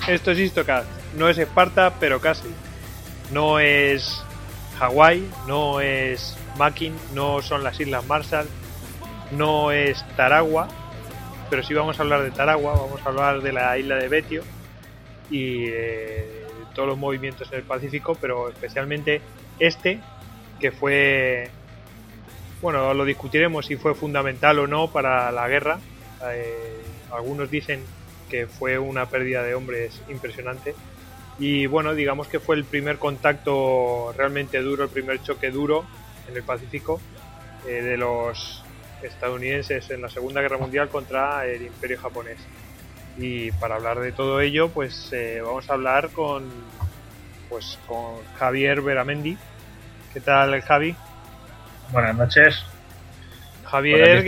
Esto es Istocast. No es Esparta, pero casi. No es Hawái, no es Makin, no son las Islas Marshall, no es Taragua, pero sí vamos a hablar de Taragua, vamos a hablar de la isla de Betio y todos los movimientos en el Pacífico, pero especialmente que fue, bueno, lo discutiremos si fue fundamental o no para la guerra. Algunos dicen que fue una pérdida de hombres impresionante y bueno, digamos que fue el primer contacto realmente duro, el primer choque duro en el Pacífico de los estadounidenses en la Segunda Guerra Mundial contra el Imperio japonés. Y para hablar de todo ello, pues vamos a hablar con Javier Beramendi. ¿Qué tal, Javi? Buenas noches. Javier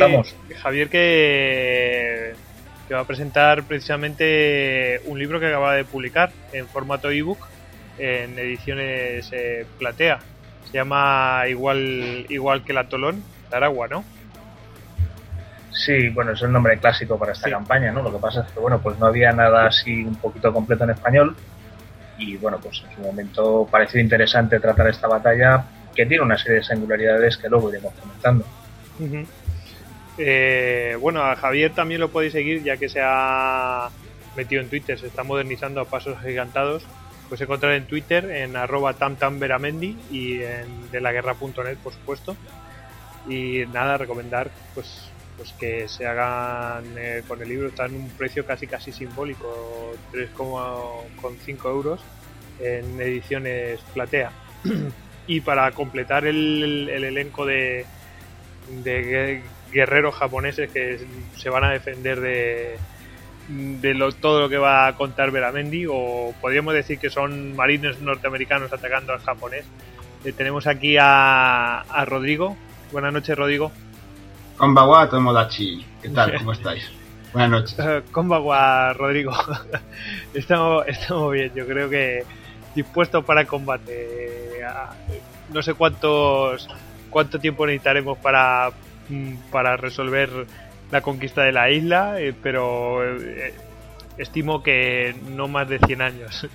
que va a presentar precisamente un libro que acaba de publicar en formato ebook en ediciones Platea. Se llama igual que el atolón, Taragua, ¿no? Sí, bueno, es el nombre clásico para esta campaña, ¿no? Lo que pasa es que, bueno, pues no había nada así un poquito completo en español y, bueno, pues en su momento pareció interesante tratar esta batalla que tiene una serie de singularidades que luego iremos comentando. Uh-huh. Bueno, a Javier también lo podéis seguir ya que se ha metido en Twitter, se está modernizando a pasos agigantados. Pues encontrar en Twitter en @tamtamberamendi y en delaguerra.net, por supuesto. Y nada, recomendar pues que se hagan con el libro. Está en un precio casi simbólico, 3,5 euros en ediciones Platea. Y para completar el elenco de guerreros japoneses que se van a defender de todo lo que va a contar Beramendi, o podríamos decir que son marines norteamericanos atacando al japonés. Tenemos aquí a Rodrigo. Buenas noches, Rodrigo. Konbawa Tomodachi, ¿qué tal? ¿Cómo estáis? Buenas noches. Konbawa, Rodrigo. Estamos bien, yo creo que dispuestos para el combate. No sé cuánto tiempo necesitaremos para resolver la conquista de la isla, pero estimo que no más de 100 años.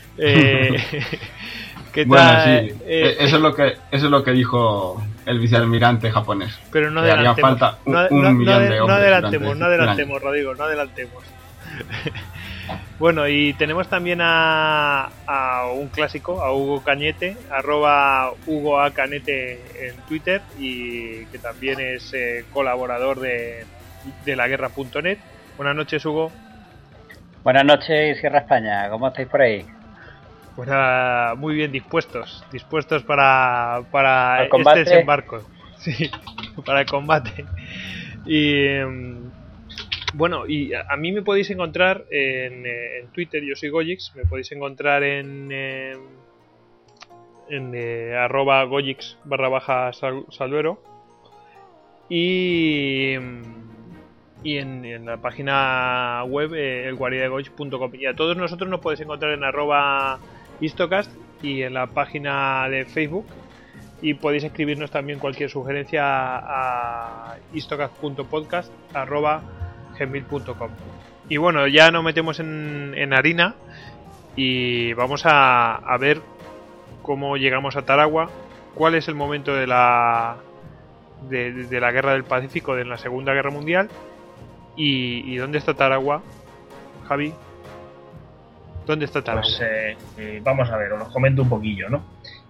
¿Qué tal? Bueno, sí, eso es lo que dijo el vicealmirante japonés. Pero no adelantemos. Haría falta un millón de hombres. No adelantemos, Rodrigo, no adelantemos. Bueno, y tenemos también a un clásico, a Hugo Cañete, @HugoACanete en Twitter, y que también es colaborador de laguerra.net. Buenas noches, Hugo. Buenas noches, Sierra España, ¿cómo estáis por ahí? Pues muy bien, dispuestos para este desembarco. Sí, para el combate. Y bueno, y a mí me podéis encontrar en Twitter, yo soy Goyix, me podéis encontrar en @Goyix_Salduero y en la página web elguaridadegoyix.com. Y a todos nosotros nos podéis encontrar en @Istocast y en la página de Facebook, y podéis escribirnos también cualquier sugerencia a istocast.podcast@gmail.com. Y bueno, ya nos metemos en harina y vamos a ver cómo llegamos a Taragua, cuál es el momento de la guerra del Pacífico en la Segunda Guerra Mundial y dónde está Taragua. Javi, ¿dónde está Taragua? Pues vamos a ver, os comento un poquillo, ¿no?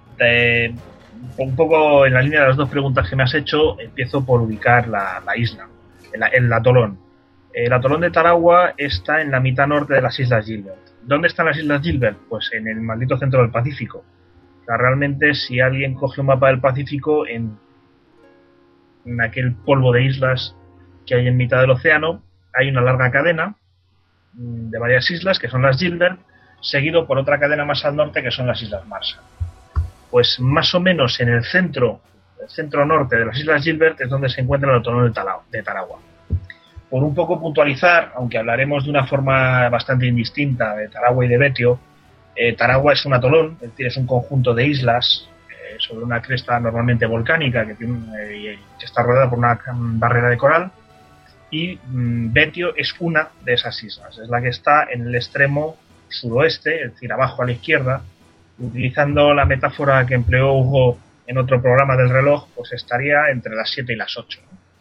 Un poco en la línea de las dos preguntas que me has hecho, empiezo por ubicar la isla, el atolón. El atolón de Taragua está en la mitad norte de las Islas Gilbert. ¿Dónde están las Islas Gilbert? Pues en el maldito centro del Pacífico. O sea, realmente, si alguien coge un mapa del Pacífico, en aquel polvo de islas que hay en mitad del océano, hay una larga cadena de varias islas, que son las Gilbert, seguido por otra cadena más al norte, que son las Islas Marshall. Pues más o menos en el centro norte de las Islas Gilbert es donde se encuentra el atolón de Taragua. Por un poco puntualizar, aunque hablaremos de una forma bastante indistinta de Taragua y de Betio, Taragua es un atolón, es decir, es un conjunto de islas sobre una cresta normalmente volcánica que está rodeada por una barrera de coral, y Betio es una de esas islas, es la que está en el extremo suroeste, es decir, abajo a la izquierda. Utilizando la metáfora que empleó Hugo en otro programa del reloj, pues estaría entre las 7 y las 8.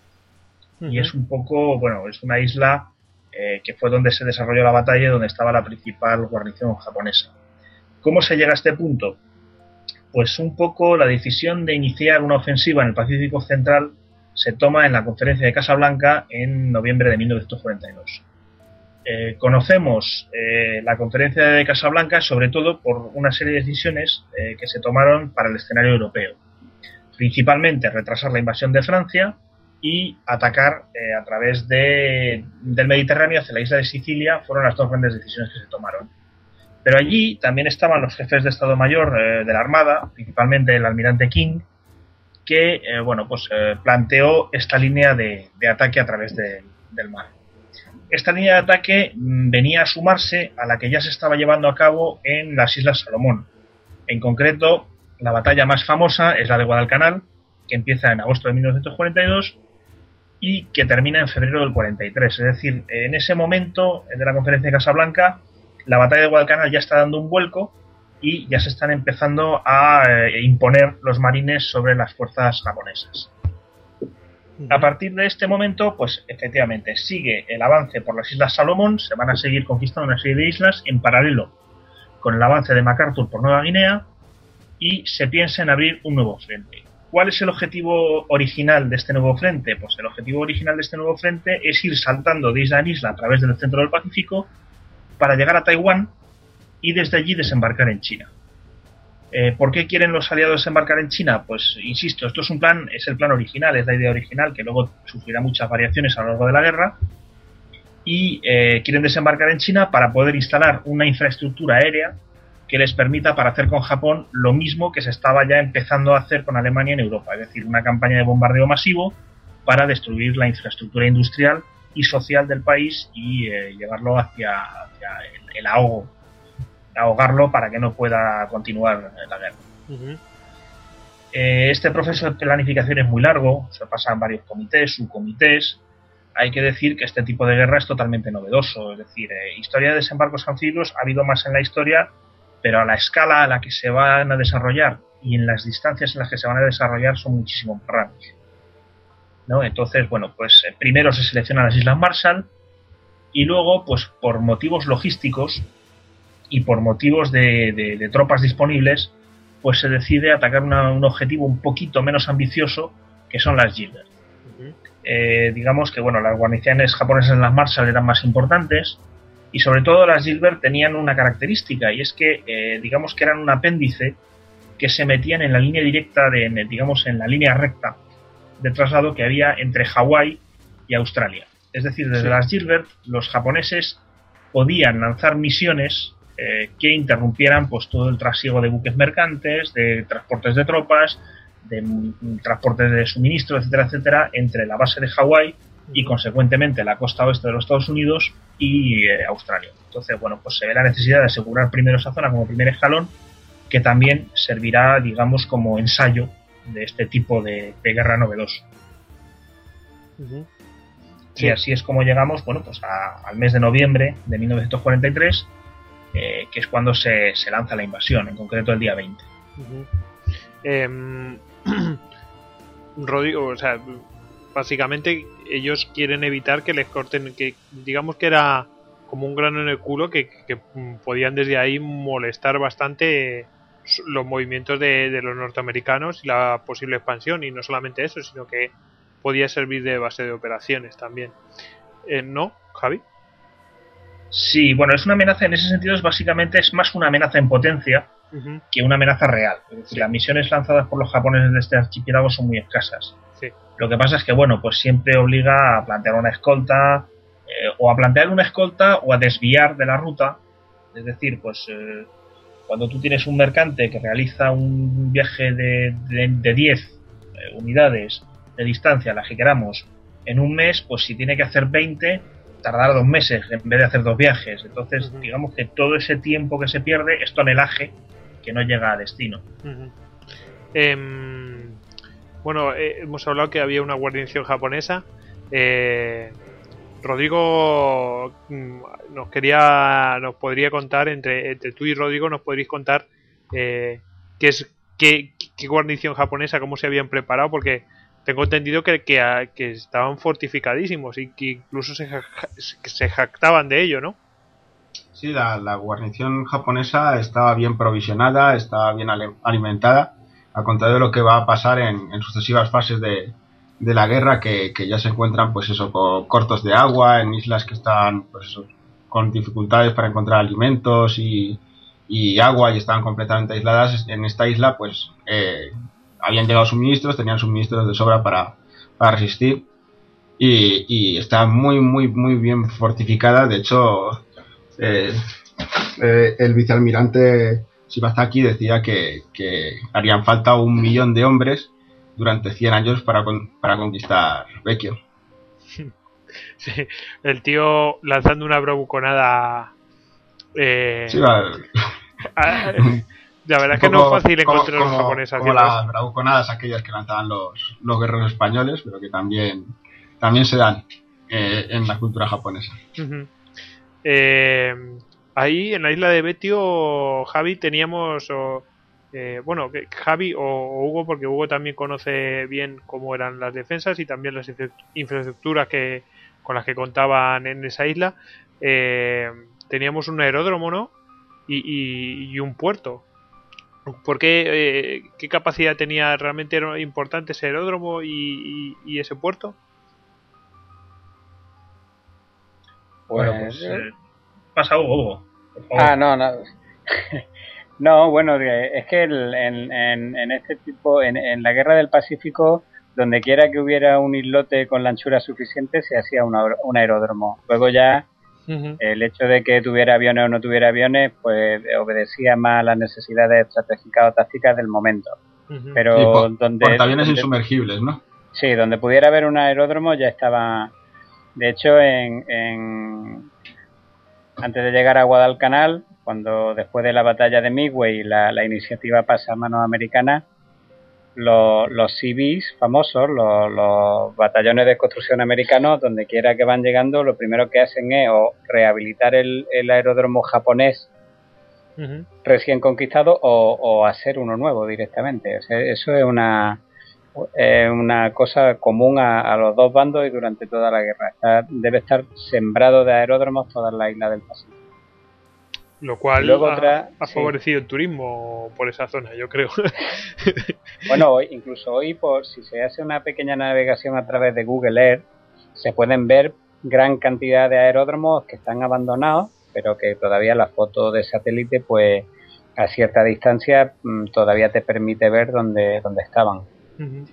Y es un poco, bueno, es una isla que fue donde se desarrolló la batalla y donde estaba la principal guarnición japonesa. ¿Cómo se llega a este punto? Pues un poco la decisión de iniciar una ofensiva en el Pacífico Central se toma en la conferencia de Casablanca en noviembre de 1942. Conocemos la conferencia de Casablanca sobre todo por una serie de decisiones que se tomaron para el escenario europeo. Principalmente retrasar la invasión de Francia y atacar a través del Mediterráneo hacia la isla de Sicilia. Fueron las dos grandes decisiones que se tomaron. Pero allí también estaban los jefes de Estado Mayor de la Armada, principalmente el almirante King, que planteó esta línea de ataque a través del mar. Esta línea de ataque venía a sumarse a la que ya se estaba llevando a cabo en las Islas Salomón. En concreto, la batalla más famosa es la de Guadalcanal, que empieza en agosto de 1942 y que termina en febrero del 43. Es decir, en ese momento de la conferencia de Casablanca, la batalla de Guadalcanal ya está dando un vuelco y ya se están empezando a imponer los marines sobre las fuerzas japonesas. A partir de este momento, pues efectivamente sigue el avance por las Islas Salomón, se van a seguir conquistando una serie de islas en paralelo con el avance de MacArthur por Nueva Guinea y se piensa en abrir un nuevo frente. ¿Cuál es el objetivo original de este nuevo frente? Pues el objetivo original de este nuevo frente es ir saltando de isla en isla a través del centro del Pacífico para llegar a Taiwán y desde allí desembarcar en China. ¿Por qué quieren los aliados desembarcar en China? Pues insisto, esto es el plan original, es la idea original que luego sufrirá muchas variaciones a lo largo de la guerra y quieren desembarcar en China para poder instalar una infraestructura aérea que les permita para hacer con Japón lo mismo que se estaba ya empezando a hacer con Alemania en Europa, es decir, una campaña de bombardeo masivo para destruir la infraestructura industrial y social del país y llevarlo hacia el ahogarlo para que no pueda continuar la guerra. Este proceso de planificación es muy largo, se pasan varios comités, subcomités. Hay que decir que este tipo de guerra es totalmente novedoso, es decir, historia de desembarcos anfibios ha habido más en la historia, pero a la escala a la que se van a desarrollar y en las distancias en las que se van a desarrollar son muchísimo más grandes, ¿no? Entonces, primero se seleccionan las Islas Marshall y luego, pues por motivos logísticos y por motivos de tropas disponibles, pues se decide atacar un objetivo un poquito menos ambicioso, que son las Gilbert. Digamos que las guarniciones japonesas en las Marshall eran más importantes y sobre todo las Gilbert tenían una característica y es que digamos que eran un apéndice que se metían en la línea directa en la línea recta de traslado que había entre Hawái y Australia. Es decir, desde las Gilbert los japoneses podían lanzar misiones que interrumpieran pues todo el trasiego de buques mercantes, de transportes de tropas, de transportes de suministro, etcétera, etcétera, entre la base de Hawái y consecuentemente la costa oeste de los Estados Unidos y Australia. Entonces, pues se ve la necesidad de asegurar primero esa zona como primer escalón, que también servirá, digamos, como ensayo de este tipo de guerra novedoso. Sí. Y así es como llegamos, al mes de noviembre de 1943, que es cuando se lanza la invasión, en concreto el día 20. Rodrigo, básicamente ellos quieren evitar que les corten, que digamos que era como un grano en el culo que podían desde ahí molestar bastante los movimientos de los norteamericanos y la posible expansión, y no solamente eso, sino que podía servir de base de operaciones también. ¿No, Javi? Sí, es una amenaza, en ese sentido es más una amenaza en potencia que una amenaza real. Es decir, las misiones lanzadas por los japoneses de este archipiélago son muy escasas. Sí. Lo que pasa es que, pues siempre obliga a plantear una escolta, o a plantear una escolta o a desviar de la ruta. Es decir, cuando tú tienes un mercante que realiza un viaje de 10 unidades de distancia, la que queramos, en un mes, pues si tiene que hacer 20, tardará 2 meses en vez de hacer 2 viajes. Entonces, digamos que todo ese tiempo que se pierde es tonelaje que no llega a destino. Hemos hablado que había una guarnición japonesa. Rodrigo nos podría contar, entre tú y Rodrigo nos podríais contar qué guarnición japonesa, cómo se habían preparado, porque tengo entendido que estaban fortificadísimos y que incluso se jactaban de ello, ¿no? Sí, la guarnición japonesa estaba bien provisionada, estaba bien alimentada, al contrario de lo que va a pasar en sucesivas fases de la guerra, que ya se encuentran pues eso, cortos de agua, en islas que están pues eso, con dificultades para encontrar alimentos y agua, y estaban completamente aisladas. En esta isla pues habían llegado suministros, tenían suministros de sobra para resistir, y está muy muy muy bien fortificada. De hecho, el vicealmirante Shibazaki decía que harían falta 1 millón de hombres durante 100 años para conquistar Vecchio. Sí, el tío lanzando una bravuconada. Sí, la verdad es que no es fácil encontrar los japoneses como haciendo las bravuconadas aquellas que lanzaban los guerreros españoles, pero que también se dan en la cultura japonesa. Uh-huh. Ahí en la isla de Betio, Javi, teníamos Javi o Hugo, porque Hugo también conoce bien cómo eran las defensas y también las infraestructuras con las que contaban en esa isla. Teníamos un aeródromo, ¿no? Y un puerto. ¿Por qué? ¿Qué capacidad tenía? ¿Realmente era importante ese aeródromo y ese puerto? Pues pasa Hugo, por favor. Ah, no. No, bueno, es que en este tipo, en la guerra del Pacífico, donde quiera que hubiera un islote con la anchura suficiente, se hacía un aeródromo. Luego ya, uh-huh, el hecho de que tuviera aviones o no tuviera aviones, pues obedecía más a las necesidades estratégicas o tácticas del momento. Uh-huh. Pero portaaviones insumergibles, ¿no? Sí, donde pudiera haber un aeródromo ya estaba. De hecho, antes de llegar a Guadalcanal, cuando después de la batalla de Midway la iniciativa pasa a manos americanas, los CBs famosos, los batallones de construcción americanos, donde quiera que van llegando, lo primero que hacen es o rehabilitar el aeródromo japonés, uh-huh, recién conquistado, o hacer uno nuevo directamente. O sea, eso es una cosa común a los dos bandos y durante toda la guerra. Debe estar sembrado de aeródromos todas las islas del Pacífico. Lo cual ha favorecido el turismo por esa zona, yo creo. Bueno, incluso hoy, si se hace una pequeña navegación a través de Google Earth, se pueden ver gran cantidad de aeródromos que están abandonados, pero que todavía la foto de satélite, pues a cierta distancia, todavía te permite ver dónde estaban. Uh-huh.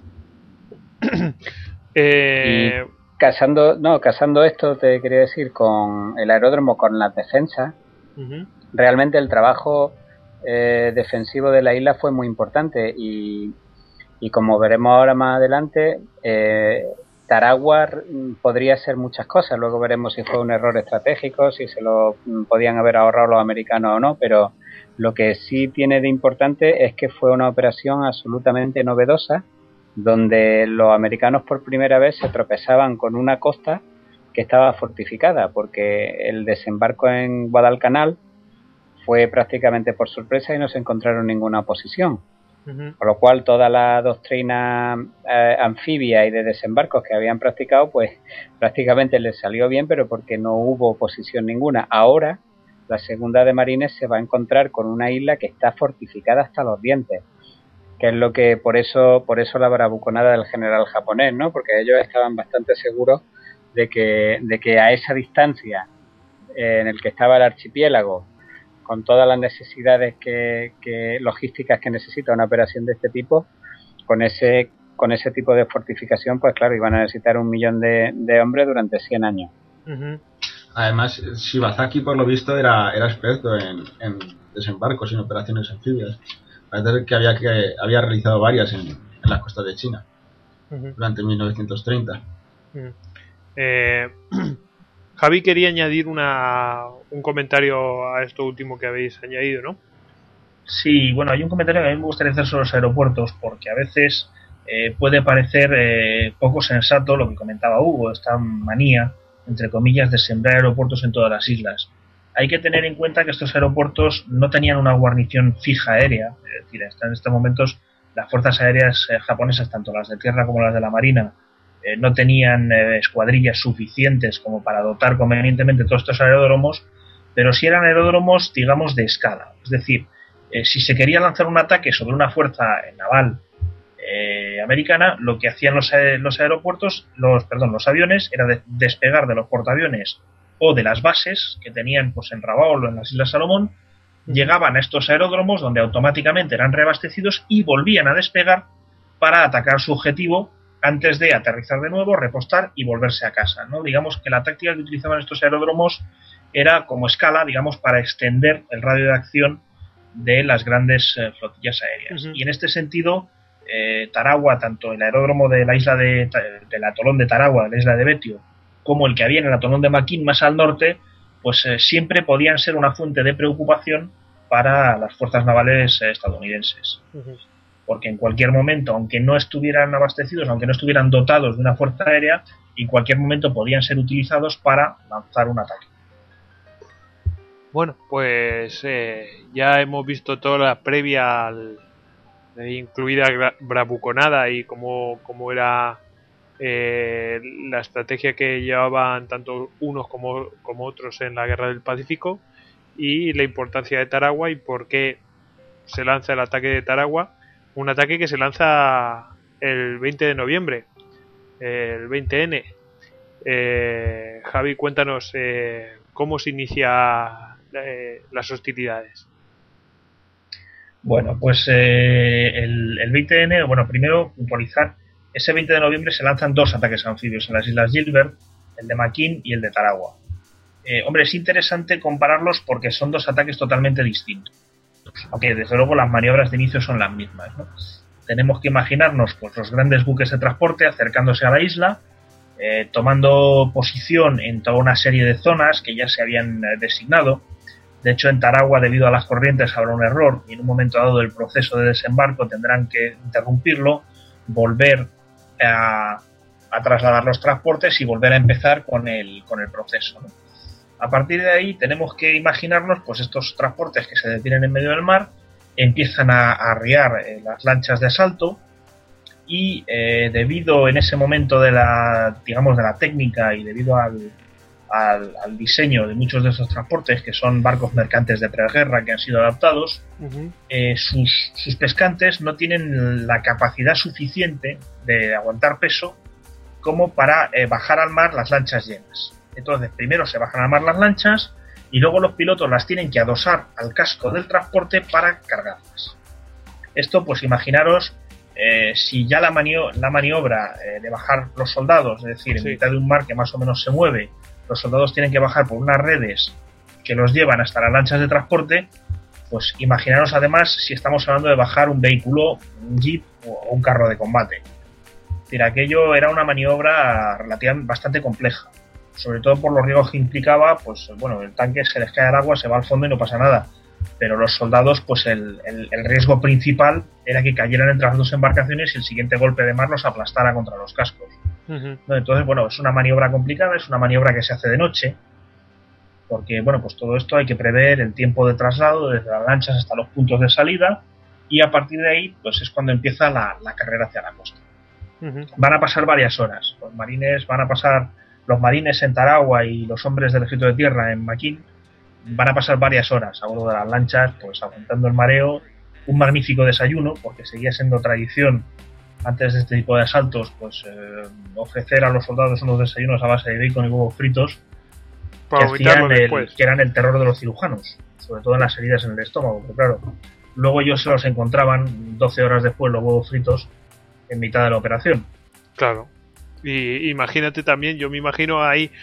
Y casando esto, te quería decir, con el aeródromo, con las defensas, uh-huh, realmente el trabajo defensivo de la isla fue muy importante y como veremos ahora más adelante, Tarawa podría ser muchas cosas. Luego veremos si fue un error estratégico, si se lo podían haber ahorrado los americanos o no, pero lo que sí tiene de importante es que fue una operación absolutamente novedosa, donde los americanos por primera vez se tropezaban con una costa que estaba fortificada, porque el desembarco en Guadalcanal fue prácticamente por sorpresa y no se encontraron ninguna oposición. Uh-huh. Con lo cual toda la doctrina anfibia y de desembarcos que habían practicado, pues prácticamente les salió bien, pero porque no hubo oposición ninguna. Ahora la segunda de Marines se va a encontrar con una isla que está fortificada hasta los dientes, que es lo que por eso la bravuconada del general japonés, ¿no? Porque ellos estaban bastante seguros de que a esa distancia en el que estaba el archipiélago, con todas las necesidades logísticas que necesita una operación de este tipo, con ese tipo de fortificación, pues claro, iban a necesitar 1 millón de hombres durante 100 años. Uh-huh. Además, Shibazaki, por lo visto, era experto en desembarcos y en operaciones anfibias. Parece que había realizado varias en las costas de China, uh-huh, durante 1930. Uh-huh. Javi quería añadir un comentario a esto último que habéis añadido, ¿no? Sí, bueno, hay un comentario que a mí me gustaría hacer sobre los aeropuertos, porque a veces puede parecer poco sensato lo que comentaba Hugo, esta manía entre comillas, de sembrar aeropuertos en todas las islas. Hay que tener en cuenta que estos aeropuertos no tenían una guarnición fija aérea, es decir, en estos momentos las fuerzas aéreas japonesas, tanto las de tierra como las de la marina, no tenían escuadrillas suficientes como para dotar convenientemente todos estos aeródromos, pero sí eran aeródromos, digamos, de escala. Es decir, si se quería lanzar un ataque sobre una fuerza naval americana, lo que hacían los aviones era despegar de los portaaviones o de las bases que tenían pues en Rabaul o en las Islas Salomón, llegaban a estos aeródromos donde automáticamente eran reabastecidos y volvían a despegar para atacar su objetivo antes de aterrizar de nuevo, repostar y volverse a casa, ¿no? Digamos que la táctica que utilizaban estos aeródromos era como escala, digamos, para extender el radio de acción de las grandes flotillas aéreas. Y en este sentido, Tarawa, tanto el aeródromo de la isla del atolón de Tarawa, de la isla de Betio, como el que había en el atolón de Makin más al norte, pues siempre podían ser una fuente de preocupación para las fuerzas navales estadounidenses. Porque en cualquier momento, aunque no estuvieran abastecidos, aunque no estuvieran dotados de una fuerza aérea, en cualquier momento podían ser utilizados para lanzar un ataque. Bueno, pues ya hemos visto toda la previa incluida bravuconada y cómo era la estrategia que llevaban tanto unos como otros en la Guerra del Pacífico, y la importancia de Tarawa y por qué se lanza el ataque de Tarawa, un ataque que se lanza el 20 de noviembre, el 20N. Javi, cuéntanos cómo se inicia las hostilidades. Bueno, pues el 20N, bueno, primero puntualizar, ese 20 de noviembre se lanzan 2 ataques anfibios en las Islas Gilbert, el de Makin y el de Tarawa. Hombre, es interesante compararlos porque son 2 ataques totalmente distintos, aunque desde luego las maniobras de inicio son las mismas, ¿no? Tenemos que imaginarnos pues los grandes buques de transporte acercándose a la isla, tomando posición en toda una serie de zonas que ya se habían designado. De hecho, en Tarawa, debido a las corrientes, habrá un error y en un momento dado del proceso de desembarco tendrán que interrumpirlo, volver a trasladar los transportes y volver a empezar con el proceso, ¿no? A partir de ahí tenemos que imaginarnos pues estos transportes que se detienen en medio del mar, empiezan a arriar las lanchas de asalto y debido en ese momento de la técnica y debido al diseño de muchos de estos transportes, que son barcos mercantes de preguerra que han sido adaptados, sus pescantes no tienen la capacidad suficiente de aguantar peso como para bajar al mar las lanchas llenas. Entonces, primero se bajan al mar las lanchas y luego los pilotos las tienen que adosar al casco del transporte para cargarlas. Esto, pues imaginaros, si ya la maniobra de bajar los soldados, es decir, en mitad de un mar que más o menos se mueve, los soldados tienen que bajar por unas redes que los llevan hasta las lanchas de transporte, pues imaginaros además si estamos hablando de bajar un vehículo, un jeep o un carro de combate. Es decir, aquello era una maniobra relativamente bastante compleja, sobre todo por los riesgos que implicaba, pues bueno, el tanque se les cae al agua, se va al fondo y no pasa nada, pero los soldados, pues el riesgo principal era que cayeran entre las 2 embarcaciones y el siguiente golpe de mar los aplastara contra los cascos. Entonces, bueno, es una maniobra complicada, es una maniobra que se hace de noche, porque, bueno, pues todo esto hay que prever el tiempo de traslado desde las lanchas hasta los puntos de salida, y a partir de ahí, pues es cuando empieza la carrera hacia la costa. Van a pasar varias horas, los marines en Tarawa y los hombres del ejército de tierra en Makin van a pasar varias horas a bordo de las lanchas, pues aguantando el mareo, un magnífico desayuno, porque seguía siendo tradición antes de este tipo de asaltos, pues ofrecer a los soldados unos desayunos a base de bacon y huevos fritos que eran el terror de los cirujanos, sobre todo en las heridas en el estómago, pero claro, luego ellos se los encontraban 12 horas después los huevos fritos en mitad de la operación. Claro. Y imagínate también, yo me imagino ahí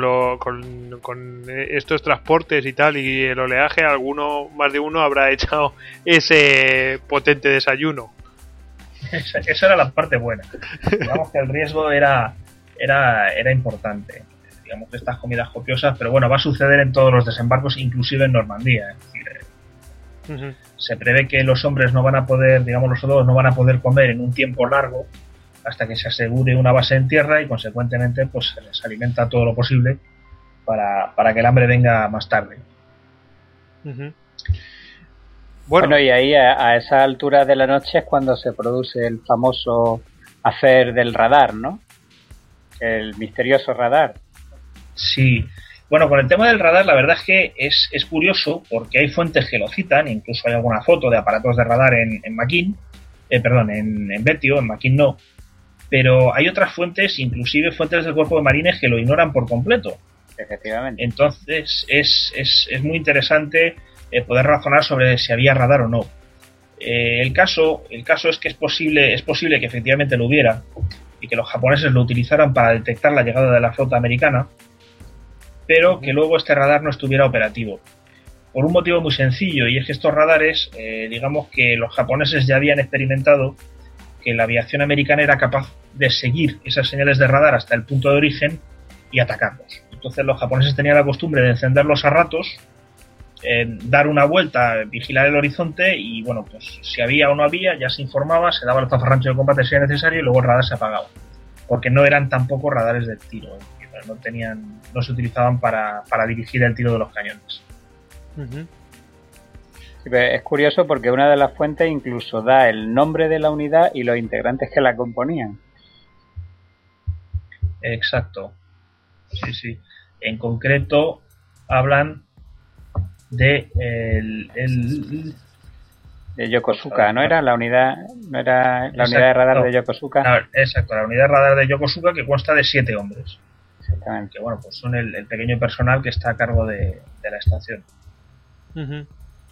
con estos transportes y tal y el oleaje, más de uno habrá echado ese potente desayuno. Esa era la parte buena. Digamos que el riesgo era importante. Digamos que estas comidas copiosas, pero bueno, va a suceder en todos los desembarcos, inclusive en Normandía. Es decir, se prevé que los hombres no van a poder, digamos los soldados no van a poder comer en un tiempo largo, hasta que se asegure una base en tierra y consecuentemente pues se les alimenta todo lo posible para que el hambre venga más tarde. Uh-huh. Bueno, y ahí a esa altura de la noche es cuando se produce el famoso hacer del radar, ¿no? El misterioso radar. Sí. Bueno, con el tema del radar la verdad es que es curioso porque hay fuentes que lo citan, incluso hay alguna foto de aparatos de radar en Makin, en Betio, en Makin no, pero hay otras fuentes, inclusive fuentes del Cuerpo de Marines, que lo ignoran por completo. Efectivamente. Entonces es muy interesante poder razonar sobre si había radar o no. El caso es que es posible que efectivamente lo hubiera y que los japoneses lo utilizaran para detectar la llegada de la flota americana, pero que luego este radar no estuviera operativo. Por un motivo muy sencillo, y es que estos radares, digamos que los japoneses ya habían experimentado que la aviación americana era capaz de seguir esas señales de radar hasta el punto de origen y atacarlos. Entonces los japoneses tenían la costumbre de encenderlos a ratos, dar una vuelta, vigilar el horizonte y bueno, pues si había o no había, ya se informaba, se daba el zafarrancho de combate si era necesario y luego el radar se apagaba. Porque no eran tampoco radares de tiro, no se utilizaban para dirigir el tiro de los cañones. Uh-huh. Sí, es curioso porque una de las fuentes incluso da el nombre de la unidad y los integrantes que la componían. Exacto. Sí. En concreto hablan de de Yokosuka, ¿no era la unidad? ¿No era la unidad de radar de Yokosuka? Exacto, la unidad de radar de Yokosuka, que consta de 7 hombres. Exactamente. Que bueno, pues son el pequeño personal que está a cargo de la estación. Uh-huh.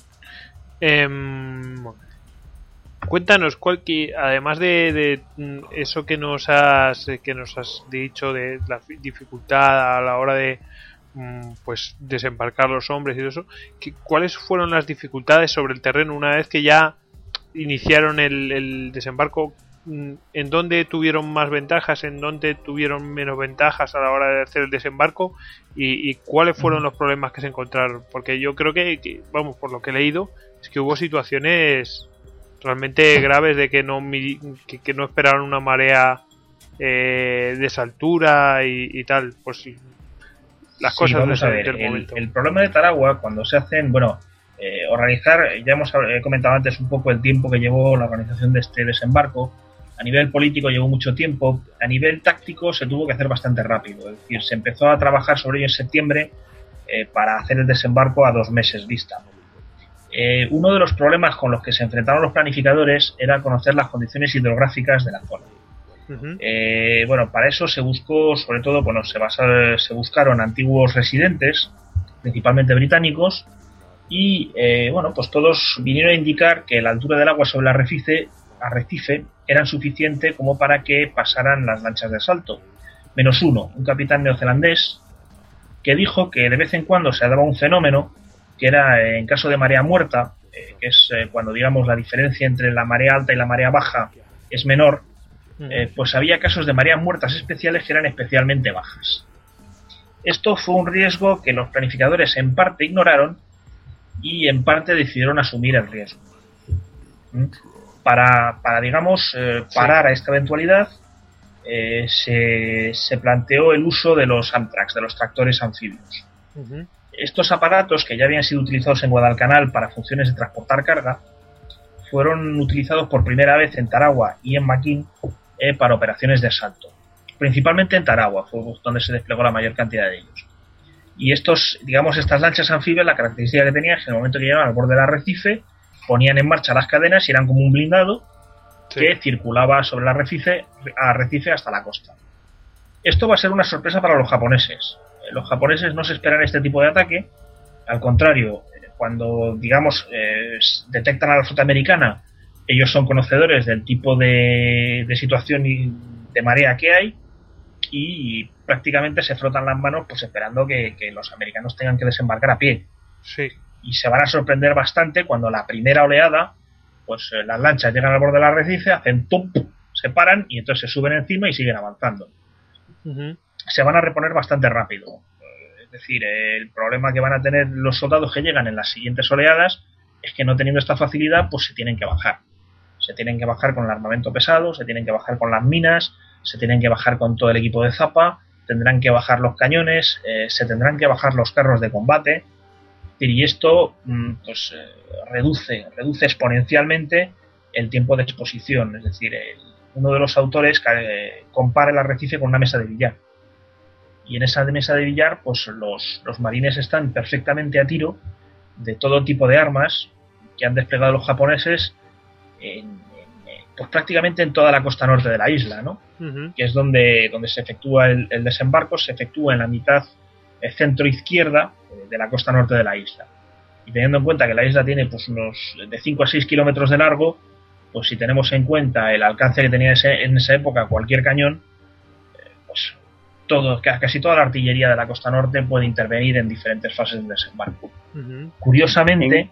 Cuéntanos, además de eso que nos has dicho de la dificultad a la hora de pues desembarcar los hombres y todo eso, ¿cuáles fueron las dificultades sobre el terreno una vez que ya iniciaron el desembarco? ¿En dónde tuvieron más ventajas? ¿En dónde tuvieron menos ventajas a la hora de hacer el desembarco? ¿Y cuáles fueron los problemas que se encontraron? Porque yo creo que vamos, por lo que he leído, es que hubo situaciones realmente graves de que no esperaron una marea de esa altura y tal. Pues sí, las cosas vamos a ver, el problema de Tarawa, cuando se hacen, organizar, ya hemos comentado antes un poco el tiempo que llevó la organización de este desembarco. A nivel político llevó mucho tiempo, a nivel táctico se tuvo que hacer bastante rápido, es decir, se empezó a trabajar sobre ello en septiembre para hacer el desembarco a 2 meses vista. Uno de los problemas con los que se enfrentaron los planificadores era conocer las condiciones hidrográficas de la zona. Uh-huh. Para eso se buscó, sobre todo, se buscaron antiguos residentes, principalmente británicos, y pues todos vinieron a indicar que la altura del agua sobre el arrecife era suficiente como para que pasaran las lanchas de asalto. Menos uno, un capitán neozelandés, que dijo que de vez en cuando se daba un fenómeno que era en caso de marea muerta, que es cuando digamos la diferencia entre la marea alta y la marea baja es menor, pues había casos de mareas muertas especiales que eran especialmente bajas. Esto fue un riesgo que los planificadores en parte ignoraron y en parte decidieron asumir el riesgo. Para parar a esta eventualidad, se planteó el uso de los Amtracs, de los tractores anfibios. Uh-huh. Estos aparatos, que ya habían sido utilizados en Guadalcanal para funciones de transportar carga, fueron utilizados por primera vez en Tarawa y en Makin para operaciones de asalto. Principalmente en Tarawa, fue donde se desplegó la mayor cantidad de ellos. Y estas lanchas anfibias, la característica que tenían es que en el momento que llegaban al borde del arrecife, ponían en marcha las cadenas y eran como un blindado que circulaba sobre el arrecife hasta la costa. Esto va a ser una sorpresa para los japoneses. Los japoneses no se esperan este tipo de ataque. Al contrario, cuando detectan a la flota americana, ellos son conocedores del tipo de situación y de marea que hay y prácticamente se frotan las manos pues esperando que los americanos tengan que desembarcar a pie. Sí. Y se van a sorprender bastante cuando la primera oleada, pues las lanchas llegan al borde del arrecife, hacen ¡tum!, se paran y entonces se suben encima y siguen avanzando. Uh-huh. Se van a reponer bastante rápido. Es decir, el problema que van a tener los soldados que llegan en las siguientes oleadas es que no teniendo esta facilidad, pues se tienen que bajar. Se tienen que bajar con el armamento pesado, se tienen que bajar con las minas, se tienen que bajar con todo el equipo de Zappa, tendrán que bajar los cañones, se tendrán que bajar los carros de combate. Y esto pues reduce exponencialmente el tiempo de exposición. Es decir, uno de los autores compara el arrecife con una mesa de billar. Y en esa mesa de billar, pues los marines están perfectamente a tiro de todo tipo de armas que han desplegado los japoneses pues prácticamente en toda la costa norte de la isla, ¿no? Uh-huh. Que es donde se efectúa el desembarco. Se efectúa en la mitad centro-izquierda de la costa norte de la isla. Y teniendo en cuenta que la isla tiene pues unos de 5 a 6 kilómetros de largo, pues si tenemos en cuenta el alcance que tenía en esa época cualquier cañón, pues casi toda la artillería de la costa norte puede intervenir en diferentes fases del desembarco. Uh-huh. Curiosamente,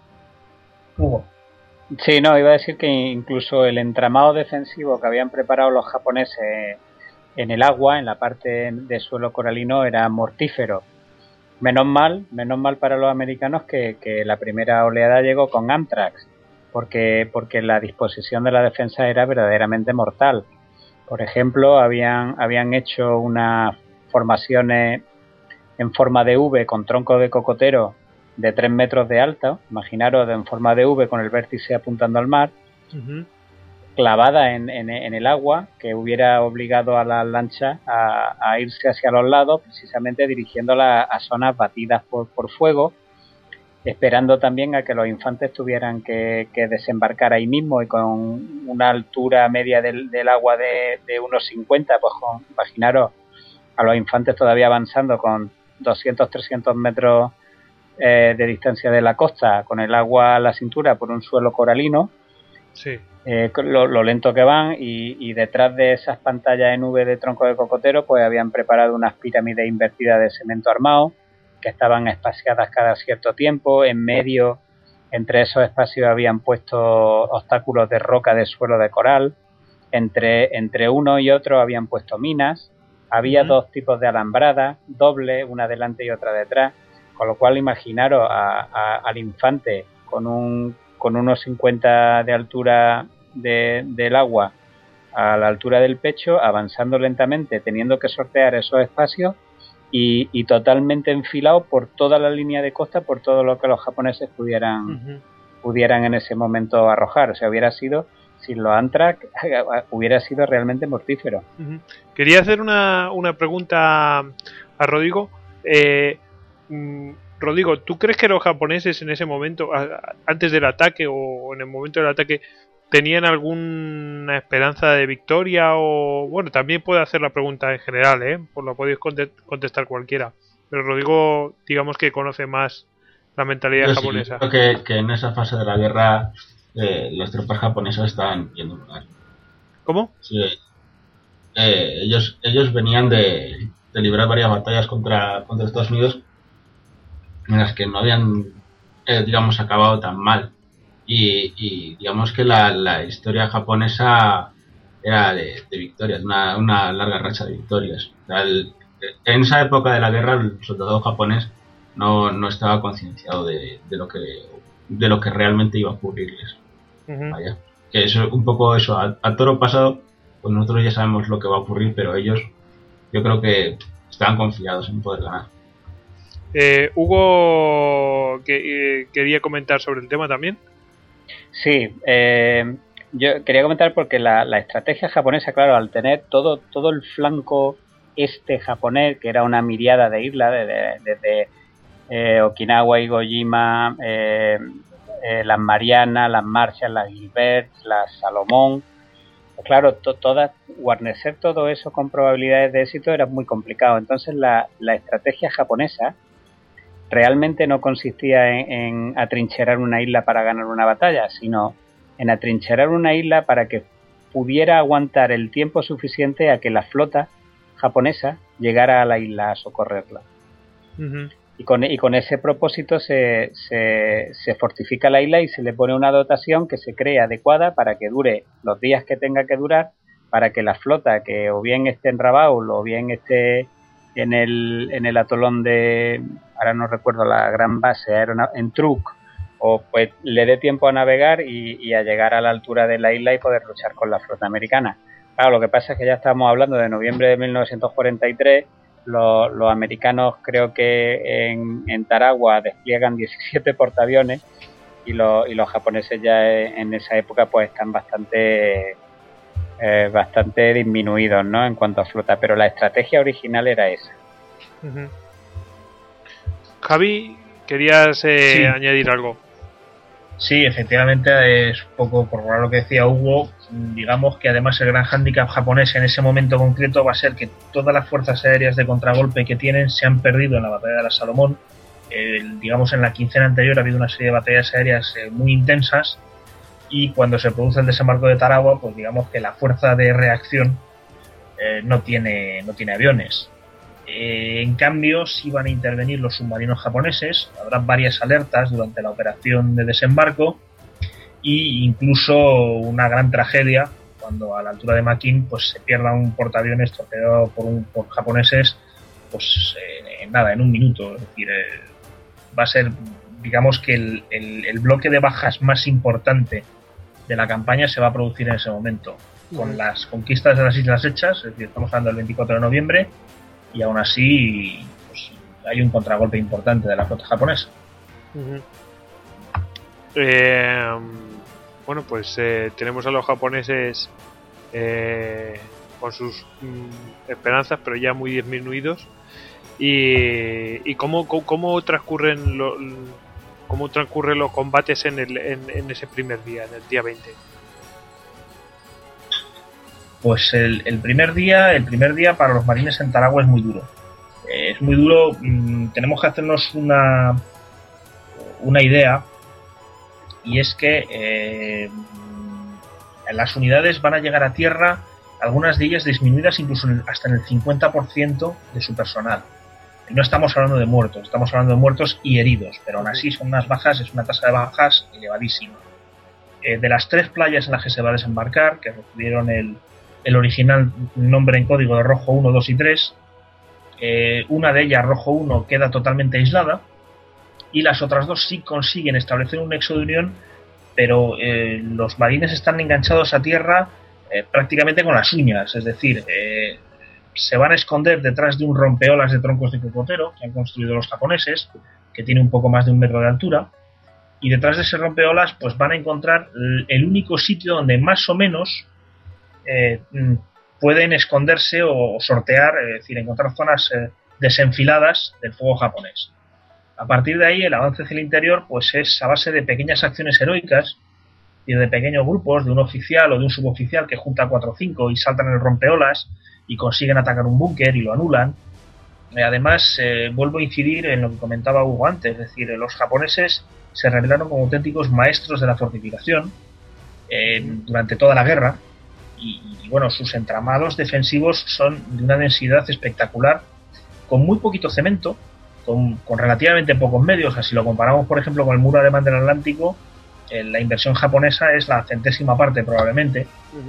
Hugo. Sí, no, iba a decir que incluso el entramado defensivo que habían preparado los japoneses en el agua, en la parte de suelo coralino, era mortífero. Menos mal para los americanos que la primera oleada llegó con Amtrax, porque la disposición de la defensa era verdaderamente mortal. Por ejemplo, habían hecho unas formaciones en forma de V con tronco de cocotero de 3 metros de alto, imaginaros en forma de V con el vértice apuntando al mar, uh-huh, clavada en el agua, que hubiera obligado a las lanchas a irse hacia los lados, precisamente dirigiéndolas a zonas batidas por fuego, esperando también a que los infantes tuvieran que desembarcar ahí mismo, y con una altura media del agua de unos 50, pues imaginaros a los infantes todavía avanzando con 200-300 metros de distancia de la costa, con el agua a la cintura por un suelo coralino. Sí. Lo lento que van, y detrás de esas pantallas en V de tronco de cocotero pues habían preparado unas pirámides invertidas de cemento armado que estaban espaciadas cada cierto tiempo. En medio, entre esos espacios, habían puesto obstáculos de roca de suelo de coral. Entre uno y otro habían puesto minas. Había uh-huh, 2 tipos de alambradas, doble, una delante y otra detrás, con lo cual imaginaros al infante con unos 50 de altura del agua a la altura del pecho, avanzando lentamente, teniendo que sortear esos espacios y totalmente enfilado por toda la línea de costa, por todo lo que los japoneses pudieran en ese momento arrojar. O sea, hubiera sido, sin los Amtrax, hubiera sido realmente mortífero. Uh-huh. Quería hacer una pregunta a Rodrigo. Rodrigo, ¿tú crees que los japoneses en ese momento, antes del ataque o en el momento del ataque, tenían alguna esperanza de victoria? O bueno, también puedo hacer la pregunta en general, pues la podéis contestar cualquiera, pero Rodrigo, digamos que conoce más la mentalidad japonesa. Sí, creo que en esa fase de la guerra las tropas japonesas estaban yendo mal. ¿Cómo? Sí, ellos venían de librar varias batallas contra Estados Unidos en las que no habían digamos acabado tan mal, y digamos que la historia japonesa era de victorias, una larga racha de victorias. O sea, en esa época de la guerra el soldado japonés no estaba concienciado de lo que realmente iba a ocurrirles. Uh-huh. Vaya, que eso un poco eso a toro pasado, pues nosotros ya sabemos lo que va a ocurrir, pero ellos, yo creo que estaban confiados en poder ganar. Hugo, quería comentar sobre el tema también. Sí, yo quería comentar porque la estrategia japonesa, claro, al tener todo el flanco este japonés, que era una miriada de islas, desde Okinawa, Iwo Jima, las Marianas, las Marshall, las Gilbert, las Salomón, pues claro, guarnecer todo eso con probabilidades de éxito era muy complicado. Entonces la estrategia japonesa realmente no consistía en atrincherar una isla para ganar una batalla, sino en atrincherar una isla para que pudiera aguantar el tiempo suficiente a que la flota japonesa llegara a la isla a socorrerla. Uh-huh. Y con ese propósito se fortifica la isla y se le pone una dotación que se cree adecuada para que dure los días que tenga que durar, para que la flota, que o bien esté en Rabaul o bien esté en el atolón de, ahora no recuerdo la gran base, en Truk pues le dé tiempo a navegar y a llegar a la altura de la isla y poder luchar con la flota americana. Claro, lo que pasa es que ya estamos hablando de noviembre de 1943, los americanos creo que en Tarawa despliegan 17 portaaviones y los japoneses ya en esa época pues están bastante disminuidos, ¿no?, en cuanto a flota, pero la estrategia original era esa. Uh-huh. Javi, ¿querías sí. añadir algo? Sí, efectivamente, es un poco por lo que decía Hugo. Digamos que además el gran hándicap japonés en ese momento concreto va a ser que todas las fuerzas aéreas de contragolpe que tienen se han perdido en la batalla de la Salomón. Digamos, en la quincena anterior ha habido una serie de batallas aéreas muy intensas, y cuando se produce el desembarco de Tarawa, pues digamos que la fuerza de reacción no tiene aviones. En cambio, sí van a intervenir los submarinos japoneses. Habrá varias alertas durante la operación de desembarco, e incluso una gran tragedia cuando a la altura de Makin pues se pierda un portaaviones torpedeado por japoneses, pues en un minuto. Es decir, va a ser, digamos que el bloque de bajas más importante de la campaña se va a producir en ese momento, con las conquistas de las islas hechas. Es decir, estamos hablando del 24 de noviembre, y aún así pues, hay un contragolpe importante de la flota japonesa. Uh-huh. Bueno, pues tenemos a los japoneses con sus esperanzas, pero ya muy disminuidos. ¿Y cómo transcurren los combates en ese primer día, en el día 20? Pues el primer día para los marines en Tarawa es muy duro. Es muy duro. Tenemos que hacernos una idea, y es que las unidades van a llegar a tierra, algunas de ellas disminuidas incluso hasta en el 50% de su personal. No estamos hablando de muertos, estamos hablando de muertos y heridos, pero aún así son unas bajas, es una tasa de bajas elevadísima. De las 3 playas en las que se va a desembarcar, que recibieron el original nombre en código de Rojo 1, 2 y 3, una de ellas, Rojo 1, queda totalmente aislada, y las otras 2 sí consiguen establecer un nexo de unión, pero los marines están enganchados a tierra prácticamente con las uñas. Es decir, se van a esconder detrás de un rompeolas de troncos de cocotero que han construido los japoneses, que tiene un poco más de 1 metro de altura, y detrás de ese rompeolas pues van a encontrar el único sitio donde más o menos pueden esconderse o sortear, es decir, encontrar zonas desenfiladas del fuego japonés. A partir de ahí, el avance hacia el interior pues es a base de pequeñas acciones heroicas y de pequeños grupos de un oficial o de un suboficial que junta 4 o 5 y saltan en el rompeolas y consiguen atacar un búnker y lo anulan. Además, vuelvo a incidir en lo que comentaba Hugo antes, es decir, los japoneses se revelaron como auténticos maestros de la fortificación durante toda la guerra. Y bueno, sus entramados defensivos son de una densidad espectacular, con muy poquito cemento, con relativamente pocos medios. O sea, si lo comparamos, por ejemplo, con el muro alemán del Atlántico, la inversión japonesa es la 100ª parte probablemente,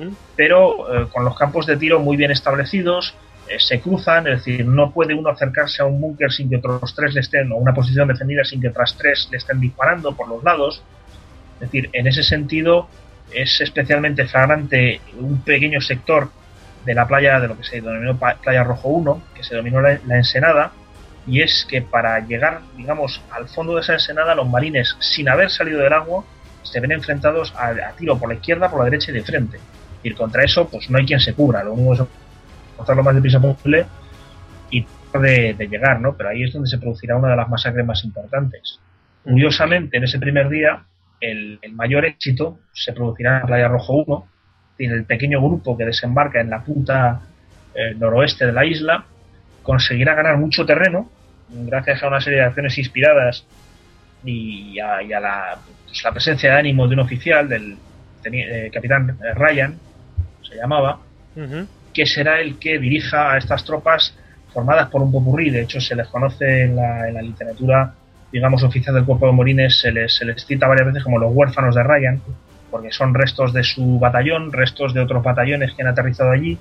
pero con los campos de tiro muy bien establecidos, se cruzan, es decir, no puede uno acercarse a un búnker sin que otros 3 le estén, o una posición defendida sin que otras 3 le estén disparando por los lados. Es decir, en ese sentido es especialmente flagrante un pequeño sector de la playa, de lo que se denominó Playa Rojo 1, que se denominó la Ensenada, y es que para llegar, digamos, al fondo de esa ensenada, los marines, sin haber salido del agua, se ven enfrentados a tiro por la izquierda, por la derecha y de frente. Y contra eso, pues no hay quien se cubra, lo único es hacer lo más deprisa posible y de llegar, ¿no? Pero ahí es donde se producirá una de las masacres más importantes. Curiosamente, en ese primer día, el mayor éxito se producirá en la Playa Rojo 1, y el pequeño grupo que desembarca en la punta noroeste de la isla conseguirá ganar mucho terreno gracias a una serie de acciones inspiradas y a la presencia de ánimo de un oficial, del capitán Ryan, se llamaba, que será el que dirija a estas tropas formadas por un popurrí. De hecho, se les conoce en la literatura, digamos, oficial del cuerpo de marines, se les cita varias veces como los huérfanos de Ryan, porque son restos de su batallón, restos de otros batallones que han aterrizado allí.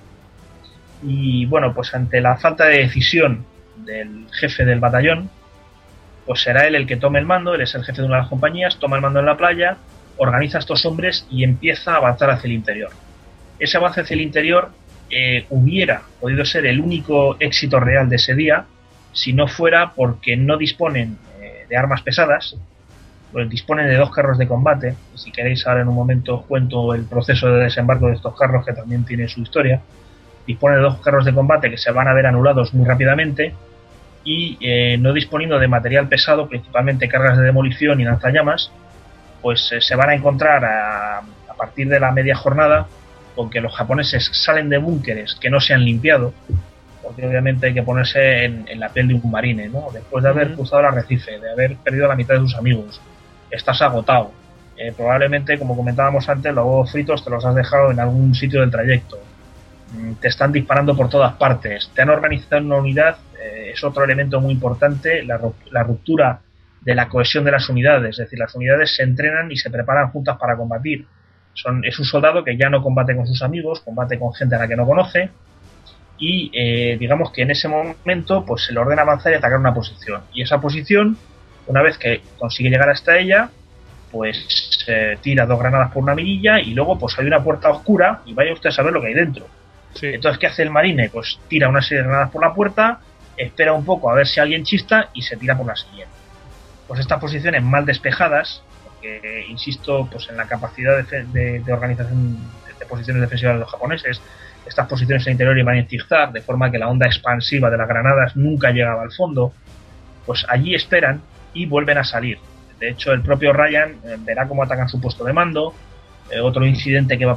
Y bueno, pues ante la falta de decisión del jefe del batallón, pues será él el que tome el mando. Él es el jefe de una de las compañías, toma el mando en la playa, organiza a estos hombres y empieza a avanzar hacia el interior. Ese avance hacia el interior hubiera podido ser el único éxito real de ese día si no fuera porque no disponen de armas pesadas, pues disponen de 2 carros de combate. Y si queréis, ahora en un momento os cuento el proceso de desembarco de estos carros, que también tiene su historia. Disponen de 2 carros de combate que se van a ver anulados muy rápidamente, y no disponiendo de material pesado, principalmente cargas de demolición y lanzallamas, pues se van a encontrar a partir de la media jornada con que los japoneses salen de búnkeres que no se han limpiado, porque obviamente hay que ponerse en la piel de un marine, ¿no? Después de haber cruzado el arrecife, de haber perdido la mitad de sus amigos, estás agotado, probablemente, como comentábamos antes, los huevos fritos te los has dejado en algún sitio del trayecto, te están disparando por todas partes, te han organizado en una unidad, es otro elemento muy importante, la ruptura de la cohesión de las unidades. Es decir, las unidades se entrenan y se preparan juntas para combatir. Es un soldado que ya no combate con sus amigos, combate con gente a la que no conoce, y digamos que en ese momento pues se le ordena avanzar y atacar una posición, y esa posición, una vez que consigue llegar hasta ella, pues tira 2 granadas por una mirilla, y luego pues hay una puerta oscura y vaya usted a saber lo que hay dentro. Sí. Entonces, ¿qué hace el marine? Pues tira una serie de granadas por la puerta, espera un poco a ver si alguien chista y se tira por la siguiente. Pues estas posiciones mal despejadas, porque insisto pues en la capacidad de organización de posiciones defensivas de los japoneses, estas posiciones en el interior iban en zigzag, de forma que la onda expansiva de las granadas nunca llegaba al fondo, pues allí esperan y vuelven a salir. De hecho, el propio Ryan verá cómo atacan su puesto de mando. Otro incidente que va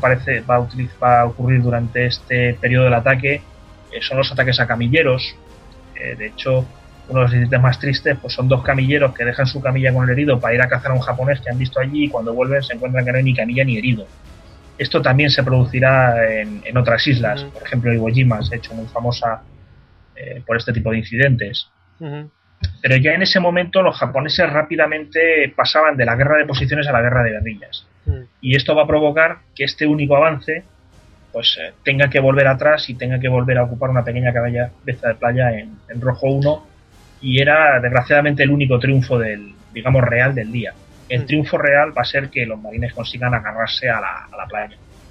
a ocurrir durante este periodo del ataque son los ataques a camilleros. De hecho, uno de los incidentes más tristes pues son 2 camilleros que dejan su camilla con el herido para ir a cazar a un japonés que han visto allí, y cuando vuelven se encuentran que no hay ni camilla ni herido. Esto también se producirá en otras islas, por ejemplo Iwo Jima se ha hecho muy famosa por este tipo de incidentes. Pero ya en ese momento los japoneses rápidamente pasaban de la guerra de posiciones a la guerra de guerrillas, y esto va a provocar que este único avance pues tenga que volver atrás y tenga que volver a ocupar una pequeña cabeza de playa en Rojo 1, y era desgraciadamente el único triunfo digamos real del día. El triunfo real va a ser que los marines consigan agarrarse a la playa.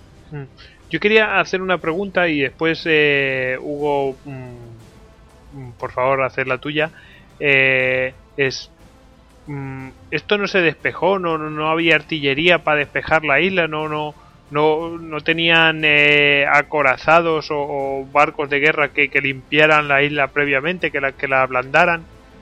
Yo quería hacer una pregunta y después, Hugo, por favor, hacer la tuya. Esto no se despejó, no había artillería para despejar la isla, no tenían acorazados o barcos de guerra que limpiaran la isla previamente, que la ablandaran.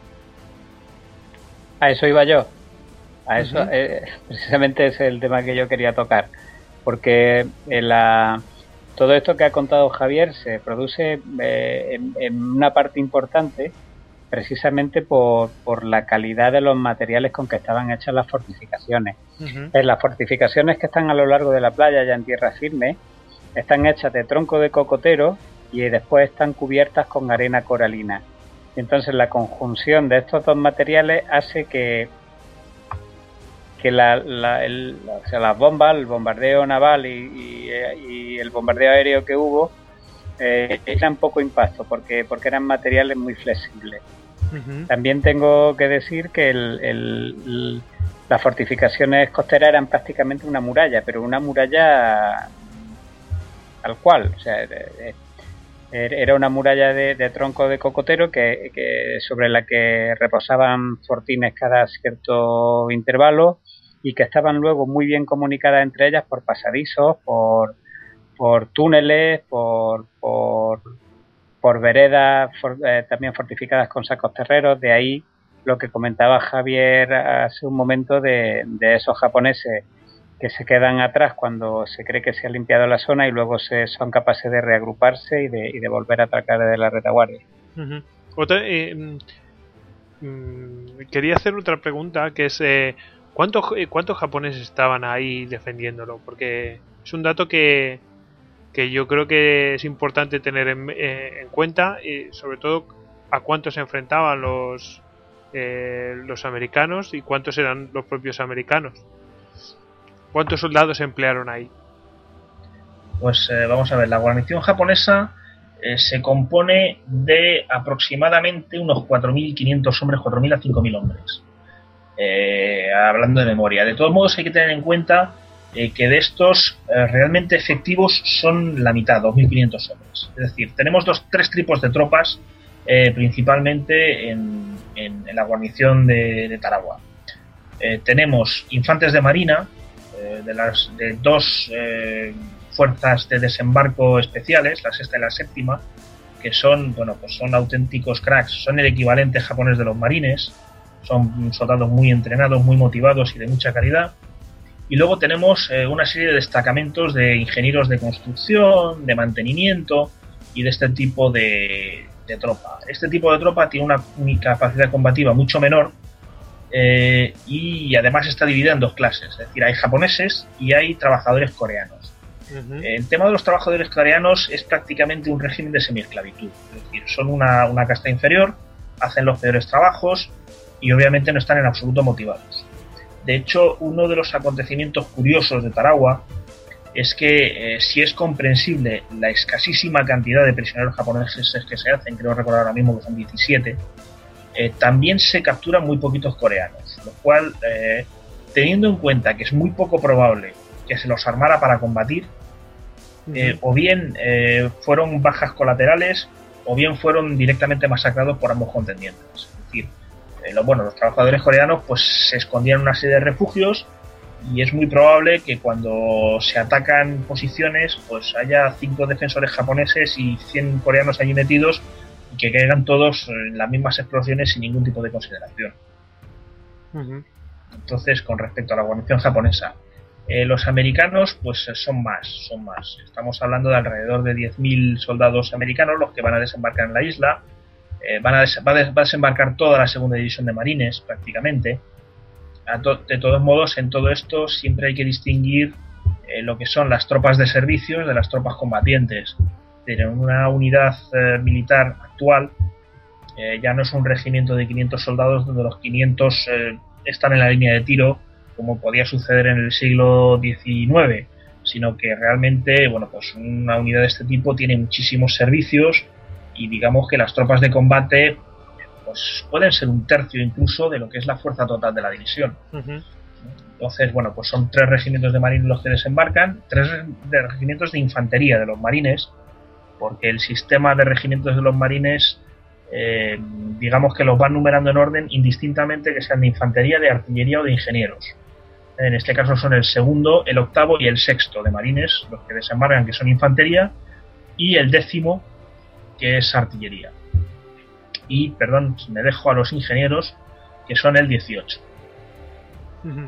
A eso iba yo. A eso precisamente es el tema que yo quería tocar, porque todo esto que ha contado Javier se produce en una parte importante precisamente por la calidad de los materiales con que estaban hechas las fortificaciones. Las fortificaciones que están a lo largo de la playa, ya en tierra firme, están hechas de tronco de cocotero y después están cubiertas con arena coralina. Y entonces la conjunción de estos 2 materiales hace que las bombas, el bombardeo naval y el bombardeo aéreo que hubo eran poco impacto porque eran materiales muy flexibles. También tengo que decir que las fortificaciones costeras eran prácticamente una muralla, pero una muralla tal cual, o sea, era una muralla de tronco de cocotero que sobre la que reposaban fortines cada cierto intervalo, y que estaban luego muy bien comunicadas entre ellas por pasadizos, por túneles, por veredas también fortificadas con sacos terreros. De ahí lo que comentaba Javier hace un momento de esos japoneses que se quedan atrás cuando se cree que se ha limpiado la zona y luego son capaces de reagruparse y de volver a atacar desde la retaguardia. Quería hacer otra pregunta, que es ¿cuántos japoneses estaban ahí defendiéndolo? Porque es un dato que yo creo que es importante tener en cuenta, y sobre todo a cuántos se enfrentaban los americanos y cuántos eran los propios americanos. ¿Cuántos soldados se emplearon ahí? Pues vamos a ver, la guarnición japonesa se compone de aproximadamente unos 4.500 hombres, 4.000 a 5.000 hombres. Hablando de memoria. De todos modos hay que tener en cuenta que de estos realmente efectivos son la mitad, 2.500 hombres. Es decir, tenemos tres tipos de tropas principalmente en la guarnición de Tarawa. Tenemos infantes de marina, de dos fuerzas de desembarco especiales, la sexta y la séptima, que son, bueno, pues son auténticos cracks, son el equivalente japonés de los marines, son soldados muy entrenados, muy motivados y de mucha calidad. Y luego tenemos una serie de destacamentos de ingenieros de construcción, de mantenimiento y de este tipo de tropa. Este tipo de tropa tiene una capacidad combativa mucho menor y además está dividida en dos clases, es decir, hay japoneses y hay trabajadores coreanos. Uh-huh. El tema de los trabajadores coreanos es prácticamente un régimen de semiesclavitud, es decir, son una casta inferior, hacen los peores trabajos y obviamente no están en absoluto motivados. De hecho, uno de los acontecimientos curiosos de Tarawa es que si es comprensible la escasísima cantidad de prisioneros japoneses que se hacen, creo recordar ahora mismo que son 17, también se capturan muy poquitos coreanos, lo cual, teniendo en cuenta que es muy poco probable que se los armara para combatir, o bien fueron bajas colaterales o bien fueron directamente masacrados por ambos contendientes. Es decir, los trabajadores coreanos pues se escondían en una serie de refugios y es muy probable que cuando se atacan posiciones pues haya 5 defensores japoneses y 100 coreanos allí metidos y que caigan todos en las mismas explosiones sin ningún tipo de consideración. Uh-huh. Entonces, con respecto a la guarnición japonesa, los americanos pues son más. Estamos hablando de alrededor de 10.000 soldados americanos los que van a desembarcar en la isla. Va a desembarcar toda la segunda división de marines prácticamente. De todos modos, en todo esto siempre hay que distinguir lo que son las tropas de servicio de las tropas combatientes. En una unidad militar actual ya no es un regimiento de 500 soldados donde los 500 están en la línea de tiro como podía suceder en el siglo XIX, sino que realmente, bueno, pues una unidad de este tipo tiene muchísimos servicios y digamos que las tropas de combate pues pueden ser un tercio incluso de lo que es la fuerza total de la división. Uh-huh. Entonces, bueno, pues son 3 regimientos de marines los que desembarcan, 3 regimientos de infantería de los marines, porque el sistema de regimientos de los marines digamos que los van numerando en orden indistintamente que sean de infantería, de artillería o de ingenieros. En este caso son el segundo, el octavo y el sexto de marines los que desembarcan, que son infantería, y el 10º, que es artillería. Y, perdón, me dejo a los ingenieros, que son el 18. Uh-huh.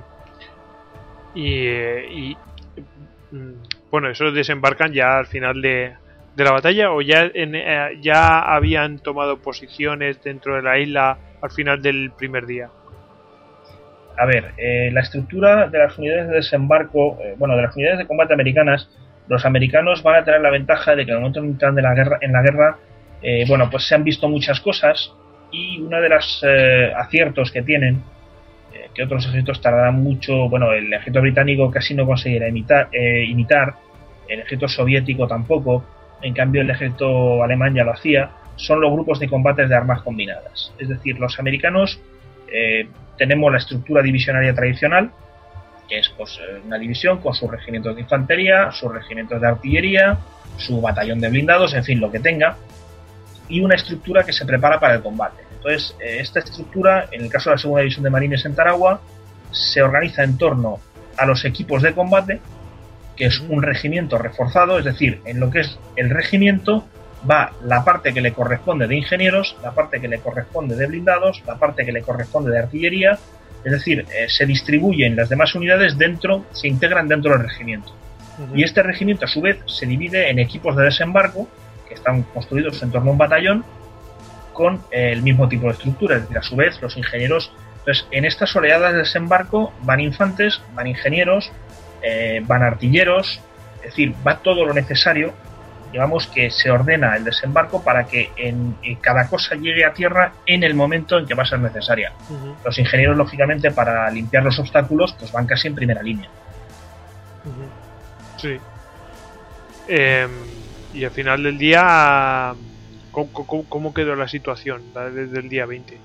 Bueno, esos desembarcan ya al final de la batalla, o ya habían tomado posiciones dentro de la isla al final del primer día. A ver, la estructura de las unidades de desembarco, de las unidades de combate americanas, los americanos van a tener la ventaja de que en el momento en la guerra, pues se han visto muchas cosas y uno de los aciertos que tienen, que otros ejércitos tardarán mucho, el ejército británico casi no conseguirá imitar, el ejército soviético tampoco, en cambio el ejército alemán ya lo hacía, son los grupos de combates de armas combinadas. Es decir, los americanos tenemos la estructura divisionaria tradicional, que es pues una división con sus regimientos de infantería, sus regimientos de artillería, su batallón de blindados, en fin, lo que tenga, y una estructura que se prepara para el combate. Entonces, esta estructura, en el caso de la segunda división de marines en Tarawa, se organiza en torno a los equipos de combate, que es un regimiento reforzado, es decir, en lo que es el regimiento va la parte que le corresponde de ingenieros, la parte que le corresponde de blindados, la parte que le corresponde de artillería, es decir, se distribuyen las demás unidades se integran dentro del regimiento. Uh-huh. Y este regimiento a su vez se divide en equipos de desembarco, que están construidos en torno a un batallón, con el mismo tipo de estructura, es decir, a su vez los ingenieros. Entonces, en estas oleadas de desembarco van infantes, van ingenieros, van artilleros, es decir, va todo lo necesario. Digamos que se ordena el desembarco para que cada cosa llegue a tierra en el momento en que va a ser necesaria. Uh-huh. Los ingenieros, lógicamente, para limpiar los obstáculos, pues van casi en primera línea. Uh-huh. Sí. Y al final del día, ¿cómo quedó la situación desde el día 20?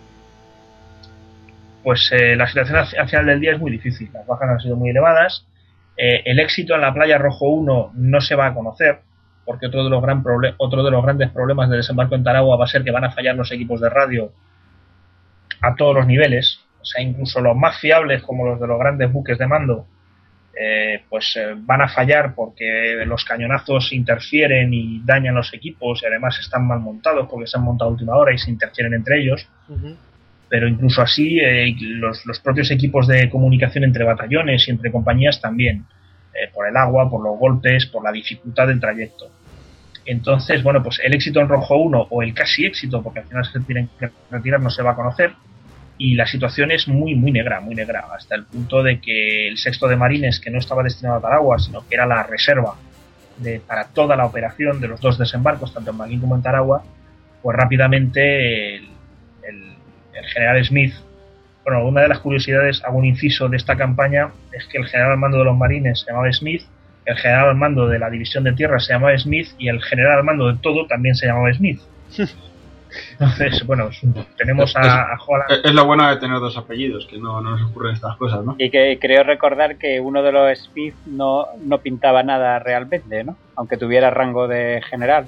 Pues la situación al final del día es muy difícil. Las bajas han sido muy elevadas. El éxito en la playa Rojo 1 no se va a conocer, porque otro de los grandes problemas del desembarco en Taragua va a ser que van a fallar los equipos de radio a todos los niveles. O sea, incluso los más fiables, como los de los grandes buques de mando, van a fallar porque los cañonazos interfieren y dañan los equipos, y además están mal montados porque se han montado a última hora y se interfieren entre ellos. Uh-huh. Pero incluso así los propios equipos de comunicación entre batallones y entre compañías también, por el agua, por los golpes, por la dificultad del trayecto. Entonces, bueno, pues el éxito en Rojo 1 o el casi éxito, porque al final se tienen que retirar, no se va a conocer. Y la situación es muy negra, hasta el punto de que el 6º de Marines, que no estaba destinado a Taragua, sino que era la reserva para toda la operación de los 2 desembarcos, tanto en Maguín como en Taragua, pues rápidamente el general Smith, bueno, una de las curiosidades, hago un inciso de esta campaña, es que el general al mando de los Marines se llamaba Smith, el general al mando de la división de tierra se llamaba Smith y el general al mando de todo también se llamaba Smith. Entonces, bueno, tenemos a Holland. Es lo bueno de tener 2 apellidos, que no nos ocurren estas cosas, ¿no? Y que creo recordar que uno de los Smith no pintaba nada realmente, ¿no? Aunque tuviera rango de general.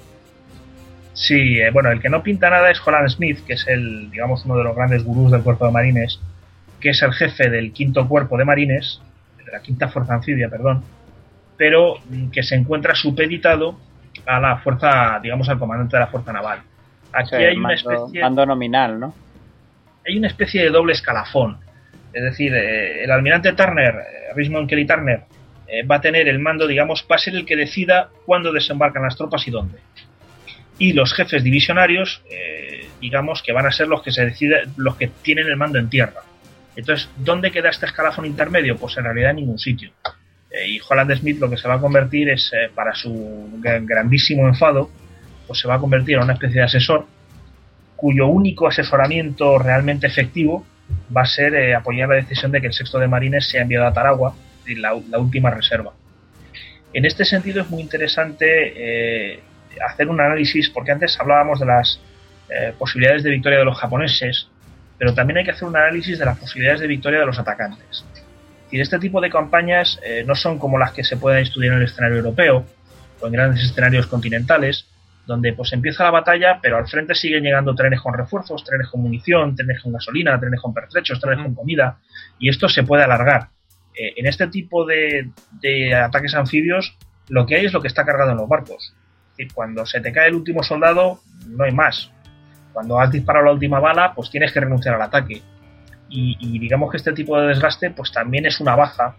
Sí, bueno, el que no pinta nada es Holland Smith, que es uno de los grandes gurús del cuerpo de marines, que es el jefe del 5º cuerpo de marines, de la 5ª fuerza anfibia, pero que se encuentra supeditado a la fuerza, al comandante de la fuerza naval. Aquí hay una especie... mando nominal, ¿no? Hay una especie de doble escalafón. Es decir, el almirante Turner, Richmond Kelly Turner, va a tener el mando, va a ser el que decida cuándo desembarcan las tropas y dónde. Y los jefes divisionarios, que van a ser los que los que tienen el mando en tierra. Entonces, ¿dónde queda este escalafón intermedio? Pues en realidad en ningún sitio. Y Holland Smith lo que se va a convertir es, para su grandísimo enfado, pues se va a convertir en una especie de asesor, cuyo único asesoramiento realmente efectivo va a ser apoyar la decisión de que el 6º de Marines sea enviado a Taragua, la última reserva. En este sentido es muy interesante hacer un análisis, porque antes hablábamos de las posibilidades de victoria de los japoneses, pero también hay que hacer un análisis de las posibilidades de victoria de los atacantes. Y este tipo de campañas no son como las que se pueden estudiar en el escenario europeo o en grandes escenarios continentales, donde pues empieza la batalla, pero al frente siguen llegando trenes con refuerzos, trenes con munición, trenes con gasolina, trenes con pertrechos, trenes con comida, y esto se puede alargar. En este tipo de ataques anfibios, lo que hay es lo que está cargado en los barcos. Es decir, cuando se te cae el último soldado, no hay más. Cuando has disparado la última bala, pues tienes que renunciar al ataque. Y digamos que este tipo de desgaste pues también es una baja,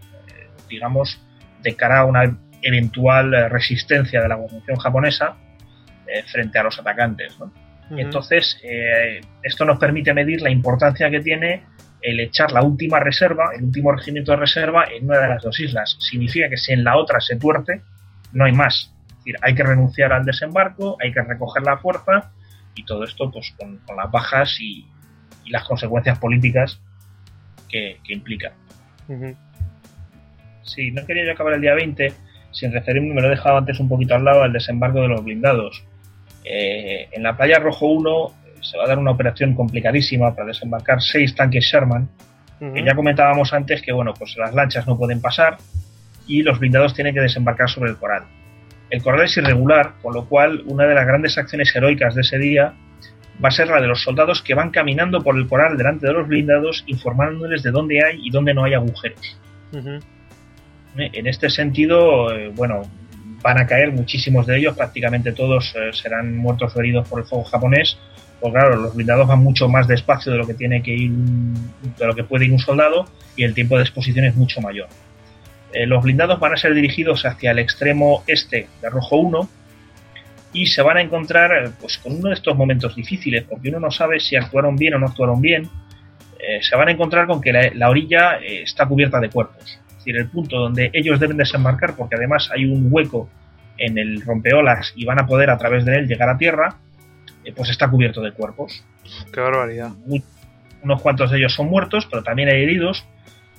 de cara a una eventual resistencia de la guarnición japonesa frente a los atacantes, ¿no? Uh-huh. Entonces, esto nos permite medir la importancia que tiene el echar la última reserva, el último regimiento de reserva en una de las 2 islas. Significa que si en la otra se tuerce, no hay más. Es decir, hay que renunciar al desembarco, hay que recoger la fuerza, y todo esto pues con las bajas y las consecuencias políticas que implica. Uh-huh. Sí, no quería yo acabar el día 20 sin referirme, me lo he dejado antes un poquito al lado, al desembarco de los blindados. En la playa Rojo 1 se va a dar una operación complicadísima para desembarcar 6 tanques Sherman, uh-huh, que ya comentábamos antes que pues las lanchas no pueden pasar y los blindados tienen que desembarcar sobre el coral. El coral es irregular, con lo cual una de las grandes acciones heroicas de ese día va a ser la de los soldados que van caminando por el coral delante de los blindados, informándoles de dónde hay y dónde no hay agujeros. Uh-huh. En este sentido, van a caer muchísimos de ellos, prácticamente todos serán muertos o heridos por el fuego japonés, pues claro, los blindados van mucho más despacio de lo que tiene que ir, de lo que puede ir un soldado, y el tiempo de exposición es mucho mayor. Los blindados van a ser dirigidos hacia el extremo este de Rojo 1 y se van a encontrar pues con uno de estos momentos difíciles, porque uno no sabe si actuaron bien o no actuaron bien. Se van a encontrar con que la orilla está cubierta de cuerpos. Es decir, el punto donde ellos deben desembarcar, porque además hay un hueco en el rompeolas y van a poder a través de él llegar a tierra, pues está cubierto de cuerpos. ¡Qué barbaridad! Unos cuantos de ellos son muertos, pero también hay heridos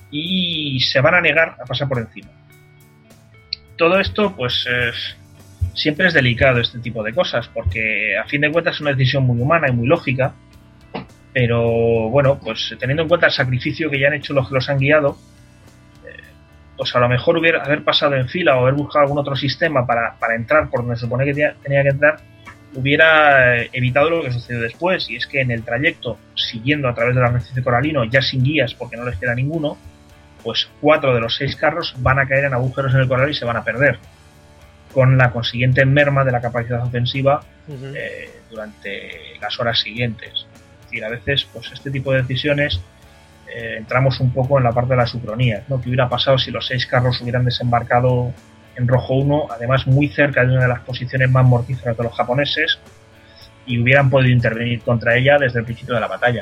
y se van a negar a pasar por encima. Todo esto pues siempre es delicado este tipo de cosas, porque a fin de cuentas es una decisión muy humana y muy lógica, pero bueno, pues teniendo en cuenta el sacrificio que ya han hecho los que los han guiado, pues a lo mejor haber pasado en fila o haber buscado algún otro sistema para entrar por donde se supone que tenía que entrar, hubiera evitado lo que sucedió después, y es que en el trayecto, siguiendo a través del arrecife coralino, ya sin guías porque no les queda ninguno, pues 4 de los 6 carros van a caer en agujeros en el coral y se van a perder, con la consiguiente merma de la capacidad ofensiva durante las horas siguientes. Es decir, a veces pues este tipo de decisiones entramos un poco en la parte de las ucronías, ¿no? ¿Qué hubiera pasado si los 6 carros hubieran desembarcado en rojo 1, además muy cerca de una de las posiciones más mortíferas de los japoneses, y hubieran podido intervenir contra ella desde el principio de la batalla?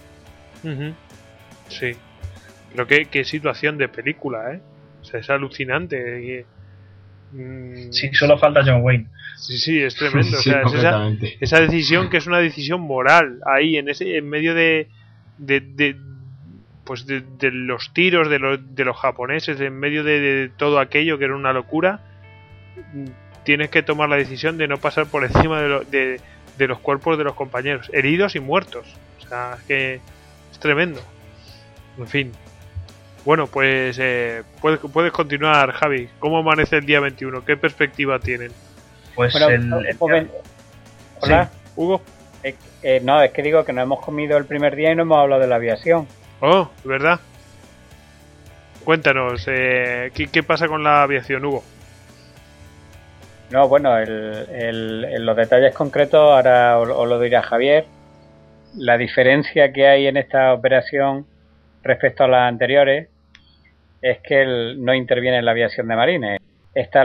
Sí, pero qué situación de película, ¿eh? O sea, es alucinante. Sí, solo falta John Wayne. Sí, es tremendo. Sí, o sea, esa decisión que es una decisión moral ahí en medio de los tiros de los japoneses, en medio de todo aquello que era una locura, tienes que tomar la decisión de no pasar por encima de los cuerpos de los compañeros, heridos y muertos. O sea, es que es tremendo. En fin. Bueno, pues puedes continuar, Javi. ¿Cómo amanece el día 21? ¿Qué perspectiva tienen? Pues bueno, hola, sí. ¿Hugo? No, es que digo que nos hemos comido el primer día y no hemos hablado de la aviación. Oh, ¿verdad? Cuéntanos, ¿qué pasa con la aviación, Hugo? No, bueno, en los detalles concretos ahora os lo dirá Javier. La diferencia que hay en esta operación respecto a las anteriores es que no interviene la aviación de marines. Está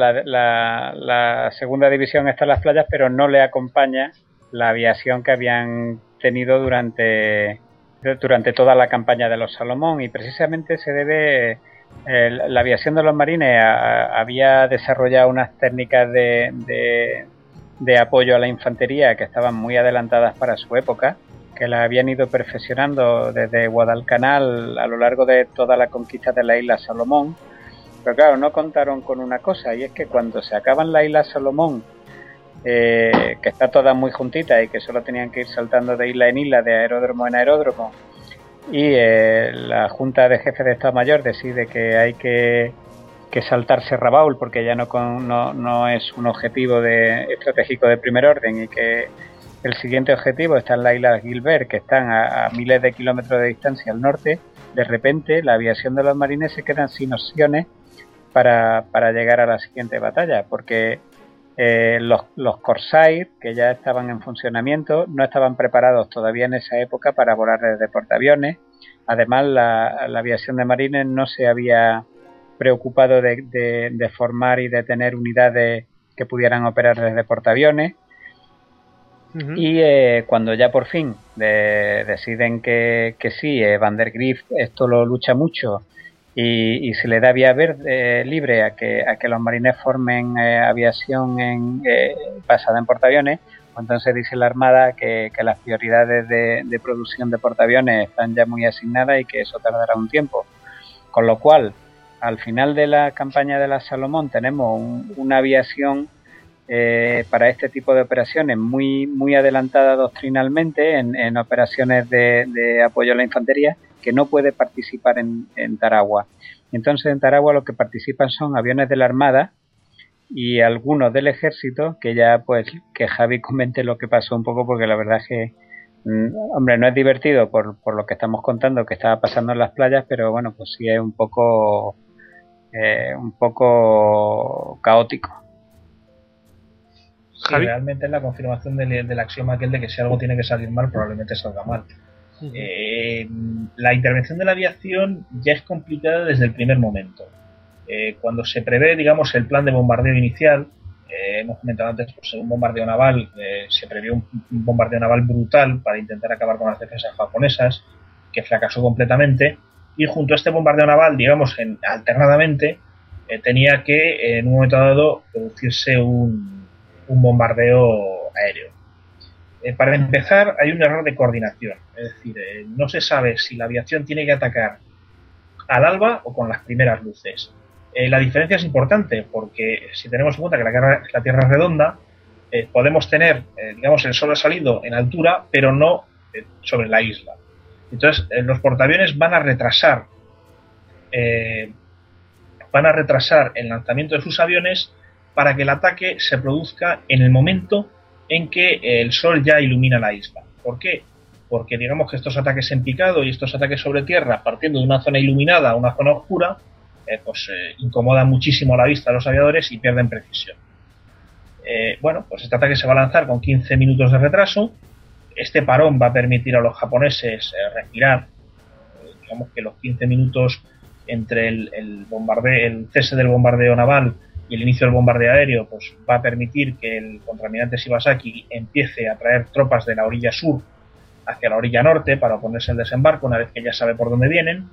la segunda división está en las playas, pero no le acompaña la aviación que habían tenido durante toda la campaña de los Salomón, y precisamente se debe la aviación de los marines había desarrollado unas técnicas de apoyo a la infantería que estaban muy adelantadas para su época, que las habían ido perfeccionando desde Guadalcanal a lo largo de toda la conquista de la isla Salomón. Pero claro, no contaron con una cosa, y es que cuando se acaban la isla Salomón, que está toda muy juntita y que solo tenían que ir saltando de isla en isla, de aeródromo en aeródromo, y la Junta de Jefes de Estado Mayor decide que hay que saltarse Rabaul porque ya no es un objetivo estratégico de primer orden, y que el siguiente objetivo está en la isla Gilbert, que están a miles de kilómetros de distancia al norte. De repente la aviación de los marines se quedan sin opciones para llegar a la siguiente batalla, porque los Corsair, que ya estaban en funcionamiento, no estaban preparados todavía en esa época para volar desde portaaviones. Además, la aviación de marines no se había preocupado de formar y de tener unidades que pudieran operar desde portaaviones. Y cuando ya por fin deciden que sí, Van der Grief esto lo lucha mucho y se le da vía verde libre a que los marines formen aviación basada en portaaviones, pues entonces dice la Armada que las prioridades de producción de portaaviones están ya muy asignadas y que eso tardará un tiempo, con lo cual al final de la campaña de la Salomón tenemos una aviación para este tipo de operaciones muy muy adelantada doctrinalmente en operaciones de apoyo a la infantería, que no puede participar en Tarawa. Entonces en Tarawa lo que participan son aviones de la Armada y algunos del Ejército, que ya pues que Javi comente lo que pasó un poco, porque la verdad es que hombre, no es divertido por lo que estamos contando que estaba pasando en las playas, pero bueno, pues sí es un poco caótico. Sí, realmente es la confirmación del axioma aquel de que si algo tiene que salir mal, probablemente salga mal. La intervención de la aviación ya es complicada desde el primer momento. Cuando se prevé, digamos, el plan de bombardeo inicial, hemos comentado antes, pues, un bombardeo naval, se previó un bombardeo naval brutal para intentar acabar con las defensas japonesas, que fracasó completamente, y junto a este bombardeo naval, digamos, alternadamente, tenía que en un momento dado producirse un bombardeo aéreo. Para empezar, hay un error de coordinación, es decir, no se sabe si la aviación tiene que atacar al alba o con las primeras luces. La diferencia es importante porque si tenemos en cuenta que la Tierra es redonda, podemos tener, digamos, el sol ha salido en altura, pero no sobre la isla. Entonces, los portaaviones van a retrasar el lanzamiento de sus aviones para que el ataque se produzca en el momento en que el sol ya ilumina la isla. ¿Por qué? Porque digamos que estos ataques en picado y estos ataques sobre tierra, partiendo de una zona iluminada a una zona oscura, incomodan muchísimo la vista de los aviadores y pierden precisión. Bueno, pues este ataque se va a lanzar con 15 minutos de retraso. Este parón va a permitir a los japoneses respirar. Digamos que los 15 minutos entre el cese del bombardeo naval y el inicio del bombardeo aéreo, pues va a permitir que el contraalmirante Shibasaki empiece a traer tropas de la orilla sur hacia la orilla norte para oponerse al desembarco una vez que ya sabe por dónde vienen.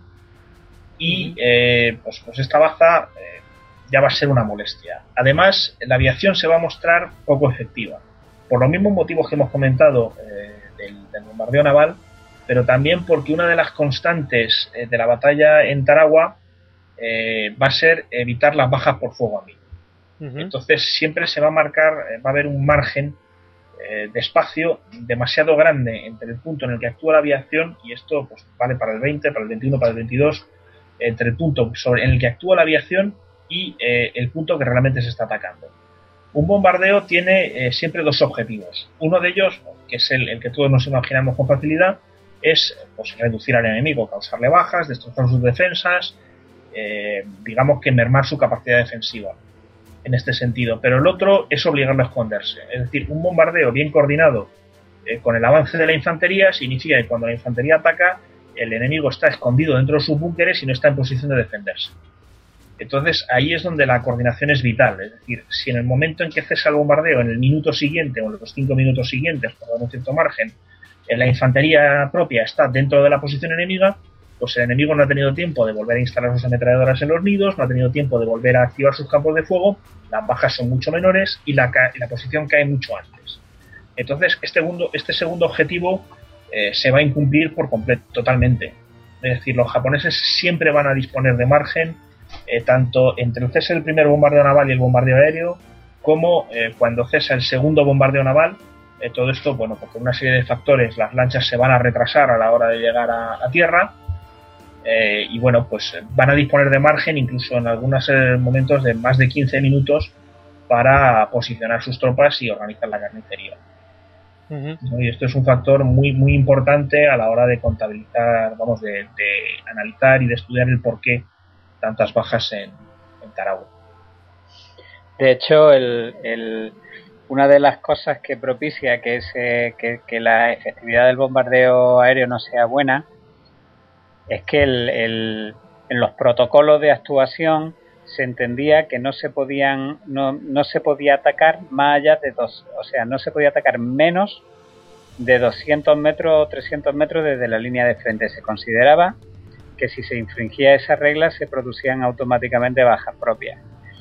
Y pues esta baza ya va a ser una molestia. Además, la aviación se va a mostrar poco efectiva, por los mismos motivos que hemos comentado del bombardeo naval, pero también porque una de las constantes de la batalla en Tarawa va a ser evitar las bajas por fuego amigo. Entonces siempre se va a marcar, va a haber un margen de espacio demasiado grande entre el punto en el que actúa la aviación, y esto pues vale para el 20, para el 21, para el 22, entre el punto en el que actúa la aviación y el punto que realmente se está atacando. Un bombardeo tiene siempre dos objetivos. Uno de ellos, que es el que todos nos imaginamos con facilidad, es pues reducir al enemigo, causarle bajas, destrozar sus defensas, digamos que mermar su capacidad defensiva en este sentido. Pero el otro es obligarlo a esconderse. Es decir, un bombardeo bien coordinado con el avance de la infantería significa que cuando la infantería ataca, el enemigo está escondido dentro de sus búnkeres y no está en posición de defenderse. Entonces ahí es donde la coordinación es vital. Es decir, si en el momento en que cesa el bombardeo, en el minuto siguiente o en los 5 minutos siguientes, por dar un cierto margen, la infantería propia está dentro de la posición enemiga, pues el enemigo no ha tenido tiempo de volver a instalar sus ametralladoras en los nidos, no ha tenido tiempo de volver a activar sus campos de fuego, las bajas son mucho menores y la posición cae mucho antes. Entonces este segundo objetivo se va a incumplir por completo, totalmente. Es decir, los japoneses siempre van a disponer de margen, tanto entre el cese del primer bombardeo naval y el bombardeo aéreo, como cuando cesa el segundo bombardeo naval. Todo esto, bueno, porque una serie de factores, las lanchas se van a retrasar a la hora de llegar a tierra, y bueno, pues van a disponer de margen, incluso en algunos momentos de más de 15 minutos, para posicionar sus tropas y organizar la carnicería. Y esto es un factor muy muy importante a la hora de contabilizar, vamos, de analizar y de estudiar el porqué tantas bajas en Tarawa. De hecho, una de las cosas que propicia que la efectividad del bombardeo aéreo no sea buena es que en los protocolos de actuación se entendía que no se podía atacar más allá de no se podía atacar menos de 200 metros o 300 metros desde la línea de frente. Se consideraba que si se infringía esa regla se producían automáticamente bajas propias.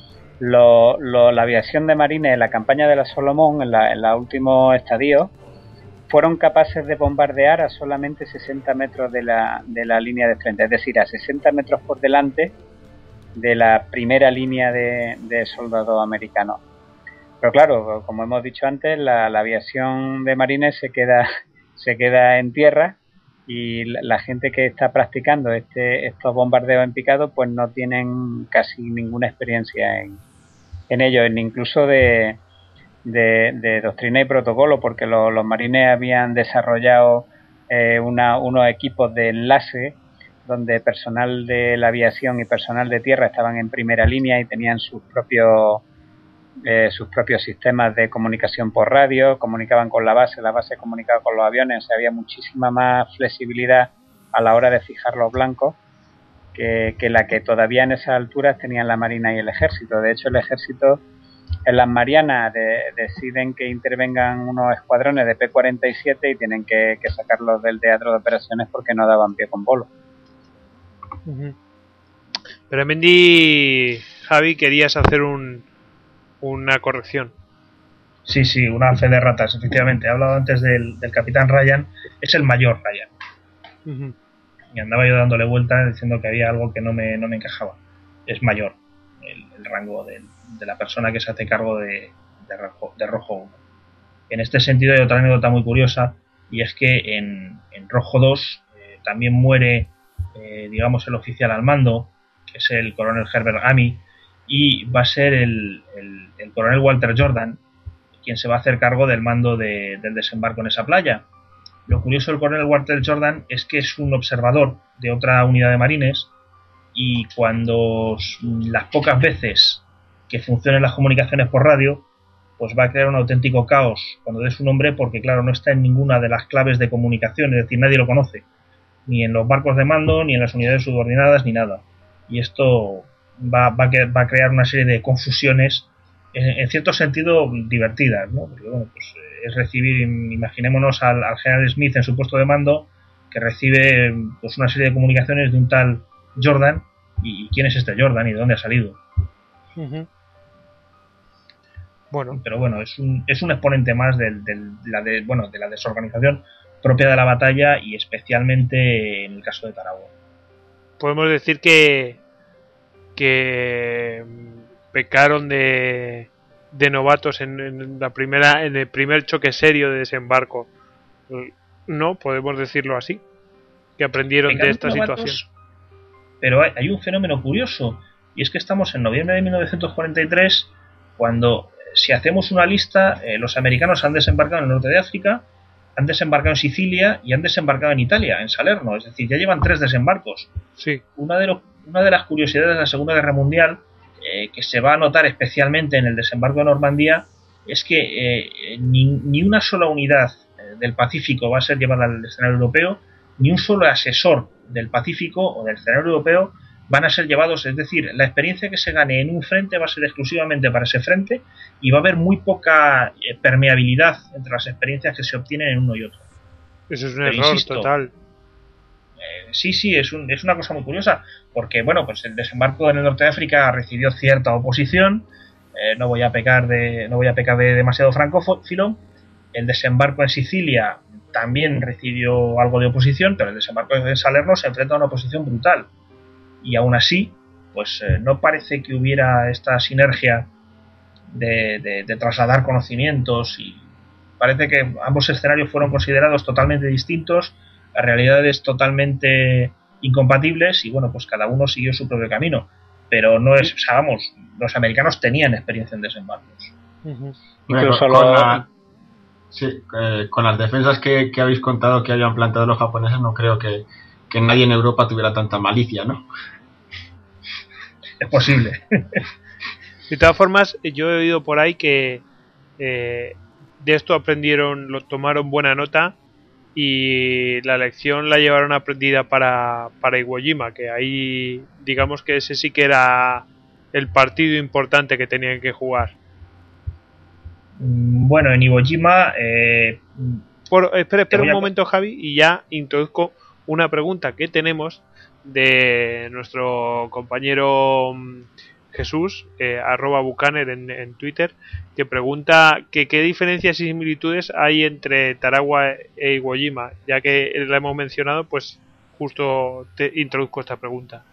La aviación de marines en la campaña de la Solomon, en la último estadio, fueron capaces de bombardear a solamente 60 metros de la línea de frente, es decir, a 60 metros por delante de la primera línea de soldados americanos. Pero claro, como hemos dicho antes, la aviación de marines se queda en tierra, y la gente que está practicando estos bombardeos en picado pues no tienen casi ninguna experiencia en ello, incluso de doctrina y protocolo, porque los marines habían desarrollado unos equipos de enlace donde personal de la aviación y personal de tierra estaban en primera línea y tenían sus propios sistemas de comunicación por radio, comunicaban con la base comunicaba con los aviones. O sea, había muchísima más flexibilidad a la hora de fijar los blancos que la que todavía en esas alturas tenían la Marina y el Ejército. De hecho, el Ejército en las Marianas deciden que intervengan unos escuadrones de P-47 y tienen que sacarlos del teatro de operaciones porque no daban pie con bolo. Pero en Mendy, Javi, querías hacer una corrección. Sí, una fe de ratas, efectivamente. He hablado antes del capitán Ryan, es el mayor Ryan. Y andaba yo dándole vuelta diciendo que había algo que no me encajaba. Es mayor. el rango de la persona que se hace cargo de Rojo 1. En este sentido hay otra anécdota muy curiosa, y es que en Rojo 2 también muere, digamos, el oficial al mando, que es el coronel Herbert Amey, y va a ser el coronel Walter Jordan quien se va a hacer cargo del mando del desembarco en esa playa. Lo curioso del coronel Walter Jordan es que es un observador de otra unidad de marines, y cuando las pocas veces que funcionen las comunicaciones por radio, pues va a crear un auténtico caos cuando dé su nombre, porque claro, no está en ninguna de las claves de comunicación, es decir, nadie lo conoce, ni en los barcos de mando, ni en las unidades subordinadas, ni nada. Y esto va a crear una serie de confusiones, en cierto sentido divertidas, ¿no? Porque bueno, pues es recibir, imaginémonos al general Smith en su puesto de mando, que recibe pues una serie de comunicaciones de un tal Jordan, y quién es este Jordan y de dónde ha salido. Uh-huh. Bueno, pero bueno, es un exponente más de la desorganización propia de la batalla, y especialmente en el caso de Tarawa. Podemos decir que pecaron de novatos en el primer choque serio de desembarco. No, podemos decirlo así, que aprendieron pecaron de esta situación. Pero hay un fenómeno curioso, y es que estamos en noviembre de 1943, cuando, si hacemos una lista, los americanos han desembarcado en el norte de África, han desembarcado en Sicilia y han desembarcado en Italia, en Salerno. Es decir, ya llevan 3 desembarcos. Sí. Una de las curiosidades de la Segunda Guerra Mundial, que se va a notar especialmente en el desembarco de Normandía, es que ni una sola unidad del Pacífico va a ser llevada al escenario europeo, ni un solo asesor del Pacífico o del escenario europeo van a ser llevados. Es decir, la experiencia que se gane en un frente va a ser exclusivamente para ese frente, y va a haber muy poca permeabilidad entre las experiencias que se obtienen en uno y otro. Eso es un error, insisto, total. Sí, es una cosa muy curiosa, porque bueno, pues el desembarco en el norte de África recibió cierta oposición. No voy a pecar de demasiado francófilo. El desembarco en Sicilia también recibió algo de oposición, pero el desembarco en Salerno se enfrenta a una oposición brutal. Y aún así, pues no parece que hubiera esta sinergia de trasladar conocimientos, y parece que ambos escenarios fueron considerados totalmente distintos, a realidades totalmente incompatibles, y bueno, pues cada uno siguió su propio camino. Pero no es, o sea, vamos, los americanos tenían experiencia en desembarcos. Uh-huh. Incluso con las defensas que habéis contado que habían planteado los japoneses, no creo que nadie en Europa tuviera tanta malicia, ¿no? Es posible. De todas formas, yo he oído por ahí que de esto lo tomaron buena nota, y la lección la llevaron aprendida para Iwo Jima, que ahí digamos que ese sí que era el partido importante que tenían que jugar. Bueno, en Iwo Jima... Espera un momento, Javi, y ya introduzco una pregunta que tenemos de nuestro compañero Jesús, @Bucaner en Twitter, que pregunta que qué diferencias y similitudes hay entre Tarawa e Iwo Jima. Ya que la hemos mencionado, pues justo te introduzco esta pregunta.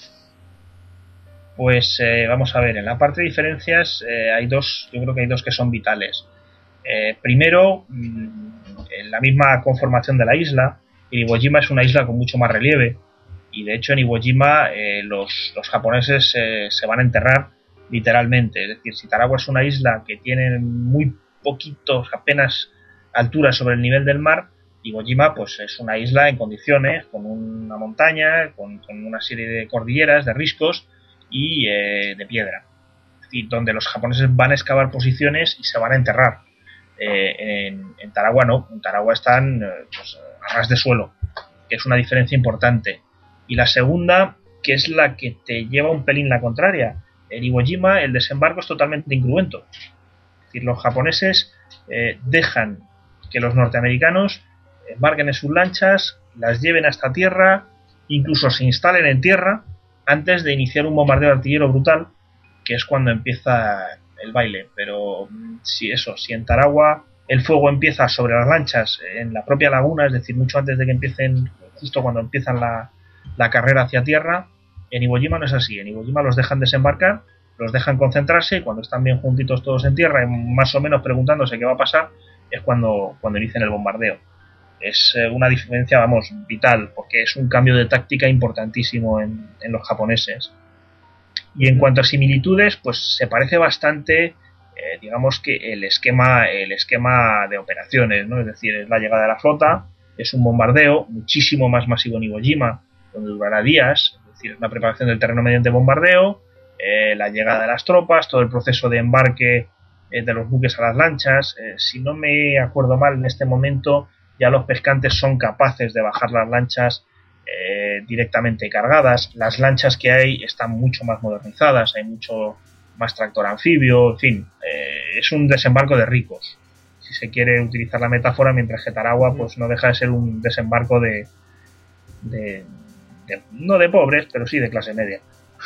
Pues vamos a ver, en la parte de diferencias yo creo que hay dos que son vitales. Primero, en la misma conformación de la isla. Iwo Jima es una isla con mucho más relieve, y de hecho en Iwo Jima los japoneses se van a enterrar literalmente. Es decir, si Tarawa es una isla que tiene muy poquitos, apenas altura sobre el nivel del mar, Iwo Jima pues es una isla en condiciones, con una montaña, con una serie de cordilleras, de riscos y de piedra. Es decir, donde los japoneses van a excavar posiciones y se van a enterrar. En Tarawa no, en Tarawa están pues, a ras de suelo, que es una diferencia importante. Y la segunda, que es la que te lleva un pelín la contraria, en Iwo Jima el desembarco es totalmente incruento. Es decir, los japoneses dejan que los norteamericanos embarquen en sus lanchas, las lleven hasta tierra, incluso se instalen en tierra antes de iniciar un bombardeo artillero brutal, que es cuando empieza el baile. Pero si en Tarawa el fuego empieza sobre las lanchas en la propia laguna, es decir, mucho antes de que empiecen, justo cuando empiezan la carrera hacia tierra, en Iwo Jima no es así. En Iwo Jima los dejan desembarcar los dejan concentrarse y cuando están bien juntitos todos en tierra y más o menos preguntándose qué va a pasar, es cuando inician el bombardeo. Es una diferencia, vamos, vital, porque es un cambio de táctica importantísimo en los japoneses. Y en cuanto a similitudes, pues se parece bastante, digamos que el esquema de operaciones, ¿no? Es decir, es la llegada de la flota, es un bombardeo muchísimo más masivo en Iwo Jima, donde durará días, es decir, es una preparación del terreno mediante bombardeo, la llegada de las tropas, todo el proceso de embarque de los buques a las lanchas. Si no me acuerdo mal, en este momento ya los pescantes son capaces de bajar las lanchas directamente cargadas. Las lanchas que hay están mucho más modernizadas, hay mucho más tractor anfibio, en fin, es un desembarco de ricos, si se quiere utilizar la metáfora, mientras que Tarawa pues no deja de ser un desembarco de no de pobres, pero sí de clase media.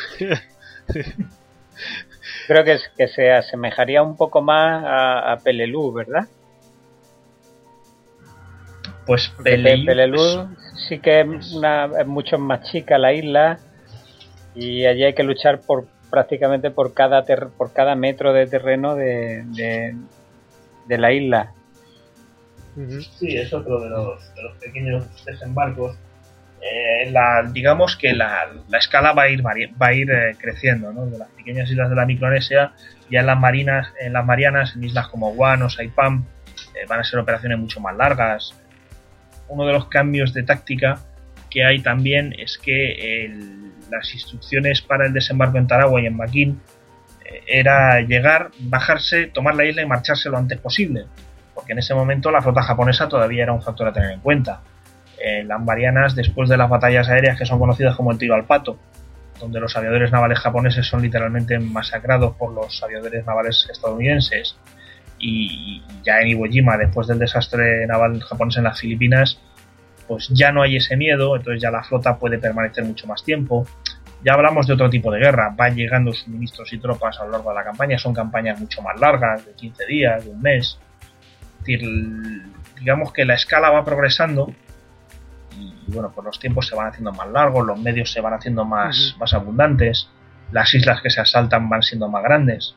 Creo que se asemejaría un poco más a Peleliu, ¿verdad? Pues Peleliu sí que es mucho más chica la isla y allí hay que luchar prácticamente por cada metro de terreno de la isla. Sí, es otro de los pequeños desembarcos. Digamos que la escala va a ir creciendo, ¿no? De las pequeñas islas de la Micronesia, ya en las Marianas, en islas como Guam o Saipan, van a ser operaciones mucho más largas. Uno de los cambios de táctica que hay también es que las instrucciones para el desembarco en Tarawa y en Makin era llegar, bajarse, tomar la isla y marcharse lo antes posible, porque en ese momento la flota japonesa todavía era un factor a tener en cuenta. Las Marianas, después de las batallas aéreas que son conocidas como el tiro al pato, donde los aviadores navales japoneses son literalmente masacrados por los aviadores navales estadounidenses, y ya en Iwo Jima, después del desastre naval japonés en las Filipinas, pues ya no hay ese miedo, entonces ya la flota puede permanecer mucho más tiempo. Ya hablamos de otro tipo de guerra, van llegando suministros y tropas a lo largo de la campaña, son campañas mucho más largas, de 15 días, de un mes. Es decir, digamos que la escala va progresando y bueno, pues los tiempos se van haciendo más largos, los medios se van haciendo más abundantes, las islas que se asaltan van siendo más grandes.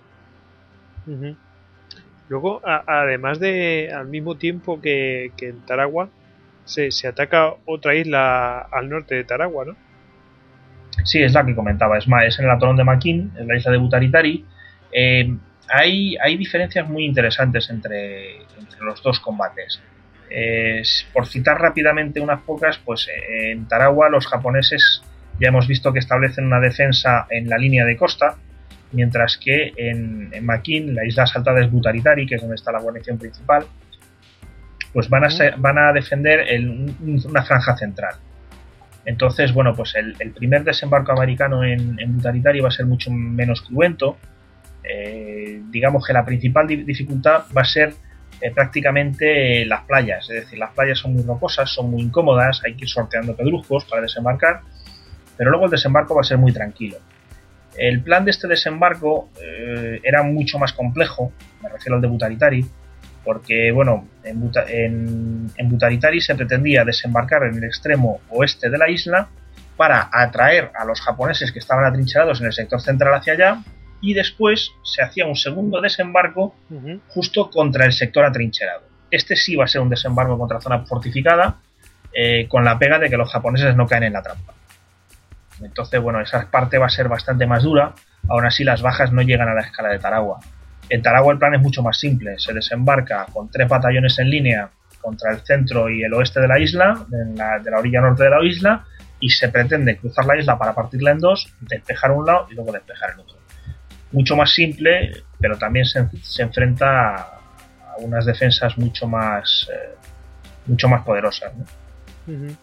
Luego, además de al mismo tiempo que en Tarawa, se ataca otra isla al norte de Tarawa, ¿no? Sí, es la que comentaba, es en el atolón de Makin, en la isla de Butaritari. Hay diferencias muy interesantes entre los dos combates. Por citar rápidamente unas pocas, pues en Tarawa los japoneses ya hemos visto que establecen una defensa en la línea de costa, mientras que en Makin, la isla asaltada es Butaritari, que es donde está la guarnición principal, pues van a defender una franja central. Entonces, bueno, pues el primer desembarco americano en Butaritari va a ser mucho menos cruento. Digamos que la principal dificultad va a ser prácticamente las playas, es decir, las playas son muy rocosas, son muy incómodas, hay que ir sorteando pedruscos para desembarcar, pero luego el desembarco va a ser muy tranquilo. El plan de este desembarco era mucho más complejo, me refiero al de Butaritari, porque bueno, en Butaritari se pretendía desembarcar en el extremo oeste de la isla para atraer a los japoneses que estaban atrincherados en el sector central hacia allá, y después se hacía un segundo desembarco justo contra el sector atrincherado. Este sí va a ser un desembarco contra zona fortificada, con la pega de que los japoneses no caen en la trampa. Entonces, bueno, esa parte va a ser bastante más dura. Aún así, las bajas no llegan a la escala de Tarawa. En Tarawa el plan es mucho más simple. Se desembarca con 3 batallones en línea contra el centro y el oeste de la isla, de la orilla norte de la isla, y se pretende cruzar la isla para partirla en dos, despejar un lado y luego despejar el otro. Mucho más simple, pero también se enfrenta a unas defensas mucho más poderosas, ¿no?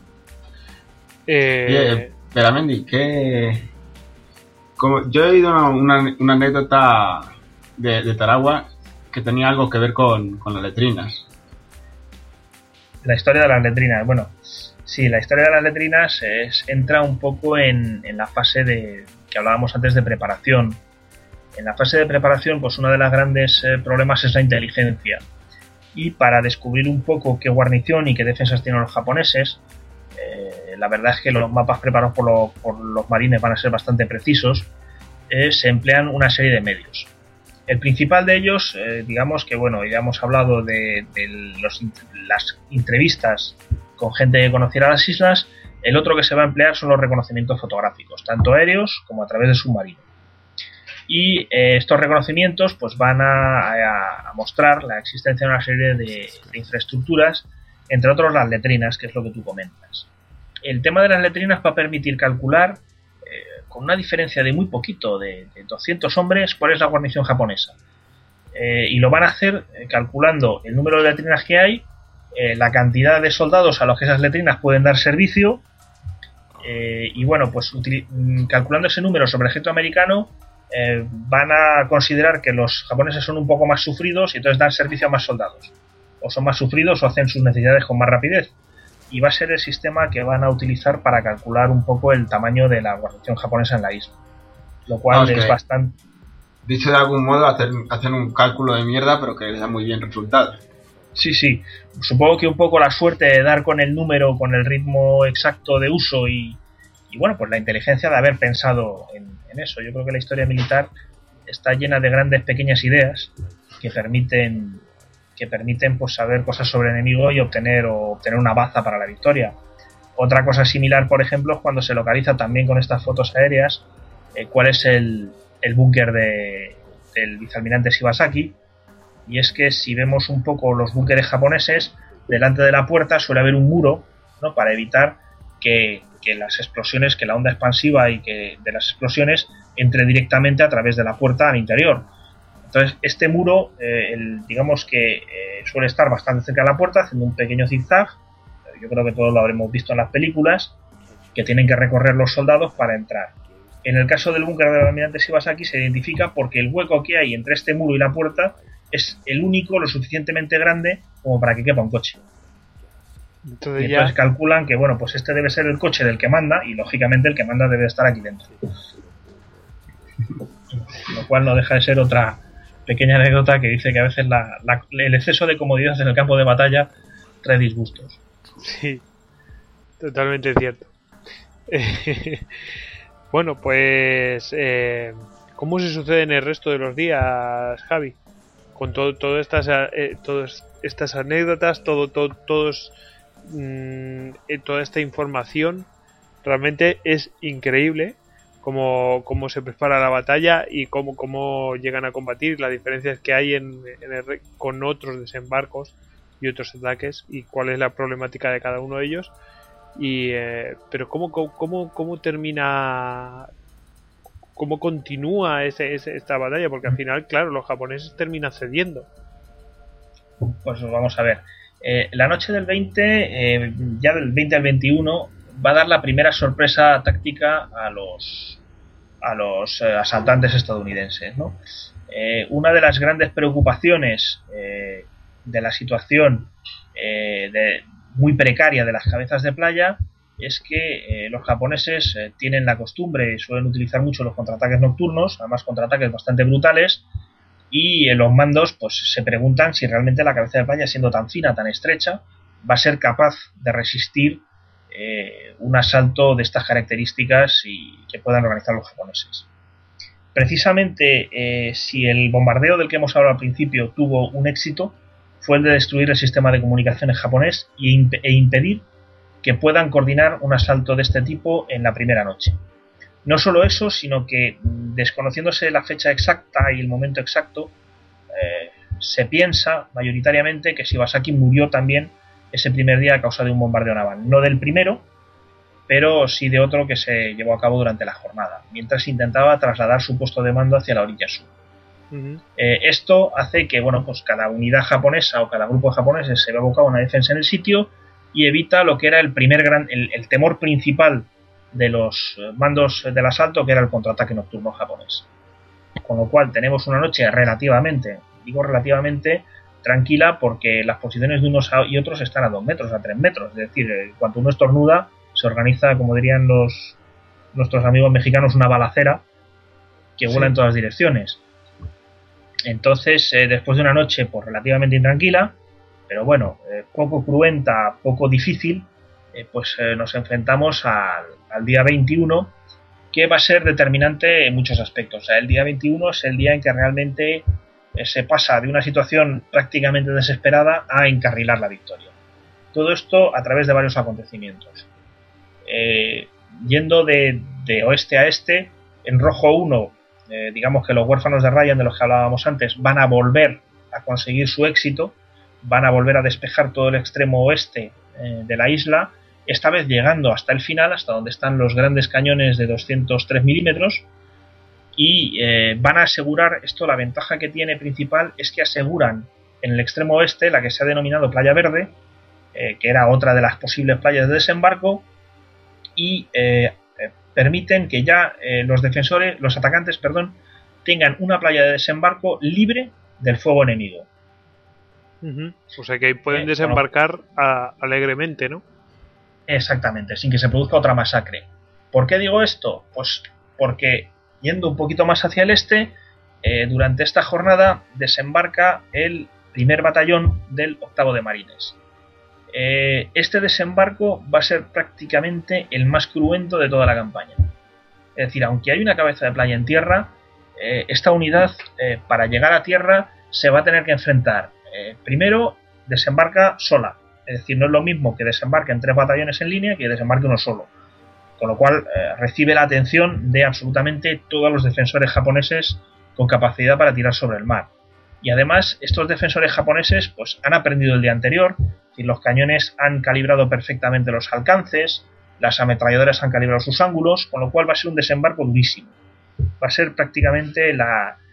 Peramendi, yo he oído una anécdota de Tarawa que tenía algo que ver con las letrinas. La historia de las letrinas, bueno, sí, la historia de las letrinas entra un poco en la fase que hablábamos antes de preparación. En la fase de preparación, pues uno de los grandes problemas es la inteligencia. Y para descubrir un poco qué guarnición y qué defensas tienen los japoneses, la verdad es que los mapas preparados por los marines van a ser bastante precisos, se emplean una serie de medios. El principal de ellos, digamos que bueno, ya hemos hablado de las entrevistas con gente que conociera las islas. El otro que se va a emplear son los reconocimientos fotográficos, tanto aéreos como a través de submarinos. Y estos reconocimientos pues van a mostrar la existencia de una serie de infraestructuras, entre otros las letrinas, que es lo que tú comentas. El tema de las letrinas va a permitir calcular, con una diferencia de muy poquito, de 200 hombres, cuál es la guarnición japonesa. Y lo van a hacer calculando el número de letrinas que hay, la cantidad de soldados a los que esas letrinas pueden dar servicio, y bueno, pues calculando ese número sobre el ejército americano, van a considerar que los japoneses son un poco más sufridos y entonces dan servicio a más soldados, o son más sufridos o hacen sus necesidades con más rapidez, y va a ser el sistema que van a utilizar para calcular un poco el tamaño de la guarnición japonesa en la isla, lo cual es bastante... Dicho de algún modo, hacen un cálculo de mierda, pero que les da muy bien resultados. Sí, supongo que un poco la suerte de dar con el número, con el ritmo exacto de uso y bueno, pues la inteligencia de haber pensado en eso. Yo creo que la historia militar está llena de grandes pequeñas ideas que permiten pues saber cosas sobre el enemigo y obtener una baza para la victoria. Otra cosa similar, por ejemplo, es cuando se localiza también con estas fotos aéreas cuál es el búnker del vicealmirante Shibasaki. Y es que si vemos un poco los búnkeres japoneses, delante de la puerta suele haber un muro, ¿no?, para evitar que las explosiones, que la onda expansiva y que de las explosiones entre directamente a través de la puerta al interior. Entonces este muro, digamos que suele estar bastante cerca de la puerta, haciendo un pequeño zigzag. Yo creo que todos lo habremos visto en las películas, que tienen que recorrer los soldados para entrar. En el caso del búnker del almirante Shibasaki se identifica porque el hueco que hay entre este muro y la puerta es el único lo suficientemente grande como para que quepa un coche. Entonces calculan que bueno, pues este debe ser el coche del que manda, y lógicamente el que manda debe estar aquí dentro. Lo cual no deja de ser otra pequeña anécdota que dice que a veces el exceso de comodidad en el campo de batalla trae disgustos. Sí, totalmente cierto. Bueno, pues ¿cómo se sucede en el resto de los días, Javi? Con todas estas anécdotas, toda esta información, realmente es increíble cómo se prepara la batalla y cómo llegan a combatir, las diferencias que hay con otros desembarcos y otros ataques, y cuál es la problemática de cada uno de ellos. Pero cómo termina, cómo continúa esta batalla, porque al final, claro, los japoneses terminan cediendo. Pues vamos a ver. La noche del 20, ya del 20 al 21, va a dar la primera sorpresa táctica a los asaltantes estadounidenses, ¿no? Una de las grandes preocupaciones de la situación muy precaria de las cabezas de playa es que los japoneses tienen la costumbre y suelen utilizar mucho los contraataques nocturnos, además contraataques bastante brutales, y los mandos pues se preguntan si realmente la cabeza de playa, siendo tan fina, tan estrecha, va a ser capaz de resistir un asalto de estas características y que puedan organizar los japoneses. Precisamente si el bombardeo del que hemos hablado al principio tuvo un éxito, fue el de destruir el sistema de comunicaciones japonés e impedir que puedan coordinar un asalto de este tipo en la primera noche. No solo eso, sino que, desconociéndose la fecha exacta y el momento exacto, se piensa mayoritariamente que Shibasaki murió también ese primer día a causa de un bombardeo naval. No del primero, pero sí de otro que se llevó a cabo durante la jornada, mientras intentaba trasladar su puesto de mando hacia la orilla sur. Uh-huh. Esto hace que bueno, pues cada unidad japonesa o cada grupo de japoneses se ve abocado a una defensa en el sitio y evita lo que era el temor principal de los mandos del asalto, que era el contraataque nocturno japonés. Con lo cual tenemos una noche relativamente tranquila, porque las posiciones de unos y otros están a 2 metros, a 3 metros. Es decir, cuando uno estornuda, se organiza, como dirían nuestros amigos mexicanos, una balacera que vuela en todas direcciones. Entonces, después de una noche pues relativamente intranquila, pero bueno, poco cruenta, poco difícil, nos enfrentamos al día 21, que va a ser determinante en muchos aspectos. O sea, el día 21 es el día en que realmente se pasa de una situación prácticamente desesperada a encarrilar la victoria. Todo esto a través de varios acontecimientos. Yendo de oeste a este, en rojo 1, digamos que los huérfanos de Ryan, de los que hablábamos antes, van a volver a conseguir su éxito, van a volver a despejar todo el extremo oeste de la isla, esta vez llegando hasta el final, hasta donde están los grandes cañones de 203 milímetros, y van a asegurar, esto la ventaja que tiene principal es que aseguran en el extremo oeste la que se ha denominado Playa Verde, que era otra de las posibles playas de desembarco, y permiten que ya los atacantes, tengan una playa de desembarco libre del fuego enemigo. O sea que pueden desembarcar alegremente, ¿no? Exactamente, sin que se produzca otra masacre. ¿Por qué digo esto? Pues porque yendo un poquito más hacia el este, durante esta jornada desembarca el primer batallón del 8º de Marines. Este desembarco va a ser prácticamente el más cruento de toda la campaña. Es decir, aunque hay una cabeza de playa en tierra, esta unidad para llegar a tierra se va a tener que enfrentar. Primero, desembarca sola. Es decir, no es lo mismo que desembarquen 3 batallones en línea que desembarque uno solo. Con lo cual recibe la atención de absolutamente todos los defensores japoneses con capacidad para tirar sobre el mar. Y además, estos defensores japoneses pues han aprendido el día anterior. Es decir, los cañones han calibrado perfectamente los alcances, las ametralladoras han calibrado sus ángulos, con lo cual va a ser un desembarco durísimo. Va a ser prácticamente el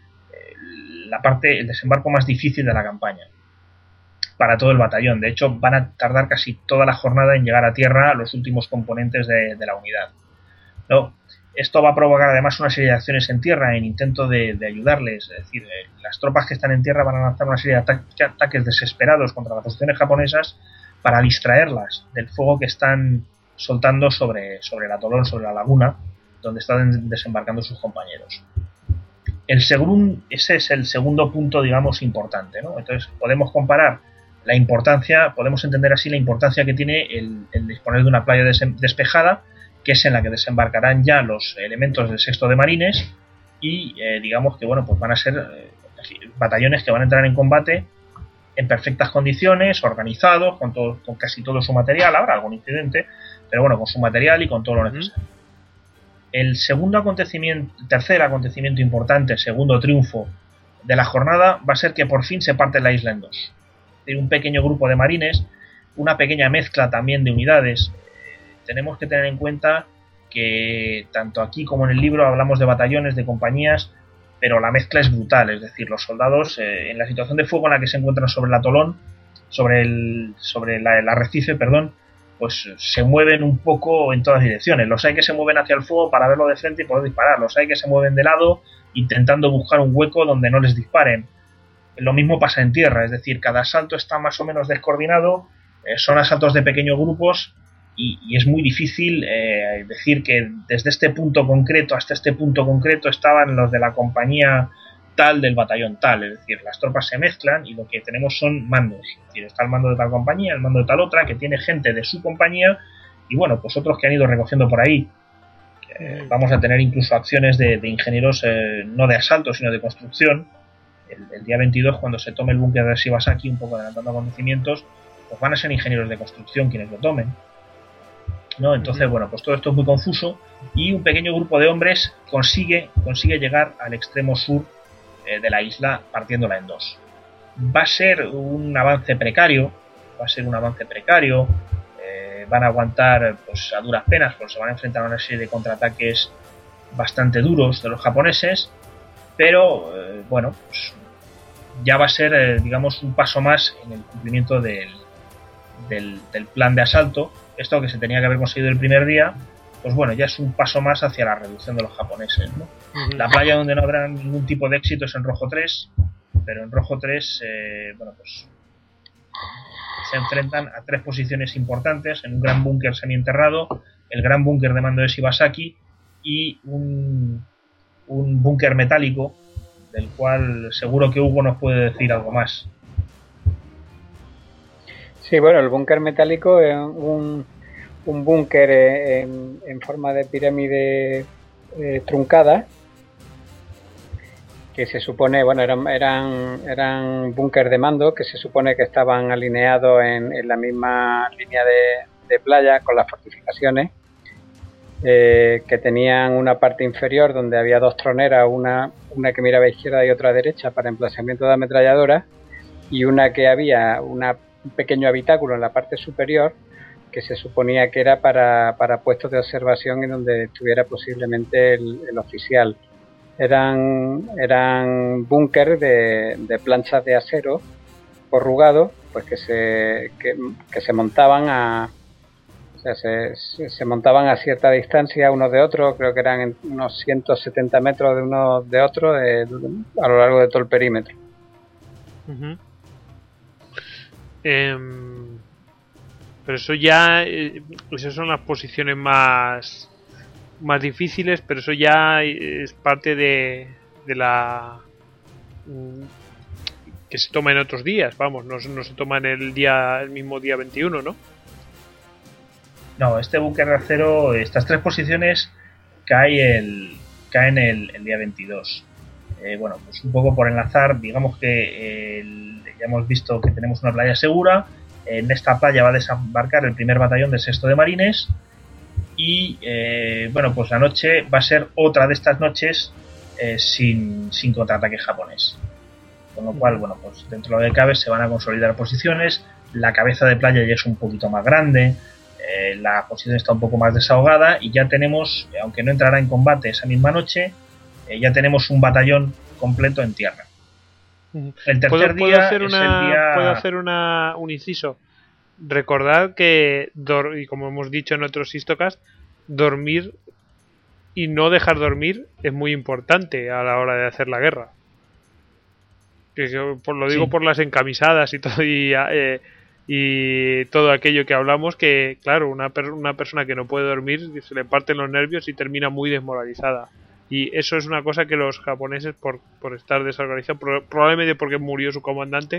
desembarco más difícil de la campaña para todo el batallón. De hecho, van a tardar casi toda la jornada en llegar a tierra los últimos componentes de la unidad. ¿No? Esto va a provocar además una serie de acciones en tierra en intento de ayudarles. Es decir, las tropas que están en tierra van a lanzar una serie de ataques desesperados contra las posiciones japonesas para distraerlas del fuego que están soltando sobre el atolón, sobre la laguna, donde están desembarcando sus compañeros. Ese es el segundo punto, digamos, importante, ¿no? Entonces podemos comparar la importancia, podemos entender así la importancia que tiene el disponer de una playa despejada, que es en la que desembarcarán ya los elementos del 6º de Marines, y digamos que pues van a ser batallones que van a entrar en combate en perfectas condiciones, organizados, con casi todo su material. Habrá algún incidente, pero con su material y con todo lo necesario. El tercer acontecimiento importante, segundo triunfo de la jornada, va a ser que por fin se parte la isla en dos. Es decir, un pequeño grupo de marines, una pequeña mezcla también de unidades. Tenemos que tener en cuenta que tanto aquí como en el libro hablamos de batallones, de compañías, pero la mezcla es brutal. Es decir, los soldados en la situación de fuego en la que se encuentran sobre el atolón, sobre el arrecife, pues se mueven un poco en todas direcciones. Los hay que se mueven hacia el fuego para verlo de frente y poder disparar. Los hay que se mueven de lado intentando buscar un hueco donde no les disparen. Lo mismo pasa en tierra, es decir, cada asalto está más o menos descoordinado, son asaltos de pequeños grupos y es muy difícil decir que desde este punto concreto hasta este punto concreto estaban los de la compañía tal del batallón tal. Es decir, las tropas se mezclan y lo que tenemos son mandos. Es decir, está el mando de tal compañía, el mando de tal otra, que tiene gente de su compañía y pues otros que han ido recogiendo por ahí. Vamos a tener incluso acciones de ingenieros no de asalto sino de construcción. El día 22, cuando se tome el búnker de Shibasaki, un poco adelantando acontecimientos, pues van a ser ingenieros de construcción quienes lo tomen, ¿no? Entonces, pues todo esto es muy confuso y un pequeño grupo de hombres consigue llegar al extremo sur de la isla, partiéndola en dos. Va a ser un avance precario, van a aguantar pues a duras penas, porque se van a enfrentar a una serie de contraataques bastante duros de los japoneses, pero pues ya va a ser digamos un paso más en el cumplimiento del plan de asalto. Esto que se tenía que haber conseguido el primer día, pues ya es un paso más hacia la reducción de los japoneses, ¿no? La playa donde no habrá ningún tipo de éxito es en rojo 3, pero en rojo 3 pues se enfrentan a 3 posiciones importantes en un gran búnker semienterrado, el gran búnker de mando de Shibasaki y un búnker metálico del cual seguro que Hugo nos puede decir algo más. Sí, el búnker metálico es un búnker en forma de pirámide truncadas, que se supone, bueno, eran búnker de mando que se supone que estaban alineados en la misma línea de playa con las fortificaciones, que tenían una parte inferior donde había dos troneras, una que miraba a izquierda y otra a derecha para emplazamiento de ametralladoras, y una que había un pequeño habitáculo en la parte superior que se suponía que era para puestos de observación en donde estuviera posiblemente el oficial. Eran búnker de planchas de acero corrugado, pues que se montaban se montaban a cierta distancia unos de otros, creo que eran en unos 170 metros de unos de otros a lo largo de todo el perímetro. Uh-huh. Pero eso ya, esas son las posiciones más difíciles, pero eso ya es parte de la que se toma en otros días, vamos, no se toma en el mismo día 21, ¿no? No, este búnker de acero, estas tres posiciones caen el día 22. Bueno, pues un poco por enlazar, digamos que ya hemos visto que tenemos una playa segura. En esta playa va a desembarcar el primer batallón del 6º de Marines y bueno, pues la noche va a ser otra de estas noches sin contraataque japonés. Con lo cual, bueno, pues dentro de lo que cabe se van a consolidar posiciones. La cabeza de playa ya es un poquito más grande. La posición está un poco más desahogada y ya tenemos, aunque no entrará en combate esa misma noche, ya tenemos un batallón completo en tierra. El tercer día es el día... ¿Puedo hacer un inciso? Recordad que, y como hemos dicho en otros Histocast, dormir y no dejar dormir es muy importante a la hora de hacer la guerra. Lo digo por las encamisadas y todo, y todo aquello que hablamos, que claro, una persona que no puede dormir se le parten los nervios y termina muy desmoralizada, y eso es una cosa que los japoneses por estar desorganizados, probablemente porque murió su comandante,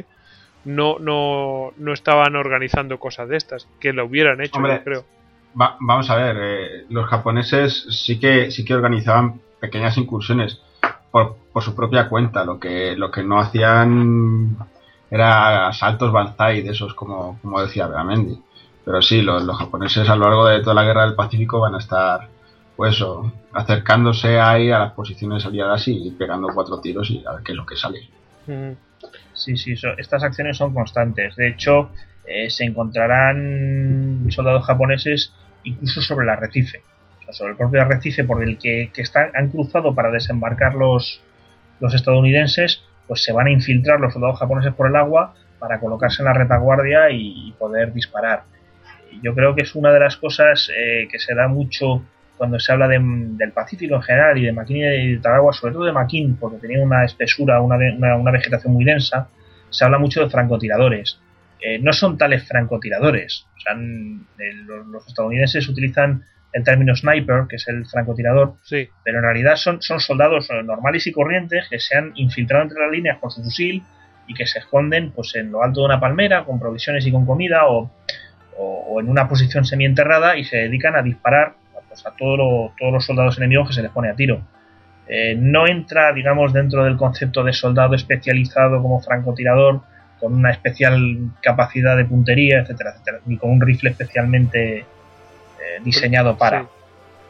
no estaban organizando cosas de estas, que lo hubieran hecho. Hombre, yo creo. Vamos a ver, los japoneses sí que organizaban pequeñas incursiones por su propia cuenta. Lo que no hacían era asaltos banzai de esos, como decía Beramendi. Pero sí, los japoneses a lo largo de toda la guerra del Pacífico van a estar, pues, acercándose ahí a las posiciones aliadas y pegando 4 tiros y a ver qué es lo que sale. Sí, estas acciones son constantes. De hecho, se encontrarán soldados japoneses incluso sobre el arrecife, o sea, sobre el propio arrecife por el que han cruzado para desembarcar los estadounidenses. Pues se van a infiltrar los soldados japoneses por el agua para colocarse en la retaguardia y poder disparar. Yo creo que es una de las cosas que se da mucho cuando se habla del Pacífico en general y de Makin y de Tarawa, sobre todo de Makin, porque tenía una espesura, una vegetación muy densa. Se habla mucho de francotiradores. No son tales francotiradores. O sea, los estadounidenses utilizan el término sniper, que es el francotirador, sí, pero en realidad son soldados normales y corrientes que se han infiltrado entre las líneas con su fusil y que se esconden, pues, en lo alto de una palmera con provisiones y con comida, o en una posición semienterrada, y se dedican a disparar, pues, a todos los soldados enemigos que se les pone a tiro. No entra, digamos, dentro del concepto de soldado especializado como francotirador con una especial capacidad de puntería, etcétera, etcétera, ni con un rifle especialmente diseñado para. Sí.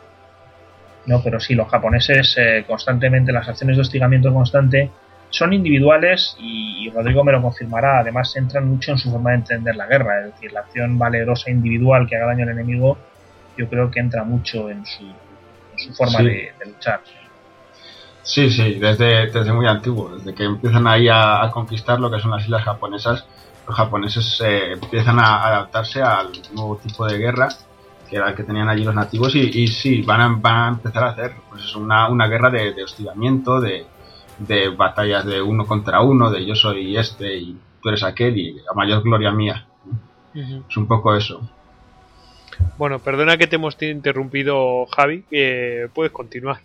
No, pero sí, los japoneses constantemente, las acciones de hostigamiento constante son individuales, y Rodrigo me lo confirmará. Además, entran mucho en su forma de entender la guerra, es decir, la acción valerosa individual que haga daño al enemigo, yo creo que entra mucho en su forma de luchar. Sí, desde muy antiguo, desde que empiezan ahí a conquistar lo que son las islas japonesas, los japoneses empiezan a adaptarse al nuevo tipo de guerra que era el que tenían allí los nativos, y sí, van a empezar a hacer, pues, una guerra de hostigamiento, de batallas de uno contra uno, de yo soy este y tú eres aquel, y a mayor gloria mía. Uh-huh. Es un poco eso. Bueno, perdona que te hemos interrumpido, Javi, que puedes continuar.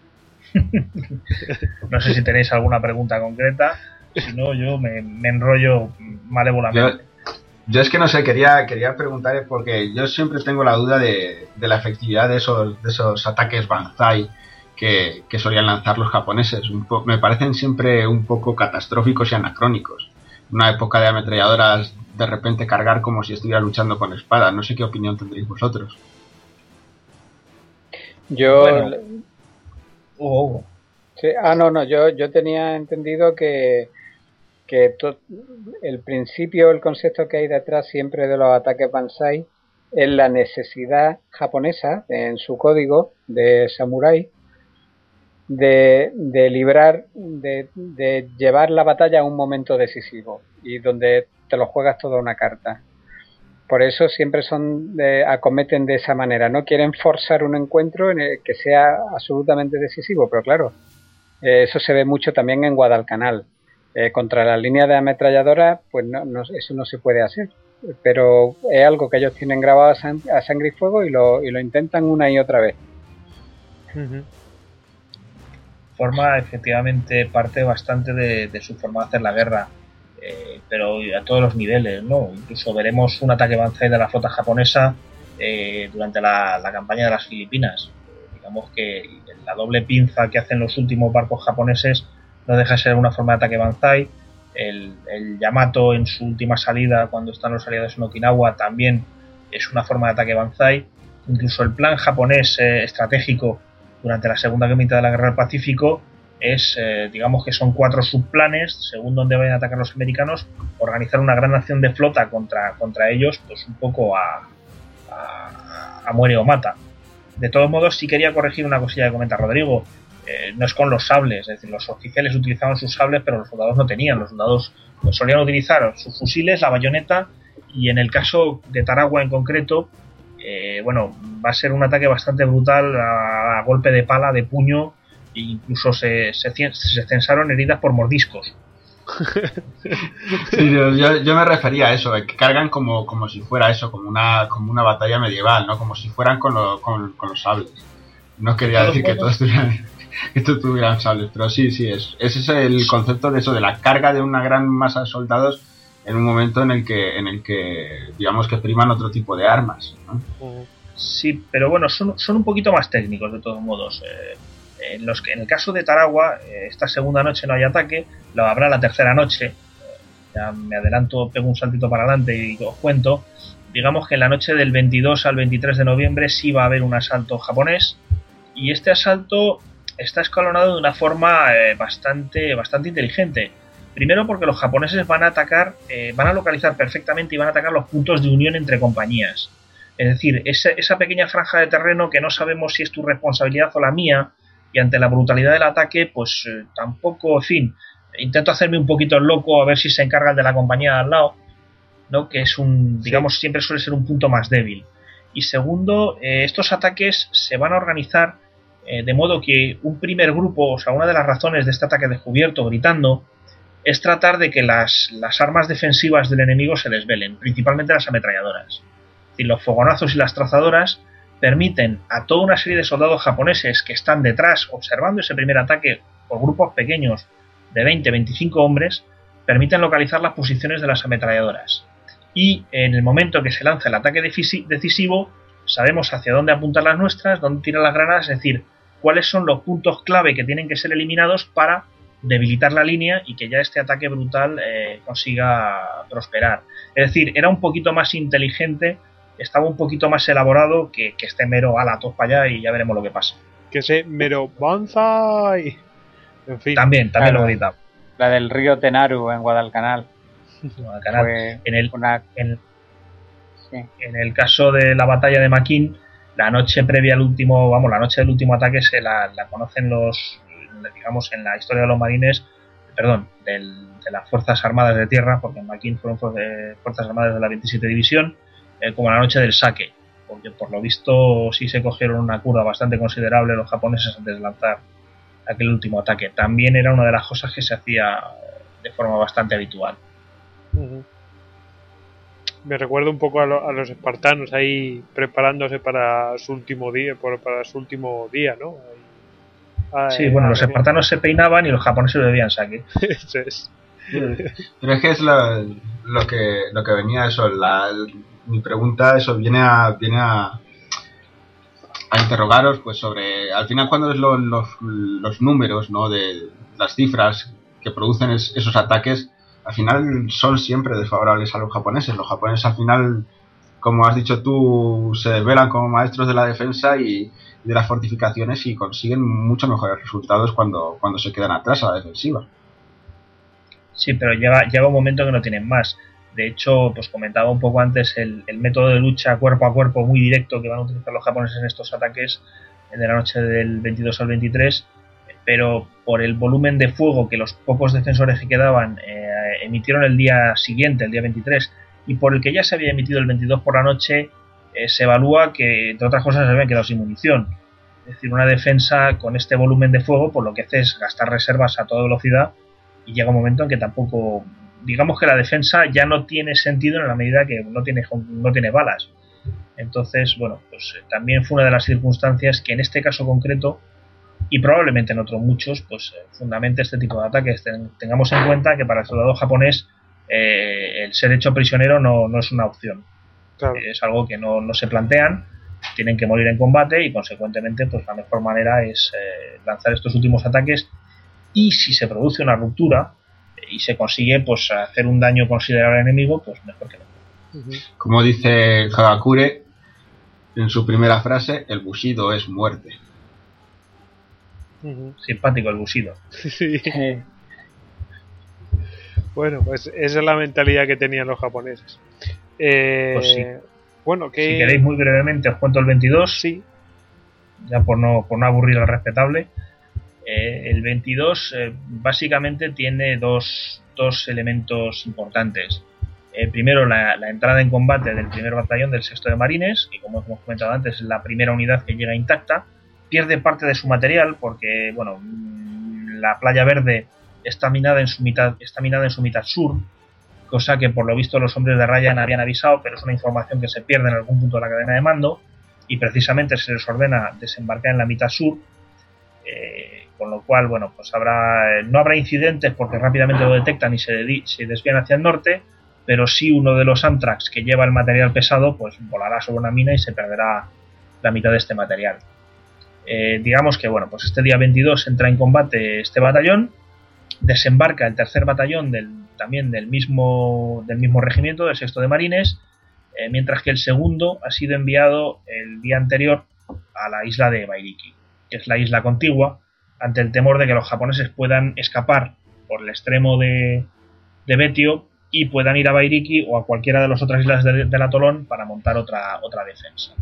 No sé si tenéis alguna pregunta concreta, si no yo me enrollo malévolamente. Yo es que no sé, quería preguntar, porque yo siempre tengo la duda de la efectividad de esos ataques banzai que solían lanzar los japoneses. Me parecen siempre un poco catastróficos y anacrónicos. Una época de ametralladoras, de repente cargar como si estuviera luchando con espadas. No sé qué opinión tendréis vosotros. Yo... Bueno. Sí, yo tenía entendido que el principio, el concepto que hay detrás siempre de los ataques Banzai es la necesidad japonesa en su código de samurái de librar, de llevar la batalla a un momento decisivo y donde te lo juegas toda una carta. Por eso siempre acometen de esa manera, no quieren forzar un encuentro en el que sea absolutamente decisivo, pero claro, eso se ve mucho también en Guadalcanal. Contra la línea de ametralladora, pues eso no se puede hacer, pero es algo que ellos tienen grabado a sangre y fuego y lo intentan una y otra vez. Forma efectivamente parte bastante de su forma de hacer la guerra, pero a todos los niveles, ¿no? Incluso veremos un ataque Banzai de la flota japonesa durante la campaña de las Filipinas. Digamos que la doble pinza que hacen los últimos barcos japoneses no deja de ser una forma de ataque Banzai. El Yamato en su última salida, cuando están los aliados en Okinawa, también es una forma de ataque Banzai. Incluso el plan japonés estratégico durante la segunda mitad de la Guerra del Pacífico es, digamos que son 4 subplanes, según donde vayan a atacar los americanos, organizar una gran acción de flota contra ellos, pues un poco a muere o mata. De todos modos, sí quería corregir una cosilla que comenta Rodrigo. No es con los sables, es decir, los oficiales utilizaban sus sables, pero los soldados no tenían. Los soldados solían utilizar sus fusiles, la bayoneta, y en el caso de Tarawa en concreto, va a ser un ataque bastante brutal a golpe de pala, de puño, e incluso se censaron heridas por mordiscos. Sí, yo me refería a eso, que cargan como si fuera eso, como una batalla medieval, ¿no? Como si fueran con los sables. No quería decir que todos tuvieran sables, pero sí, ese es el concepto de eso, de la carga de una gran masa de soldados en un momento en el que digamos que priman otro tipo de armas, ¿no? Sí, pero bueno, son un poquito más técnicos de todos modos. En el caso de Tarawa, esta segunda noche no hay ataque, lo habrá la tercera noche. Ya me adelanto, pego un saltito para adelante y os cuento. Digamos que en la noche del 22 al 23 de noviembre sí va a haber un asalto japonés, y este asalto está escalonado de una forma bastante inteligente. Primero porque los japoneses van a atacar, van a localizar perfectamente y van a atacar los puntos de unión entre compañías. Es decir, esa pequeña franja de terreno que no sabemos si es tu responsabilidad o la mía, y ante la brutalidad del ataque, pues tampoco, en fin, intento hacerme un poquito el loco a ver si se encarga el de la compañía de al lado, ¿no? Que es digamos, siempre suele ser un punto más débil. Y segundo, estos ataques se van a organizar de modo que un primer grupo, o sea, una de las razones de este ataque descubierto, gritando, es tratar de que las armas defensivas del enemigo se desvelen, principalmente las ametralladoras. Es decir, los fogonazos y las trazadoras permiten a toda una serie de soldados japoneses que están detrás observando ese primer ataque por grupos pequeños de 20-25 hombres, permiten localizar las posiciones de las ametralladoras. Y en el momento que se lanza el ataque decisivo, sabemos hacia dónde apuntar las nuestras, dónde tirar las granadas, es decir, cuáles son los puntos clave que tienen que ser eliminados para debilitar la línea y que ya este ataque brutal consiga prosperar. Es decir, era un poquito más inteligente, estaba un poquito más elaborado que este mero ala, todos para allá y ya veremos lo que pasa. Que ese mero Banzai. En fin. También lo he editado. La del río Tenaru en Guadalcanal. En el caso de la batalla de Makin, la noche previa al último, la noche del último ataque se la conocen digamos, en la historia de los marines, de las Fuerzas Armadas de Tierra, porque en Makin fueron Fuerzas Armadas de la 27 División, como la noche del saque, porque por lo visto sí se cogieron una curva bastante considerable los japoneses antes de lanzar aquel último ataque. También era una de las cosas que se hacía de forma bastante habitual. Me recuerda un poco a los espartanos ahí preparándose para su último día, ¿no? Sí, bueno, los espartanos se peinaban y los japoneses bebían sake. Eso es. Pero es que es lo que venía eso, mi pregunta, eso viene a interrogaros pues sobre, al final, cuando ves los números, ¿no?, de las cifras que producen esos ataques, al final son siempre desfavorables a los japoneses. Los japoneses, al final, como has dicho tú, se desvelan como maestros de la defensa y de las fortificaciones, y consiguen mucho mejores resultados cuando se quedan atrás a la defensiva. Sí, pero llega un momento que no tienen más. De hecho, pues comentaba un poco antes el método de lucha cuerpo a cuerpo muy directo que van a utilizar los japoneses en estos ataques de la noche del 22 al 23, pero por el volumen de fuego que los pocos defensores que quedaban emitieron el día siguiente, el día 23, y por el que ya se había emitido el 22 por la noche, se evalúa que, entre otras cosas, se habían quedado sin munición. Es decir, una defensa con este volumen de fuego, pues lo que hace es gastar reservas a toda velocidad, y llega un momento en que tampoco, digamos que la defensa ya no tiene sentido en la medida que no tiene balas. Entonces, bueno, pues también fue una de las circunstancias que en este caso concreto, y probablemente en otros muchos, pues fundamente este tipo de ataques. Tengamos en cuenta que para el soldado japonés el ser hecho prisionero no es una opción. Claro. Es algo que no se plantean, tienen que morir en combate, y consecuentemente pues la mejor manera es lanzar estos últimos ataques, y si se produce una ruptura y se consigue pues hacer un daño considerable al enemigo, pues mejor que no. Como dice Hagakure en su primera frase, el bushido es muerte. Simpático el bushido. Sí. Bueno, pues esa es la mentalidad que tenían los japoneses. Pues sí. Bueno, que si queréis muy brevemente os cuento el 22. Sí. Ya por no aburrir al respetable. El 22 básicamente tiene dos elementos importantes. Primero, la entrada en combate del primer batallón del 6º de Marines, que como hemos comentado antes es la primera unidad que llega intacta. Pierde parte de su material porque, bueno, la Playa Verde está minada en su mitad sur, cosa que por lo visto los hombres de Ryan habían avisado, pero es una información que se pierde en algún punto de la cadena de mando, y precisamente se les ordena desembarcar en la mitad sur, con lo cual, bueno, pues no habrá incidentes porque rápidamente lo detectan y se desvían hacia el norte, pero sí uno de los Amtracs que lleva el material pesado pues volará sobre una mina y se perderá la mitad de este material. Digamos que, bueno, pues este día 22 entra en combate este batallón, desembarca el tercer batallón también del mismo regimiento, del 6º de Marines, mientras que el segundo ha sido enviado el día anterior a la isla de Bairiki, que es la isla contigua, ante el temor de que los japoneses puedan escapar por el extremo de Betio y puedan ir a Bairiki o a cualquiera de las otras islas del atolón para montar otra defensa.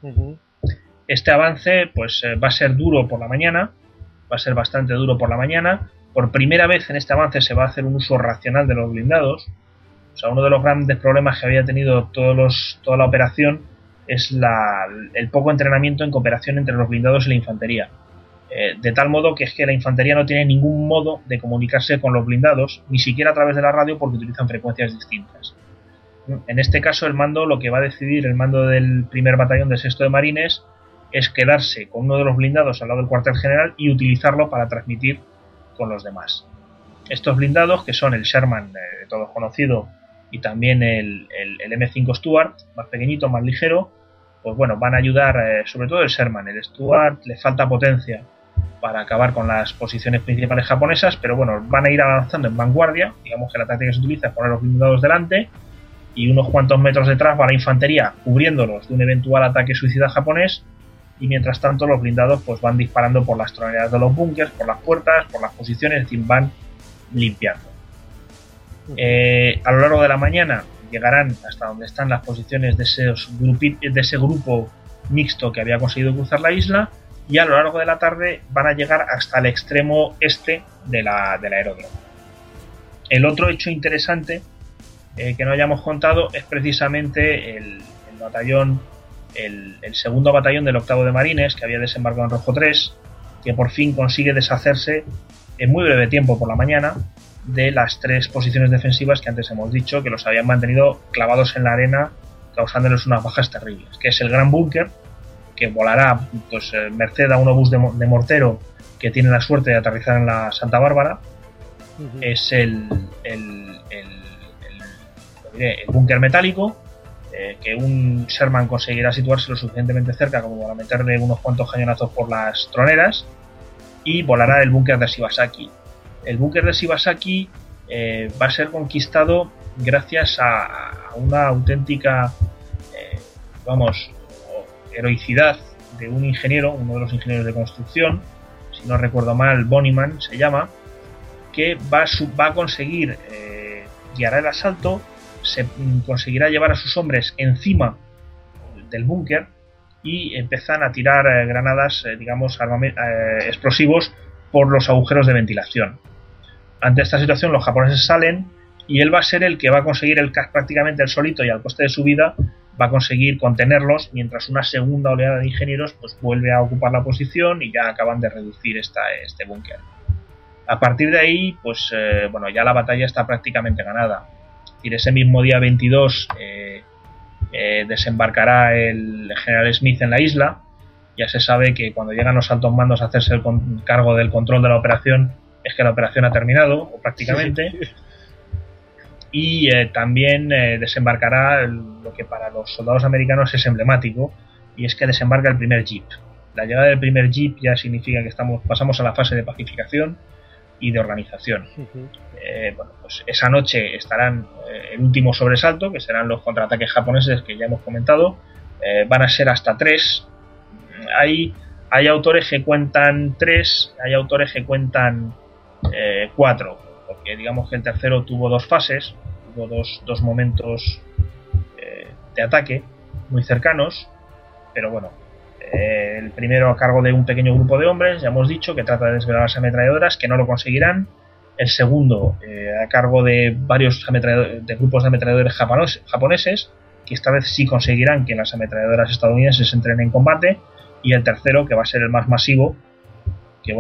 Este avance pues va a ser duro por la mañana, va a ser bastante duro por la mañana. Por primera vez en este avance se va a hacer un uso racional de los blindados. O sea, uno de los grandes problemas que había tenido toda la operación es el poco entrenamiento en cooperación entre los blindados y la infantería. De tal modo que es que la infantería no tiene ningún modo de comunicarse con los blindados, ni siquiera a través de la radio, porque utilizan frecuencias distintas. En este caso lo que va a decidir el mando del primer batallón del 6º de Marines es quedarse con uno de los blindados al lado del cuartel general y utilizarlo para transmitir con los demás. Estos blindados, que son el Sherman, de todos conocido, y también el M5 Stuart, más pequeñito, más ligero, pues bueno, van a ayudar, sobre todo el Sherman. El Stuart le falta potencia para acabar con las posiciones principales japonesas, pero bueno, van a ir avanzando en vanguardia. Digamos que la táctica que se utiliza es poner los blindados delante y unos cuantos metros detrás va la infantería cubriéndolos de un eventual ataque suicida japonés, y mientras tanto los blindados pues van disparando por las troneras de los búnkers, por las puertas, por las posiciones, es decir, van limpiando. A lo largo de la mañana llegarán hasta donde están las posiciones de ese grupo mixto que había conseguido cruzar la isla, y a lo largo de la tarde van a llegar hasta el extremo este del aeródromo. El otro hecho interesante que no hayamos contado es precisamente el batallón, el segundo batallón del 8º de Marines, que había desembarcado en Rojo 3, que por fin consigue deshacerse en muy breve tiempo por la mañana de las 3 posiciones defensivas que antes hemos dicho que los habían mantenido clavados en la arena, causándoles unas bajas terribles, que es el gran búnker, que volará pues merced a un obús de mortero que tiene la suerte de aterrizar en la Santa Bárbara. Es el búnker metálico, que un Sherman conseguirá situarse lo suficientemente cerca como para meterle unos cuantos cañonazos por las troneras y volará el búnker de Shibasaki. El búnker de Shibasaki va a ser conquistado gracias a una auténtica heroicidad de un ingeniero, uno de los ingenieros de construcción, si no recuerdo mal, Bonnyman se llama, que va a conseguir guiar el asalto, se conseguirá llevar a sus hombres encima del búnker y empiezan a tirar granadas, explosivos por los agujeros de ventilación. Ante esta situación los japoneses salen y él va a ser el que va a conseguir prácticamente él solito y al coste de su vida va a conseguir contenerlos, mientras una segunda oleada de ingenieros pues vuelve a ocupar la posición y ya acaban de reducir este búnker. A partir de ahí, pues ya la batalla está prácticamente ganada. Y ese mismo día 22 desembarcará el general Smith en la isla. Ya se sabe que cuando llegan los altos mandos a hacerse el cargo del control de la operación, es que la operación ha terminado, o prácticamente. Sí. Y también desembarcará lo que para los soldados americanos es emblemático, y es que desembarca el primer jeep. La llegada del primer jeep ya significa que pasamos a la fase de pacificación y de organización. Pues esa noche estarán el último sobresalto, que serán los contraataques japoneses que ya hemos comentado. Van a ser hasta 3. Hay autores que cuentan 3, hay autores que cuentan 4, porque digamos que el tercero tuvo 2 fases, tuvo dos momentos de ataque muy cercanos, pero bueno, el primero a cargo de un pequeño grupo de hombres, ya hemos dicho, que trata de desvelar las ametralladoras, que no lo conseguirán. El segundo a cargo de varios grupos de ametralladores japoneses, que esta vez sí conseguirán que las ametralladoras estadounidenses entren en combate. Y el tercero, que va a ser el más masivo, que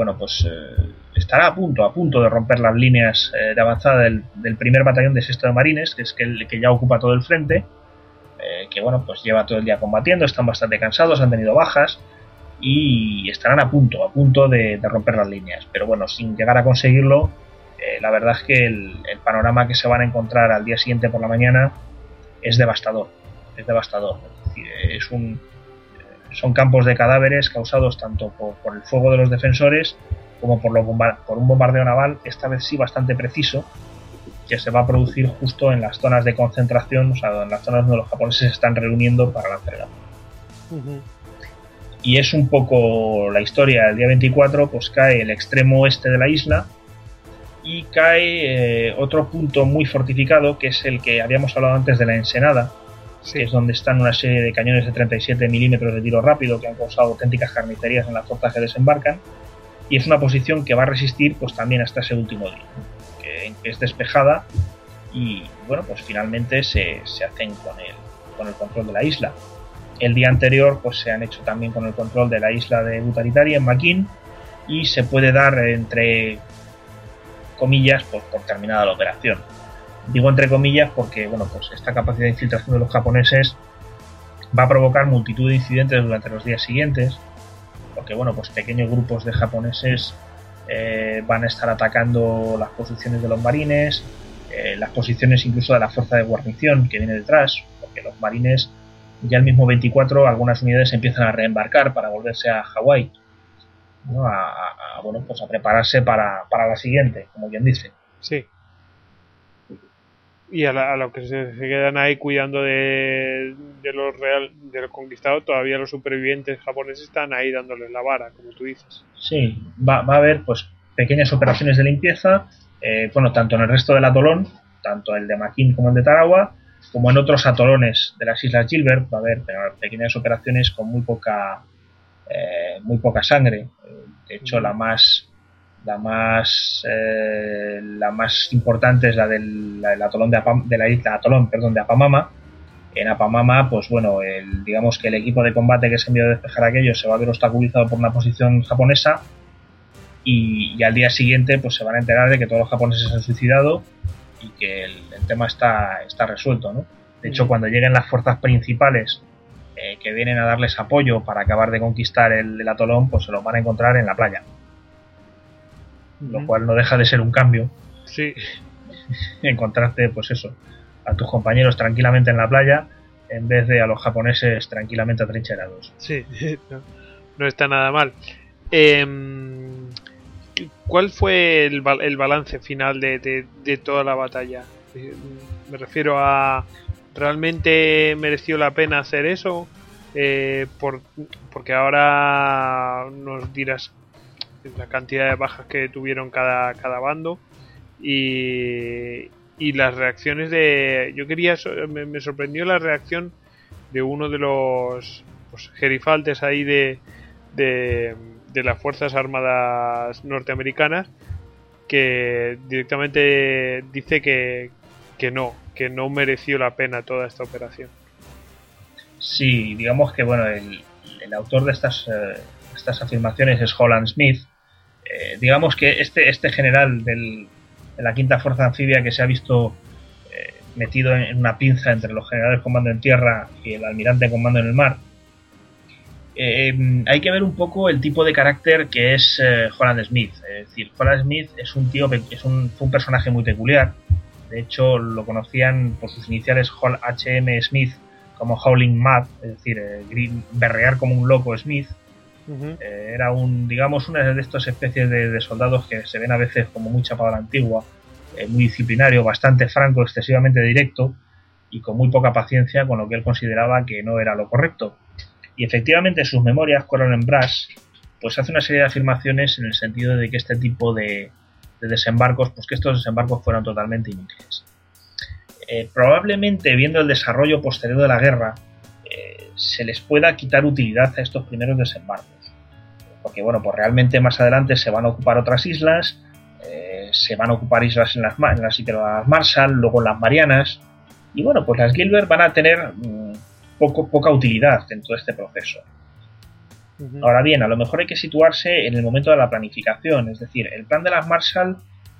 estará a punto de romper las líneas de avanzada del primer batallón de 6º de Marines, que es el que ya ocupa todo el frente, que lleva todo el día combatiendo, están bastante cansados, han tenido bajas y estarán a punto de romper las líneas, pero sin llegar a conseguirlo. La verdad es que el panorama que se van a encontrar al día siguiente por la mañana es devastador. Es decir, son campos de cadáveres causados tanto por el fuego de los defensores como por un bombardeo naval, esta vez sí bastante preciso, que se va a producir justo en las zonas de concentración, en las zonas donde los japoneses se están reuniendo para lanzar el ataque. Y es un poco la historia. El día 24 pues cae el extremo oeste de la isla y cae otro punto muy fortificado, que es el que habíamos hablado antes de la Ensenada, que es donde están una serie de cañones de 37 milímetros de tiro rápido que han causado auténticas carnicerías en las flotas que desembarcan, y es una posición que va a resistir pues también hasta ese último día, que es despejada, y finalmente se hacen con el control de la isla. El día anterior pues se han hecho también con el control de la isla de Butaritari en Makin, y se puede dar entre comillas por terminada la operación. Digo entre comillas porque esta capacidad de infiltración de los japoneses va a provocar multitud de incidentes durante los días siguientes, porque pequeños grupos de japoneses van a estar atacando las posiciones de los marines, las posiciones incluso de la fuerza de guarnición que viene detrás, porque los marines ya el mismo 24 algunas unidades empiezan a reembarcar para volverse a Hawái, ¿no? a prepararse para la siguiente, como quien dice. Sí. Y a lo que se quedan ahí cuidando de lo conquistado, todavía los supervivientes japoneses están ahí dándoles la vara, como tú dices. Sí, va a haber pequeñas operaciones de limpieza, tanto en el resto del atolón, tanto el de Makin como el de Tarawa, como en otros atolones de las Islas Gilbert. Va a haber pequeñas operaciones con muy poca sangre. De hecho, la más importante es la del atolón de la isla de Apamama. En Apamama, digamos que el equipo de combate que se envió a despejar aquello se va a ver obstaculizado por una posición japonesa, y al día siguiente se van a enterar de que todos los japoneses se han suicidado y que el tema está resuelto, ¿no? De hecho, cuando lleguen las fuerzas principales que vienen a darles apoyo para acabar de conquistar el atolón, se los van a encontrar en la playa. Lo cual no deja de ser un cambio. Sí. Encontrarte a tus compañeros tranquilamente en la playa, en vez de a los japoneses tranquilamente atrincherados. Sí, no está nada mal. ¿Cuál fue el balance final de toda la batalla? Me refiero a... ¿realmente mereció la pena hacer eso? Porque ahora nos dirás la cantidad de bajas que tuvieron cada bando y las reacciones de... me sorprendió la reacción de uno de los gerifaltes ahí de las Fuerzas Armadas norteamericanas, que directamente dice que no mereció la pena toda esta operación. Sí, digamos que bueno, el autor de estas afirmaciones es Holland Smith. Digamos que este general de la quinta fuerza anfibia, que se ha visto metido en una pinza entre los generales comando en tierra y el almirante comando en el mar, hay que ver un poco el tipo de carácter que es Holland Smith. Es decir, Holland Smith es fue un personaje muy peculiar. De hecho, lo conocían por sus iniciales H.M. Smith como Howling Mad, es decir, berrear como un loco Smith. Uh-huh. Era una de estas especies de soldados que se ven a veces como muy chapado a la antigua, muy disciplinario, bastante franco, excesivamente directo y con muy poca paciencia con lo que él consideraba que no era lo correcto. Y efectivamente en sus memorias, Coronel Brass pues hace una serie de afirmaciones en el sentido de que este tipo de desembarcos, pues que estos desembarcos fueron totalmente inútiles. Probablemente, viendo el desarrollo posterior de la guerra, se les pueda quitar utilidad a estos primeros desembarcos. Porque bueno, pues realmente más adelante se van a ocupar otras islas, se van a ocupar islas en las Marshall, luego en las Marianas, y bueno, pues las Gilbert van a tener poca utilidad en todo este proceso. Uh-huh. Ahora bien, a lo mejor hay que situarse en el momento de la planificación, es decir, el plan de las Marshall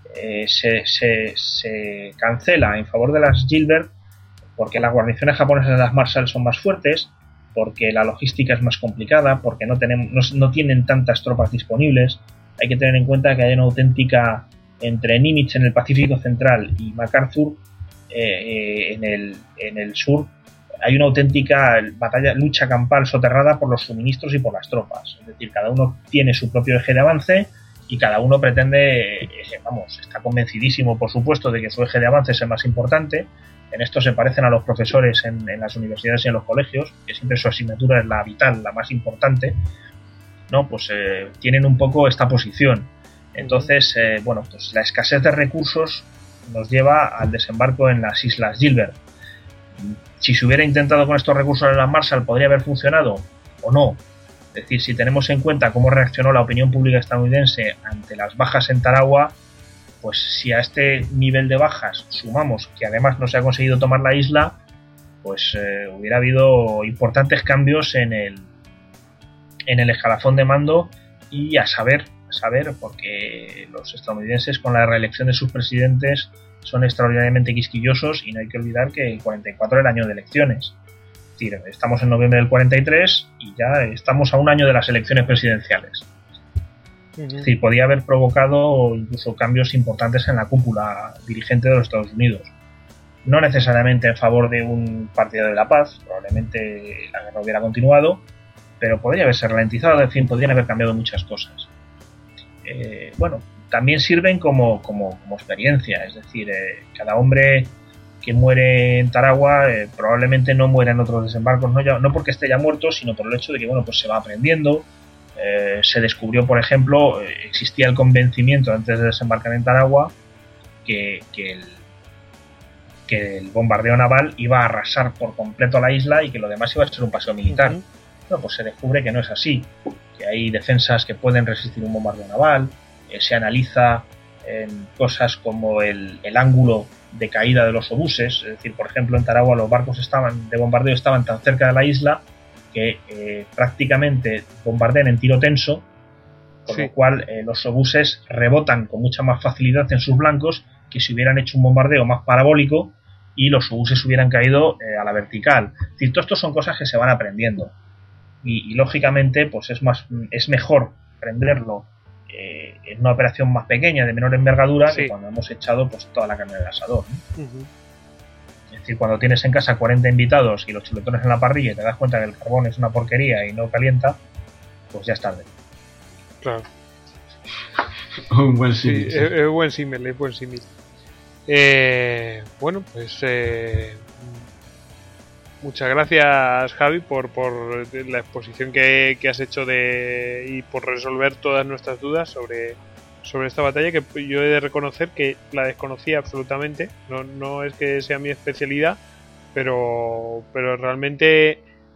se cancela en favor de las Gilbert porque las guarniciones japonesas de las Marshall son más fuertes, porque la logística es más complicada, porque no tienen tantas tropas disponibles. Hay que tener en cuenta que hay una auténtica, entre Nimitz en el Pacífico Central y MacArthur en el sur, hay una auténtica lucha campal soterrada por los suministros y por las tropas. Es decir, cada uno tiene su propio eje de avance y cada uno pretende, está convencidísimo, por supuesto, de que su eje de avance es el más importante. En esto se parecen a los profesores en las universidades y en los colegios, que siempre su asignatura es la vital, la más importante, ¿no? Pues tienen un poco esta posición. Entonces, pues la escasez de recursos nos lleva al desembarco en las Islas Gilbert. Si se hubiera intentado con estos recursos en las Marshall, ¿podría haber funcionado o no? Es decir, si tenemos en cuenta cómo reaccionó la opinión pública estadounidense ante las bajas en Tarawa, pues si a este nivel de bajas sumamos que además no se ha conseguido tomar la isla, pues hubiera habido importantes cambios en el escalafón de mando y a saber, porque los estadounidenses con la reelección de sus presidentes son extraordinariamente quisquillosos y no hay que olvidar que el 44 era el año de elecciones. Es decir, estamos en noviembre del 43 y ya estamos a un año de las elecciones presidenciales. Uh-huh. Es decir, podía haber provocado incluso cambios importantes en la cúpula dirigente de los Estados Unidos. No necesariamente en favor de un partido de la paz, probablemente la guerra hubiera continuado, pero podría haberse ralentizado, en fin, podrían haber cambiado muchas cosas. También sirven como experiencia, es decir, cada hombre que muere en Tarawa probablemente no muera en otros desembarcos, no porque esté ya muerto, sino por el hecho de que pues se va aprendiendo. Se descubrió, por ejemplo, existía el convencimiento antes de desembarcar en Tarawa que el bombardeo naval iba a arrasar por completo la isla y que lo demás iba a ser un paseo militar. Uh-huh. Bueno, pues se descubre que no es así, que hay defensas que pueden resistir un bombardeo naval. Se analiza cosas como el ángulo de caída de los obuses, es decir, por ejemplo, en Tarawa los barcos de bombardeo estaban tan cerca de la isla que prácticamente bombardean en tiro tenso, con lo cual los obuses rebotan con mucha más facilidad en sus blancos que si hubieran hecho un bombardeo más parabólico y los obuses hubieran caído a la vertical. Es decir, todo esto son cosas que se van aprendiendo y lógicamente pues es mejor aprenderlo en una operación más pequeña, de menor envergadura, que cuando hemos echado pues toda la carne del asador, ¿no? Uh-huh. Es decir, cuando tienes en casa 40 invitados y los chuletones en la parrilla y te das cuenta que el carbón es una porquería y no calienta, pues ya es tarde. Claro. Un buen símil. Sí, es buen símil, es buen símil. Bueno, pues muchas gracias, Javi, por la exposición que has hecho y por resolver todas nuestras dudas sobre esta batalla, que yo he de reconocer que la desconocía absolutamente. No es que sea mi especialidad, pero realmente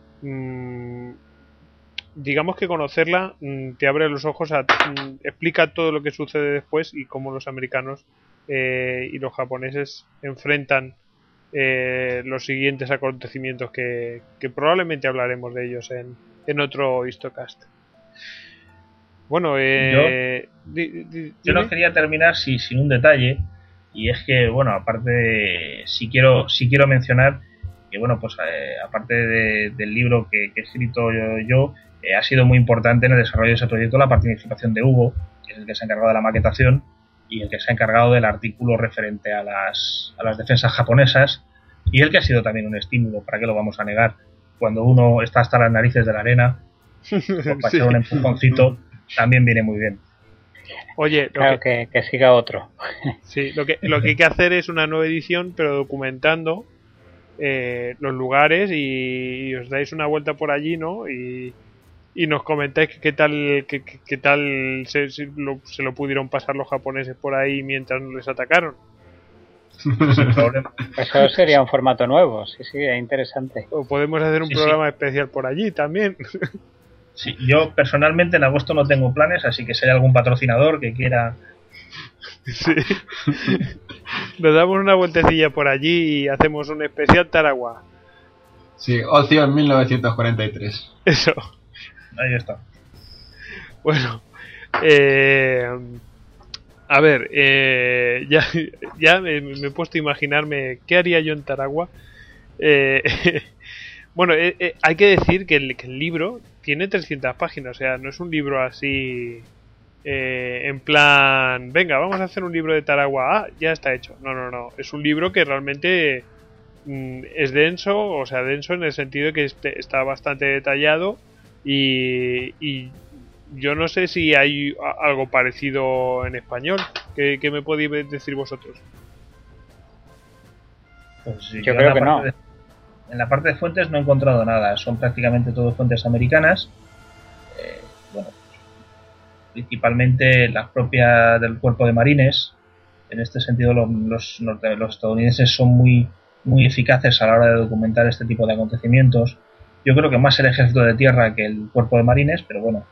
digamos que conocerla te abre los ojos explica todo lo que sucede después y cómo los americanos y los japoneses enfrentan los siguientes acontecimientos que probablemente hablaremos de ellos en otro Histocast. Bueno, yo no quería terminar sin un detalle, y es que, bueno, aparte sí quiero mencionar que, bueno, pues aparte del libro que he escrito yo ha sido muy importante en el desarrollo de ese proyecto la participación de Hugo, que es el que se ha encargado de la maquetación y el que se ha encargado del artículo referente a las defensas japonesas, y el que ha sido también un estímulo, ¿para qué lo vamos a negar? Cuando uno está hasta las narices de la arena, pues para echar un empujoncito también viene muy bien. Oye, claro, que siga otro. Sí, lo que hay que hacer es una nueva edición, pero documentando los lugares, y os dais una vuelta por allí, ¿no? Y nos comentáis qué tal se lo pudieron pasar los japoneses por ahí mientras no les atacaron. Sin problema. Eso sería un formato nuevo, sí, es interesante. O podemos hacer un programa especial por allí también. Sí, yo personalmente en agosto no tengo planes, así que si hay algún patrocinador que quiera... Sí. Nos damos una vueltecilla por allí y hacemos un especial Tarawa. Sí, ocio en 1943. Eso. Ahí está. Bueno, a ver, ya me he puesto a imaginarme qué haría yo en Tarawa. Bueno, hay que decir que el libro tiene 300 páginas, o sea, no es un libro así en plan, venga, vamos a hacer un libro de Tarawa, ya está hecho. No, es un libro que realmente es denso, o sea, denso en el sentido de que está bastante detallado, y yo no sé si hay algo parecido en español. ¿Qué me podéis decir vosotros? Pues sí, yo creo que no. En la parte de fuentes no he encontrado nada, son prácticamente todo fuentes americanas. Bueno, principalmente las propias del cuerpo de marines. En este sentido los estadounidenses son muy eficaces a la hora de documentar este tipo de acontecimientos. Yo creo que más el ejército de tierra que el cuerpo de marines, pero bueno,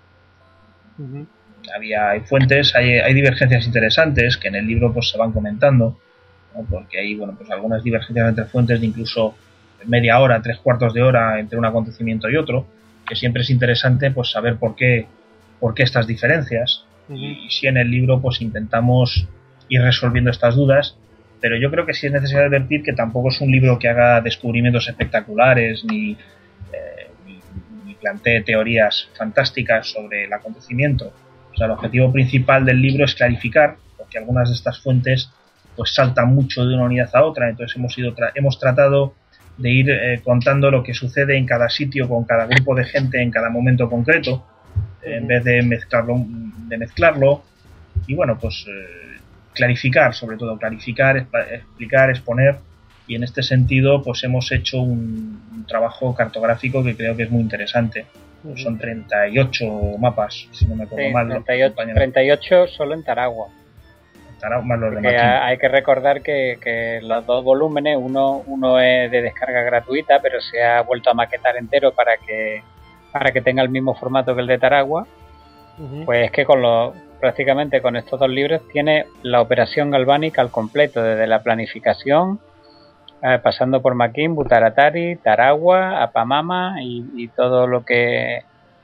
hay fuentes, hay divergencias interesantes que en el libro pues se van comentando, ¿no? Porque hay, bueno, pues algunas divergencias entre fuentes de incluso media hora, 3/4 de hora entre un acontecimiento y otro, que siempre es interesante pues saber por qué estas diferencias. Y si en el libro pues intentamos ir resolviendo estas dudas, pero yo creo que sí es necesario advertir que tampoco es un libro que haga descubrimientos espectaculares ni plantee teorías fantásticas sobre el acontecimiento. O sea, el objetivo principal del libro es clarificar, porque algunas de estas fuentes pues saltan mucho de una unidad a otra, entonces hemos tratado de ir contando lo que sucede en cada sitio con cada grupo de gente en cada momento concreto, en vez de mezclarlo, y bueno, pues clarificar, sobre todo explicar, exponer, y en este sentido pues hemos hecho un trabajo cartográfico que creo que es muy interesante. Son 38 mapas, si no me acuerdo mal. 38 solo en Tarawa. Más los de hay que recordar que los dos volúmenes, uno es de descarga gratuita, pero se ha vuelto a maquetar entero para que tenga el mismo formato que el de Tarawa. Pues es que prácticamente con estos dos libros tiene la operación galvánica al completo, desde la planificación, pasando por Makin, Butaratari, Tarawa, Apamama y todo lo que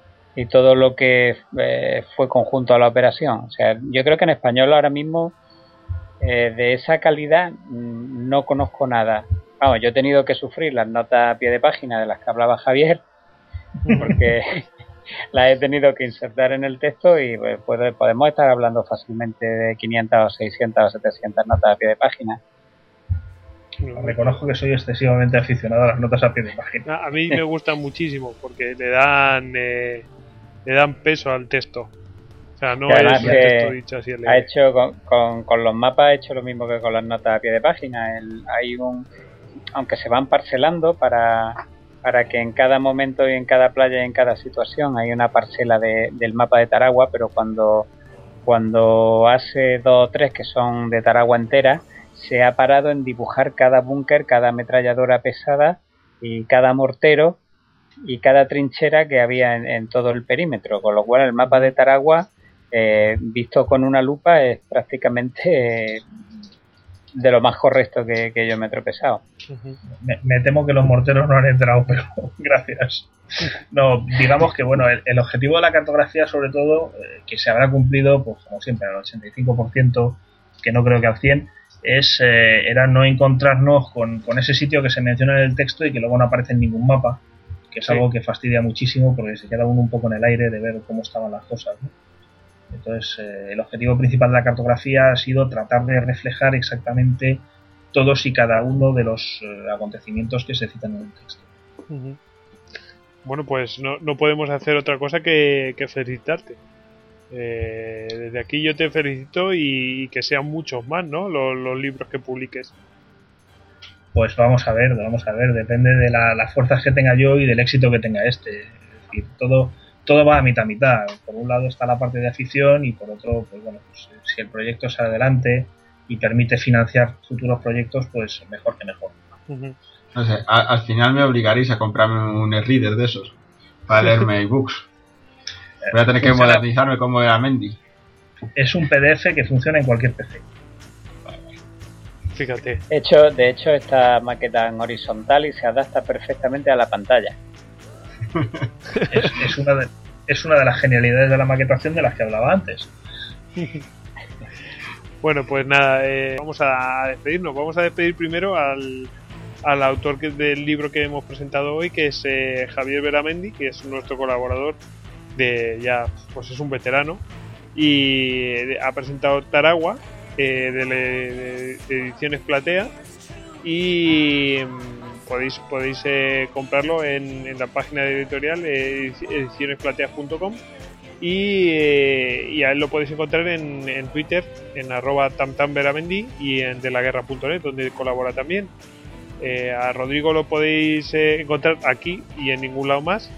fue conjunto a la operación. O sea, yo creo que en español ahora mismo de esa calidad no conozco nada. Vamos, yo he tenido que sufrir las notas a pie de página de las que hablaba Javier, porque las he tenido que insertar en el texto, y pues podemos estar hablando fácilmente de 500 o 600 o 700 notas a pie de página. Reconozco que soy excesivamente aficionado a las notas a pie de página. A mí me gustan muchísimo porque le dan peso al texto. O sea, no es un texto dicho así. Ha hecho con los mapas, ha hecho lo mismo que con las notas a pie de página. Aunque se van parcelando para que en cada momento y en cada playa y en cada situación hay una parcela del mapa de Taragua, pero cuando hace 2 o 3 que son de Taragua entera, se ha parado en dibujar cada búnker, cada ametralladora pesada y cada mortero y cada trinchera que había en todo el perímetro, con lo cual el mapa de Taragua, visto con una lupa, es prácticamente de lo más correcto que yo me he tropezado. Me temo que los morteros no han entrado, pero gracias. No, digamos que bueno, el objetivo de la cartografía, sobre todo, que se habrá cumplido, pues como siempre, al 85%, que no creo que al 100%, era no encontrarnos con ese sitio que se menciona en el texto y que luego no aparece en ningún mapa, que es algo que fastidia muchísimo porque se queda uno un poco en el aire de ver cómo estaban las cosas, ¿no? Entonces, el objetivo principal de la cartografía ha sido tratar de reflejar exactamente todos y cada uno de los acontecimientos que se citan en el texto. Uh-huh. Bueno, pues no podemos hacer otra cosa que felicitarte. Desde aquí yo te felicito y que sean muchos más, ¿no? Los libros que publiques. Pues vamos a ver, depende de las fuerzas que tenga yo y del éxito que tenga este. Es decir, todo va a mitad. Por un lado está la parte de afición y por otro, pues bueno, pues, si el proyecto sale adelante y permite financiar futuros proyectos, pues mejor que mejor. Uh-huh. No sé, al final me obligaréis a comprarme un e-reader de esos para leerme ebooks. Voy a tener que modernizarme como era Mendy. Es un PDF que funciona en cualquier PC. Fíjate. De hecho, esta maqueta en horizontal y se adapta perfectamente a la pantalla. Es una de las genialidades de la maquetación de las que hablaba antes. Bueno, pues nada, vamos a despedirnos. Vamos a despedir primero al autor del libro que hemos presentado hoy, que es Javier Beramendi, que es nuestro colaborador pues es un veterano y ha presentado Taragua de Ediciones Platea y podéis comprarlo en la página de editorial edicionesplatea.com y a él lo podéis encontrar en Twitter en @tamtamberamendi y en delaguerra.net, donde colabora también. A Rodrigo lo podéis encontrar aquí y en ningún lado más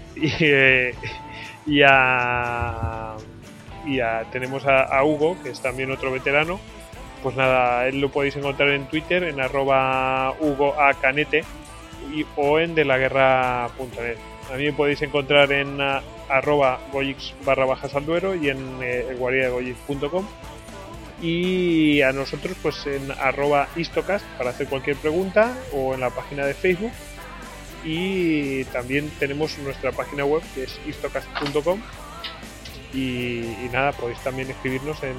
tenemos a Hugo, que es también otro veterano. Pues nada, él lo podéis encontrar en Twitter en @HugoAcanete o en delaguerra.net. A mí me podéis encontrar en @goyix_salduero y en elguaridadegoyix.com. Y a nosotros pues en @istocast para hacer cualquier pregunta o en la página de Facebook. Y también tenemos nuestra página web, que es istocast.com. Y nada, podéis también escribirnos en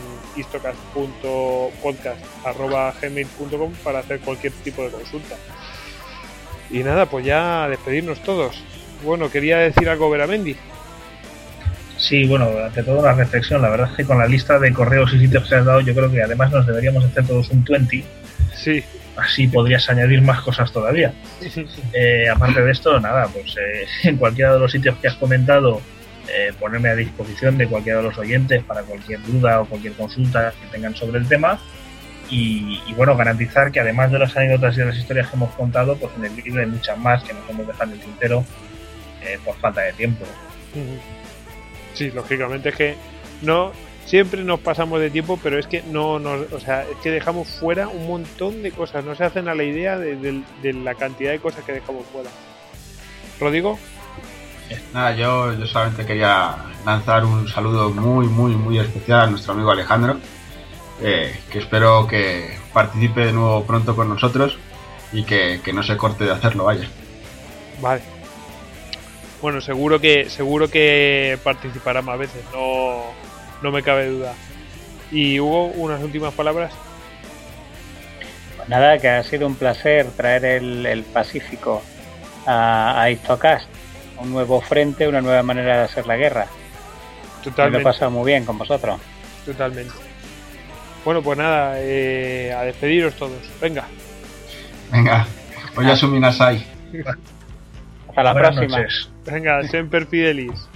istocast.podcast@gmail.com para hacer cualquier tipo de consulta. Y nada, pues ya despedirnos todos. Bueno, quería decir algo, Beramendi. Sí, bueno, ante todo una reflexión. La verdad es que con la lista de correos y sitios que has dado, yo creo que además nos deberíamos hacer todos un 20. Sí. Así podrías añadir más cosas todavía. Aparte de esto, nada, pues en cualquiera de los sitios que has comentado, ponerme a disposición de cualquiera de los oyentes para cualquier duda o cualquier consulta que tengan sobre el tema. Y bueno, garantizar que además de las anécdotas y de las historias que hemos contado, pues en el libro hay muchas más que nos hemos dejado en el tintero por falta de tiempo. Sí, lógicamente es que no siempre nos pasamos de tiempo, pero es que es que dejamos fuera un montón de cosas. No se hacen a la idea de la cantidad de cosas que dejamos fuera. ¿Rodrigo? Nada, yo solamente quería lanzar un saludo muy, muy, muy especial a nuestro amigo Alejandro, que espero que participe de nuevo pronto con nosotros y que no se corte de hacerlo, vaya. Vale. Bueno, seguro que participará más veces, no me cabe duda. Y Hugo, unas últimas palabras. Pues nada, que ha sido un placer traer el Pacífico a Histocast, un nuevo frente, una nueva manera de hacer la guerra. Totalmente. Me lo he pasado muy bien con vosotros. Totalmente. Bueno, pues nada, a despediros todos. Venga. Venga, Oyasumi Nasai. Hasta la Buenas próxima. noches. Venga, Semper Fidelis.